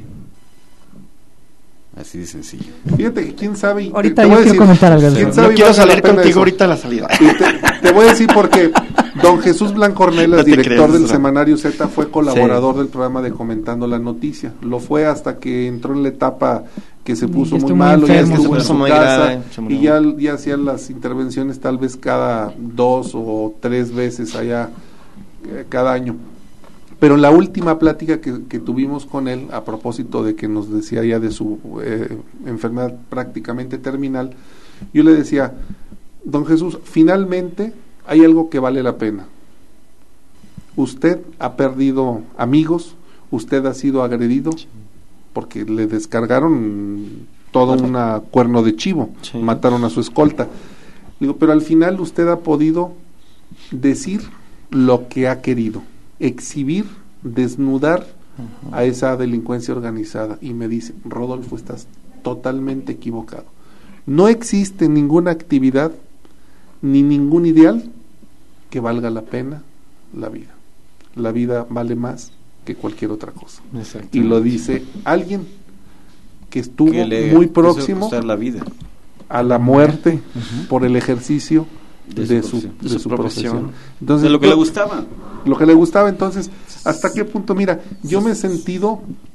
[SPEAKER 5] Así de sencillo.
[SPEAKER 2] Fíjate que quién sabe. y te-
[SPEAKER 4] Ahorita
[SPEAKER 2] te
[SPEAKER 4] yo
[SPEAKER 2] voy a
[SPEAKER 4] quiero
[SPEAKER 2] decir,
[SPEAKER 4] comentar algo.
[SPEAKER 2] ¿quién
[SPEAKER 4] No
[SPEAKER 2] sabe
[SPEAKER 3] No
[SPEAKER 2] y
[SPEAKER 3] quiero
[SPEAKER 2] vale la
[SPEAKER 3] salir
[SPEAKER 2] pena
[SPEAKER 3] contigo
[SPEAKER 2] eso?
[SPEAKER 3] ahorita a la salida.
[SPEAKER 2] Y te, te voy a decir porque don Jesús Blancornelas,
[SPEAKER 3] No te
[SPEAKER 2] director
[SPEAKER 3] creas,
[SPEAKER 2] del
[SPEAKER 3] Isra.
[SPEAKER 2] semanario Z, fue colaborador del programa de Comentando la Noticia. Lo fue hasta que entró en la etapa que se
[SPEAKER 4] Y
[SPEAKER 2] puso
[SPEAKER 4] ya
[SPEAKER 2] muy
[SPEAKER 4] estuvo muy
[SPEAKER 2] malo, ya
[SPEAKER 4] enfermo,
[SPEAKER 2] estuvo
[SPEAKER 3] se
[SPEAKER 2] en
[SPEAKER 3] puso
[SPEAKER 2] su
[SPEAKER 3] muy
[SPEAKER 2] casa
[SPEAKER 3] grave, se murió.
[SPEAKER 2] y ya, ya hacía las intervenciones tal vez cada dos o tres veces allá, eh, cada año. Pero en la última plática que, que tuvimos con él, a propósito de que nos decía ya de su eh, enfermedad prácticamente terminal, yo le decía, don Jesús, finalmente hay algo que vale la pena. Usted ha perdido amigos, usted ha sido agredido, porque le descargaron todo un cuerno de chivo,
[SPEAKER 3] Sí.
[SPEAKER 2] mataron a su escolta. Digo, pero al final usted ha podido decir lo que ha querido, exhibir, desnudar
[SPEAKER 3] Ujú.
[SPEAKER 2] a esa delincuencia organizada. Y me dice, Rodolfo, estás totalmente equivocado. No existe ninguna actividad ni ningún ideal que valga la pena la vida. La vida vale más que cualquier otra cosa.
[SPEAKER 3] Exacto.
[SPEAKER 2] Y lo dice alguien que estuvo
[SPEAKER 5] Que le
[SPEAKER 2] muy
[SPEAKER 5] quiso
[SPEAKER 2] próximo
[SPEAKER 5] costar la vida.
[SPEAKER 2] a la muerte por el ejercicio
[SPEAKER 5] De
[SPEAKER 2] de,
[SPEAKER 5] su
[SPEAKER 2] su,
[SPEAKER 5] profesión.
[SPEAKER 2] de
[SPEAKER 3] De
[SPEAKER 2] su
[SPEAKER 3] su
[SPEAKER 2] profesión.
[SPEAKER 3] profesión.
[SPEAKER 2] Entonces,
[SPEAKER 5] De lo que
[SPEAKER 2] yo-
[SPEAKER 5] le gustaba.
[SPEAKER 2] lo que le gustaba. Entonces, ¿hasta qué punto? Mira, yo me he sentido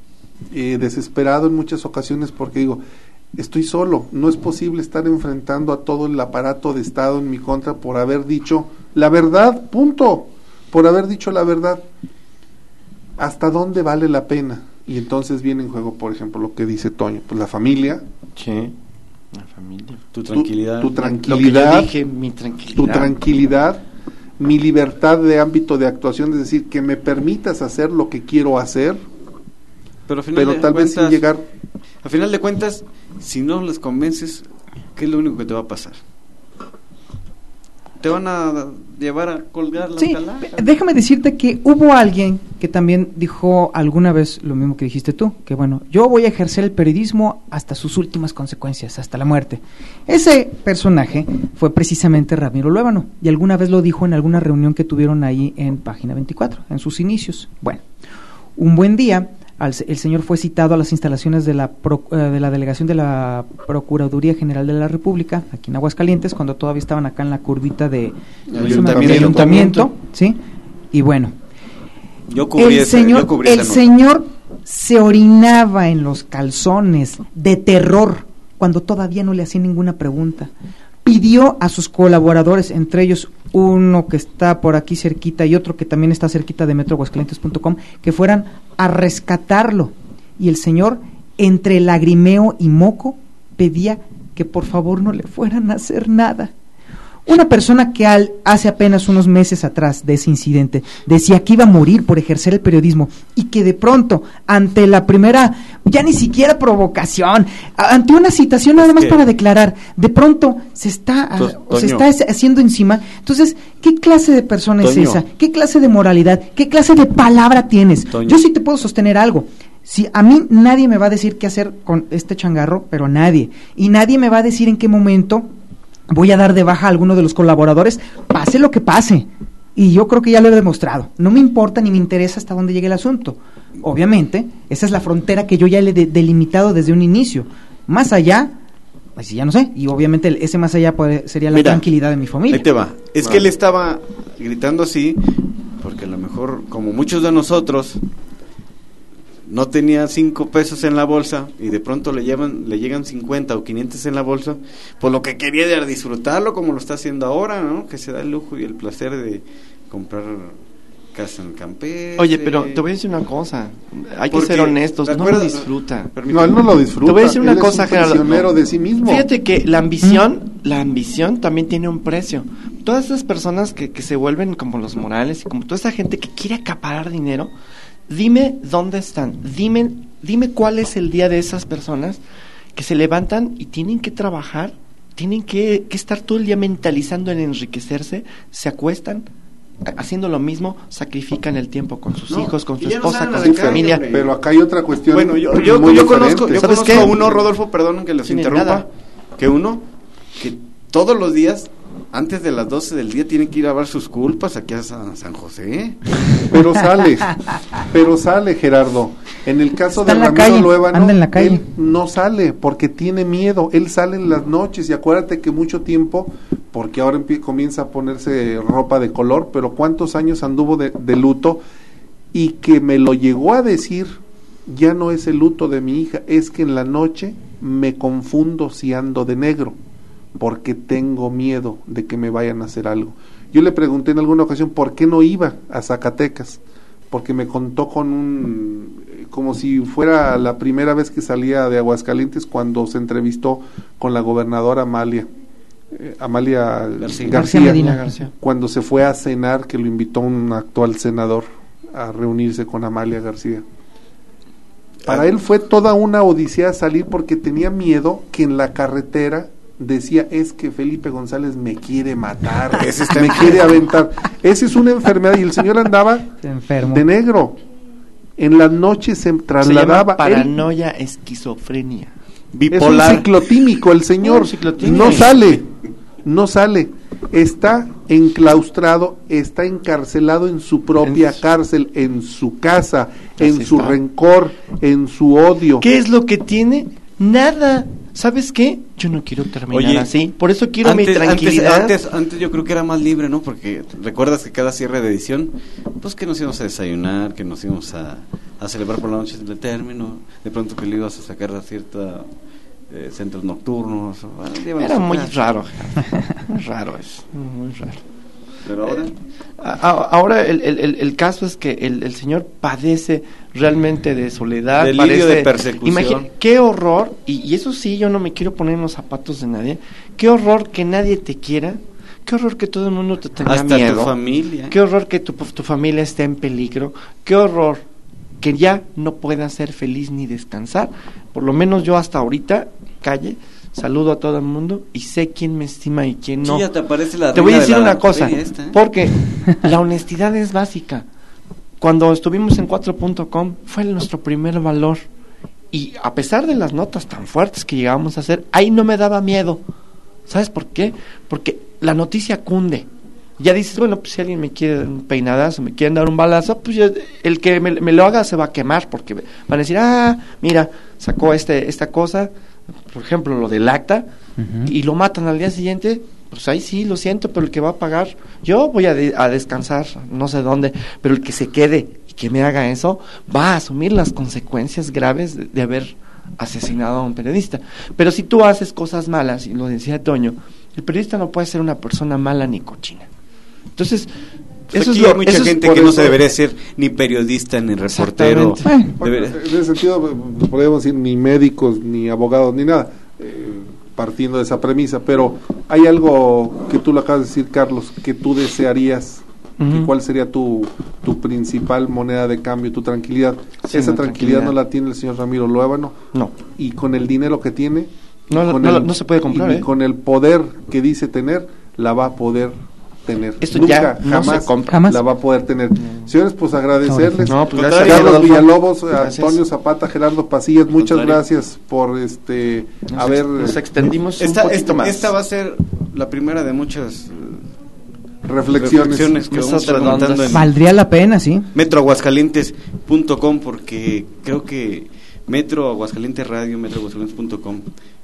[SPEAKER 2] eh, desesperado en muchas ocasiones porque digo, estoy solo, no es posible estar enfrentando a todo el aparato de Estado en mi contra por haber dicho la verdad, punto, por haber dicho la verdad. ¿Hasta dónde vale la pena? Y entonces viene en juego, por ejemplo, lo que dice Toño, pues la familia.
[SPEAKER 3] Sí, la familia.
[SPEAKER 5] Tu tranquilidad.
[SPEAKER 2] Tu, tu tranquilidad.
[SPEAKER 3] Lo que yo dije, mi tranquilidad.
[SPEAKER 2] Tu tranquilidad, mi libertad de ámbito de actuación, es decir, que me permitas hacer lo que quiero hacer,
[SPEAKER 5] pero, al final
[SPEAKER 2] pero
[SPEAKER 5] de
[SPEAKER 2] tal
[SPEAKER 5] cuentas,
[SPEAKER 2] vez sin llegar...
[SPEAKER 5] A final de cuentas, si no les convences, ¿qué es lo único que te va a pasar? Te van a llevar a colgar las
[SPEAKER 4] Sí,
[SPEAKER 5] calacas.
[SPEAKER 4] déjame decirte que hubo alguien que también dijo alguna vez lo mismo que dijiste tú, que bueno, yo voy a ejercer el periodismo hasta sus últimas consecuencias, hasta la muerte. Ese personaje fue precisamente Ramiro Luébano, y alguna vez lo dijo en alguna reunión que tuvieron ahí en Página veinticuatro, en sus inicios. Bueno, un buen día, al, el señor fue citado a las instalaciones de la, pro, eh, de la delegación de la Procuraduría General de la República, aquí en Aguascalientes, cuando todavía estaban acá en la curvita de
[SPEAKER 5] Ayuntamiento.
[SPEAKER 4] ayuntamiento, ¿sí? Y bueno,
[SPEAKER 5] Yo cubrí
[SPEAKER 4] el
[SPEAKER 5] esa,
[SPEAKER 4] señor,
[SPEAKER 5] yo cubrí
[SPEAKER 4] el
[SPEAKER 5] esa nota.
[SPEAKER 4] señor se orinaba en los calzones de terror cuando todavía no le hacía ninguna pregunta. Pidió a sus colaboradores, entre ellos uno que está por aquí cerquita y otro que también está cerquita de metro aguascalientes punto com, que fueran a rescatarlo. Y el señor, entre lagrimeo y moco, pedía que por favor no le fueran a hacer nada. Una persona que al, hace apenas unos meses atrás de ese incidente decía que iba a morir por ejercer el periodismo y que de pronto, ante la primera, ya ni siquiera provocación, a, ante una citación nada más para declarar, de pronto se está, a,
[SPEAKER 5] To-
[SPEAKER 4] se
[SPEAKER 5] Toño.
[SPEAKER 4] está haciendo encima. Entonces, ¿qué clase de persona
[SPEAKER 5] Toño.
[SPEAKER 4] es esa? ¿Qué clase de moralidad? ¿Qué clase de palabra tienes?
[SPEAKER 5] Toño.
[SPEAKER 4] Yo sí te puedo sostener algo. Si a mí nadie me va a decir qué hacer con este changarro, pero nadie. Y nadie me va a decir en qué momento voy a dar de baja a alguno de los colaboradores, pase lo que pase. Y yo creo que ya lo he demostrado. No me importa ni me interesa hasta dónde llegue el asunto. Obviamente, esa es la frontera que yo ya le he de- delimitado desde un inicio. Más allá, pues ya no sé. Y obviamente el- ese más allá puede- sería la
[SPEAKER 5] Mira,
[SPEAKER 4] tranquilidad de mi familia.
[SPEAKER 5] Ahí te va. Es que él estaba gritando así porque a lo mejor, como muchos de nosotros, no tenía cinco pesos en la bolsa y de pronto le llevan, le llegan cincuenta o quinientos en la bolsa, pues lo que quería era disfrutarlo como lo está haciendo ahora, ¿no? Que se da el lujo y el placer de comprar casa en Campeche.
[SPEAKER 3] Oye, pero te voy a decir una cosa. Hay que
[SPEAKER 5] Porque,
[SPEAKER 3] ser honestos.
[SPEAKER 5] ¿te
[SPEAKER 3] No lo
[SPEAKER 5] acuerdas?
[SPEAKER 3] disfruta.
[SPEAKER 2] No, él no lo disfruta.
[SPEAKER 3] Te voy a decir una
[SPEAKER 2] él
[SPEAKER 3] cosa,
[SPEAKER 2] es un
[SPEAKER 3] Gerardo.
[SPEAKER 2] prisionero de sí mismo.
[SPEAKER 3] Fíjate que la ambición, la ambición también tiene un precio. Todas esas personas que, que se vuelven como los Morales y como toda esa gente que quiere acaparar dinero, dime dónde están, dime, dime cuál es el día de esas personas que se levantan y tienen que trabajar, tienen que, que estar todo el día mentalizando en enriquecerse, se acuestan haciendo lo mismo, sacrifican el tiempo con sus
[SPEAKER 5] No,
[SPEAKER 3] hijos, con
[SPEAKER 5] y
[SPEAKER 3] su
[SPEAKER 5] ya no
[SPEAKER 3] esposa,
[SPEAKER 5] salen a
[SPEAKER 3] con
[SPEAKER 5] la
[SPEAKER 3] su
[SPEAKER 5] calle,
[SPEAKER 3] familia.
[SPEAKER 5] hombre.
[SPEAKER 2] Pero acá hay otra cuestión.
[SPEAKER 5] Bueno, yo, yo,
[SPEAKER 2] muy
[SPEAKER 5] yo
[SPEAKER 2] diferente.
[SPEAKER 5] conozco, yo
[SPEAKER 3] ¿Sabes
[SPEAKER 5] conozco
[SPEAKER 3] qué?
[SPEAKER 5] a uno, Rodolfo, perdón que los
[SPEAKER 3] Sí, ni
[SPEAKER 5] interrumpa,
[SPEAKER 3] nada.
[SPEAKER 5] que uno, que todos los días, antes de las doce del día, tiene que ir a ver sus culpas aquí a San, San José.
[SPEAKER 2] Pero sale, pero sale, Gerardo. En el caso
[SPEAKER 4] Está
[SPEAKER 2] de
[SPEAKER 4] en la
[SPEAKER 2] Ramiro
[SPEAKER 4] calle,
[SPEAKER 2] Luébano,
[SPEAKER 4] anda en la calle.
[SPEAKER 2] él no sale porque tiene miedo. Él sale en las noches y acuérdate que mucho tiempo, porque ahora empie- comienza a ponerse ropa de color, pero cuántos años anduvo de, de luto y que me lo llegó a decir, ya no es el luto de mi hija, es que en la noche me confundo si ando de negro, porque tengo miedo de que me vayan a hacer algo. Yo le pregunté en alguna ocasión por qué no iba a Zacatecas, porque me contó con un, como si fuera la primera vez que salía de Aguascalientes cuando se entrevistó con la gobernadora Amalia, eh, Amalia
[SPEAKER 5] García.
[SPEAKER 2] García,
[SPEAKER 4] García Medina.
[SPEAKER 3] García.
[SPEAKER 2] cuando se fue a cenar, que lo invitó un actual senador a reunirse con Amalia García. Para
[SPEAKER 5] Ah.
[SPEAKER 2] él fue toda una odisea salir porque tenía miedo que en la carretera decía, es que Felipe González me quiere matar,
[SPEAKER 5] Ese está
[SPEAKER 2] me
[SPEAKER 5] enfermo.
[SPEAKER 2] quiere aventar. Esa es una enfermedad y el señor andaba
[SPEAKER 4] Enfermo.
[SPEAKER 2] de negro. En las noches se
[SPEAKER 3] Se llama
[SPEAKER 2] trasladaba. Él-
[SPEAKER 3] paranoia, esquizofrenia.
[SPEAKER 2] es un
[SPEAKER 5] Bipolar.
[SPEAKER 2] ciclotímico el señor.
[SPEAKER 3] Un ciclotímico.
[SPEAKER 2] No sale, no sale. Está enclaustrado, está encarcelado en su propia
[SPEAKER 3] En-
[SPEAKER 2] cárcel, en su casa,
[SPEAKER 3] Así
[SPEAKER 2] en su
[SPEAKER 3] está.
[SPEAKER 2] rencor, en su odio.
[SPEAKER 3] ¿Qué es lo que tiene? Nada. ¿Sabes qué? Yo no quiero terminar
[SPEAKER 5] Oye,
[SPEAKER 3] así. Por eso quiero mi
[SPEAKER 5] Antes,
[SPEAKER 3] tranquilidad.
[SPEAKER 5] antes, antes, antes yo creo que era más libre, ¿no? Porque recuerdas que cada cierre de edición, pues que nos íbamos a desayunar, que nos íbamos a, a celebrar por la noche del término, de pronto que le ibas a sacar a cierta eh, centros nocturnos. Bueno,
[SPEAKER 3] era muy raro, muy raro eso, muy raro.
[SPEAKER 5] Pero ahora,
[SPEAKER 3] eh, a, a, ahora el, el, el caso es que el, el señor padece realmente de soledad,
[SPEAKER 5] delirio
[SPEAKER 3] padece,
[SPEAKER 5] de persecución.
[SPEAKER 3] Imagina, qué horror, y, y eso sí, yo no me quiero poner en los zapatos de nadie, qué horror que nadie te quiera, qué horror que todo el mundo te tenga
[SPEAKER 5] hasta
[SPEAKER 3] miedo,
[SPEAKER 5] tu familia,
[SPEAKER 3] qué horror que tu, tu familia esté en peligro, qué horror que ya no puedas ser feliz ni descansar. Por lo menos yo hasta ahorita, calle, saludo a todo el mundo y sé quién me estima y quién no.
[SPEAKER 5] Sí, ya te aparece la
[SPEAKER 3] te voy a
[SPEAKER 5] reina
[SPEAKER 3] decir
[SPEAKER 5] de la
[SPEAKER 3] una cosa,
[SPEAKER 5] esta, ¿eh?
[SPEAKER 3] porque la honestidad es básica. Cuando estuvimos en cuatro punto com fue nuestro primer valor, y a pesar de las notas tan fuertes que llegábamos a hacer, ahí no me daba miedo. ¿Sabes por qué? Porque la noticia cunde. Ya dices, bueno, pues si alguien me quiere dar un peinadazo, me quieren dar un balazo, pues yo, el que me, me lo haga se va a quemar, porque van a decir, ah, mira, sacó este esta cosa, por ejemplo, lo del acta, uh-huh. y lo matan al día siguiente. Pues ahí sí, lo siento, pero el que va a pagar, yo voy a, de, a descansar, no sé dónde, pero el que se quede y que me haga eso, va a asumir las consecuencias graves de, de haber asesinado a un periodista. Pero si tú haces cosas malas, y lo decía Toño, el periodista no puede ser una persona mala ni cochina. Entonces,
[SPEAKER 5] pues
[SPEAKER 3] eso
[SPEAKER 5] aquí
[SPEAKER 3] es lo,
[SPEAKER 5] hay mucha
[SPEAKER 3] eso
[SPEAKER 5] gente
[SPEAKER 3] es
[SPEAKER 5] que no
[SPEAKER 3] eso.
[SPEAKER 5] se debería ser ni periodista ni reportero.
[SPEAKER 2] Bueno, en ese sentido, podemos decir ni médicos, ni abogados, ni nada. Eh, partiendo de esa premisa, pero hay algo que tú lo acabas de decir, Carlos, que tú desearías, uh-huh. ¿cuál sería tu, tu principal moneda de cambio, tu tranquilidad?
[SPEAKER 3] Sí,
[SPEAKER 2] esa
[SPEAKER 3] no,
[SPEAKER 2] tranquilidad, tranquilidad no la tiene el señor Ramiro Luébano,
[SPEAKER 3] no,
[SPEAKER 2] y con el dinero que tiene,
[SPEAKER 3] no,
[SPEAKER 2] con
[SPEAKER 3] no,
[SPEAKER 2] el,
[SPEAKER 3] no se puede comprar,
[SPEAKER 2] y
[SPEAKER 3] ¿eh?
[SPEAKER 2] con el poder que dice tener, la va a poder tener.
[SPEAKER 3] Esto
[SPEAKER 2] Nunca,
[SPEAKER 3] ya no
[SPEAKER 2] jamás,
[SPEAKER 3] se compra.
[SPEAKER 4] Jamás
[SPEAKER 2] la va a poder tener. Mm. Señores, pues agradecerles.
[SPEAKER 3] No, pues
[SPEAKER 2] gracias,
[SPEAKER 3] gracias,
[SPEAKER 2] Carlos
[SPEAKER 3] Rodolfo.
[SPEAKER 2] Villalobos,
[SPEAKER 3] Gracias.
[SPEAKER 2] Antonio Zapata, Gerardo Pasillas, muchas
[SPEAKER 5] Contrario.
[SPEAKER 2] gracias por este
[SPEAKER 3] Nos
[SPEAKER 2] haber
[SPEAKER 3] ex, nos extendimos
[SPEAKER 5] esta,
[SPEAKER 3] un poquito
[SPEAKER 5] esta,
[SPEAKER 3] más.
[SPEAKER 5] esta va a ser la primera de muchas uh,
[SPEAKER 2] reflexiones,
[SPEAKER 5] reflexiones que vamos a estar
[SPEAKER 3] redondas.
[SPEAKER 5] comentando en
[SPEAKER 4] Valdría la pena, sí.
[SPEAKER 5] metro aguascalientes punto com, porque creo que Metro Aguascalientes Radio, metro aguascalientes punto com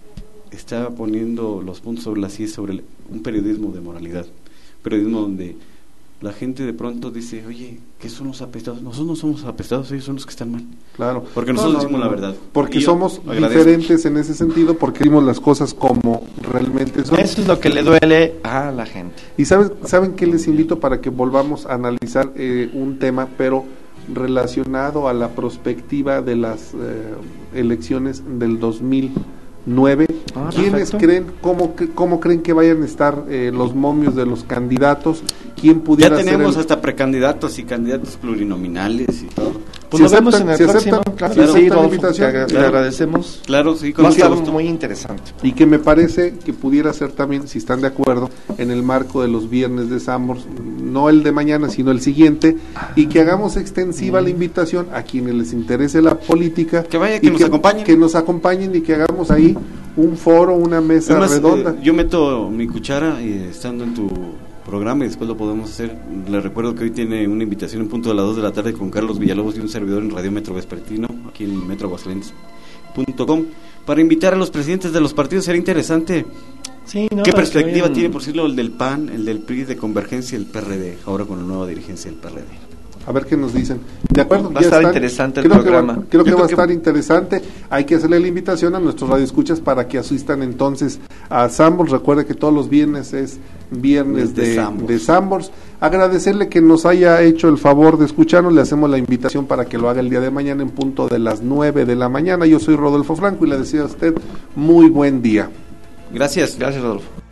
[SPEAKER 5] está poniendo los puntos sobre las i sobre el, un periodismo de moralidad, periodismo donde la gente de pronto dice, oye, ¿qué son los apestados? Nosotros no somos apestados, ellos son los que están mal.
[SPEAKER 2] Claro.
[SPEAKER 5] Porque nosotros
[SPEAKER 2] no, no,
[SPEAKER 5] decimos
[SPEAKER 2] no,
[SPEAKER 5] la verdad.
[SPEAKER 2] Porque
[SPEAKER 5] Y yo
[SPEAKER 2] somos
[SPEAKER 5] agradezco.
[SPEAKER 2] diferentes en ese sentido, porque vimos las cosas como realmente son.
[SPEAKER 3] Eso es lo que le duele a la gente.
[SPEAKER 2] Y sabes, saben que les invito para que volvamos a analizar eh, un tema, pero relacionado a la perspectiva de las eh, elecciones del dos mil nueve.
[SPEAKER 3] Ah,
[SPEAKER 2] ¿Quiénes
[SPEAKER 3] perfecto.
[SPEAKER 2] creen, cómo, cómo creen que vayan a estar eh, los momios de los candidatos? ¿Quién pudiera
[SPEAKER 5] Ya tenemos
[SPEAKER 2] ser el...
[SPEAKER 5] hasta precandidatos y candidatos plurinominales y todo.
[SPEAKER 3] Pues
[SPEAKER 2] Si
[SPEAKER 3] nos vemos
[SPEAKER 2] aceptan-
[SPEAKER 3] en el
[SPEAKER 2] si
[SPEAKER 3] próximo.
[SPEAKER 2] aceptan-
[SPEAKER 3] Claro,
[SPEAKER 2] si
[SPEAKER 3] sí,
[SPEAKER 2] aceptan la
[SPEAKER 3] Rodolfo,
[SPEAKER 2] invitación,
[SPEAKER 3] te, ag- te
[SPEAKER 5] claro.
[SPEAKER 3] agradecemos.
[SPEAKER 5] Claro, sí, con
[SPEAKER 3] Va a
[SPEAKER 5] mucho
[SPEAKER 3] estar
[SPEAKER 5] gusto.
[SPEAKER 3] muy interesante.
[SPEAKER 2] Y que me parece que pudiera ser también, si están de acuerdo, en el marco de los viernes de Sambors, no el de mañana, sino el siguiente, y que hagamos extensiva la invitación a quienes les interese la política.
[SPEAKER 5] Que vaya, que
[SPEAKER 2] y
[SPEAKER 5] nos acompañen.
[SPEAKER 2] Que nos acompañen y que hagamos ahí un foro, una mesa
[SPEAKER 5] Además,
[SPEAKER 2] redonda.
[SPEAKER 5] eh, yo meto mi cuchara eh, estando en tu programa y después lo podemos hacer. Les recuerdo que hoy tiene una invitación en punto de las dos de la tarde con Carlos Villalobos y un servidor en Radio Metro Vespertino, aquí en metro aguascalientes punto com, para invitar a los presidentes de los partidos. Será interesante
[SPEAKER 3] Sí, no,
[SPEAKER 5] qué
[SPEAKER 3] para
[SPEAKER 5] perspectiva
[SPEAKER 3] que vayan-
[SPEAKER 5] tiene, por decirlo, el del P A N, el del P R I de Convergencia y el P R D, ahora con la nueva dirigencia del P R D.
[SPEAKER 2] A ver qué nos dicen. De acuerdo,
[SPEAKER 3] Va a
[SPEAKER 2] ya
[SPEAKER 3] estar
[SPEAKER 2] están.
[SPEAKER 3] interesante el
[SPEAKER 2] creo que va-
[SPEAKER 3] programa.
[SPEAKER 2] creo que
[SPEAKER 3] Yo
[SPEAKER 2] va a
[SPEAKER 3] creo que-
[SPEAKER 2] estar interesante. Hay que hacerle la invitación a nuestros radioescuchas para que asistan entonces a Sambors. Recuerde que todos los viernes es viernes
[SPEAKER 5] De
[SPEAKER 2] de,
[SPEAKER 5] Sambors.
[SPEAKER 2] de Sambors. Agradecerle que nos haya hecho el favor de escucharnos. Le hacemos la invitación para que lo haga el día de mañana en punto de las nueve de la mañana. Yo soy Rodolfo Franco y le deseo a usted muy buen día.
[SPEAKER 5] Gracias.
[SPEAKER 3] Gracias, Rodolfo.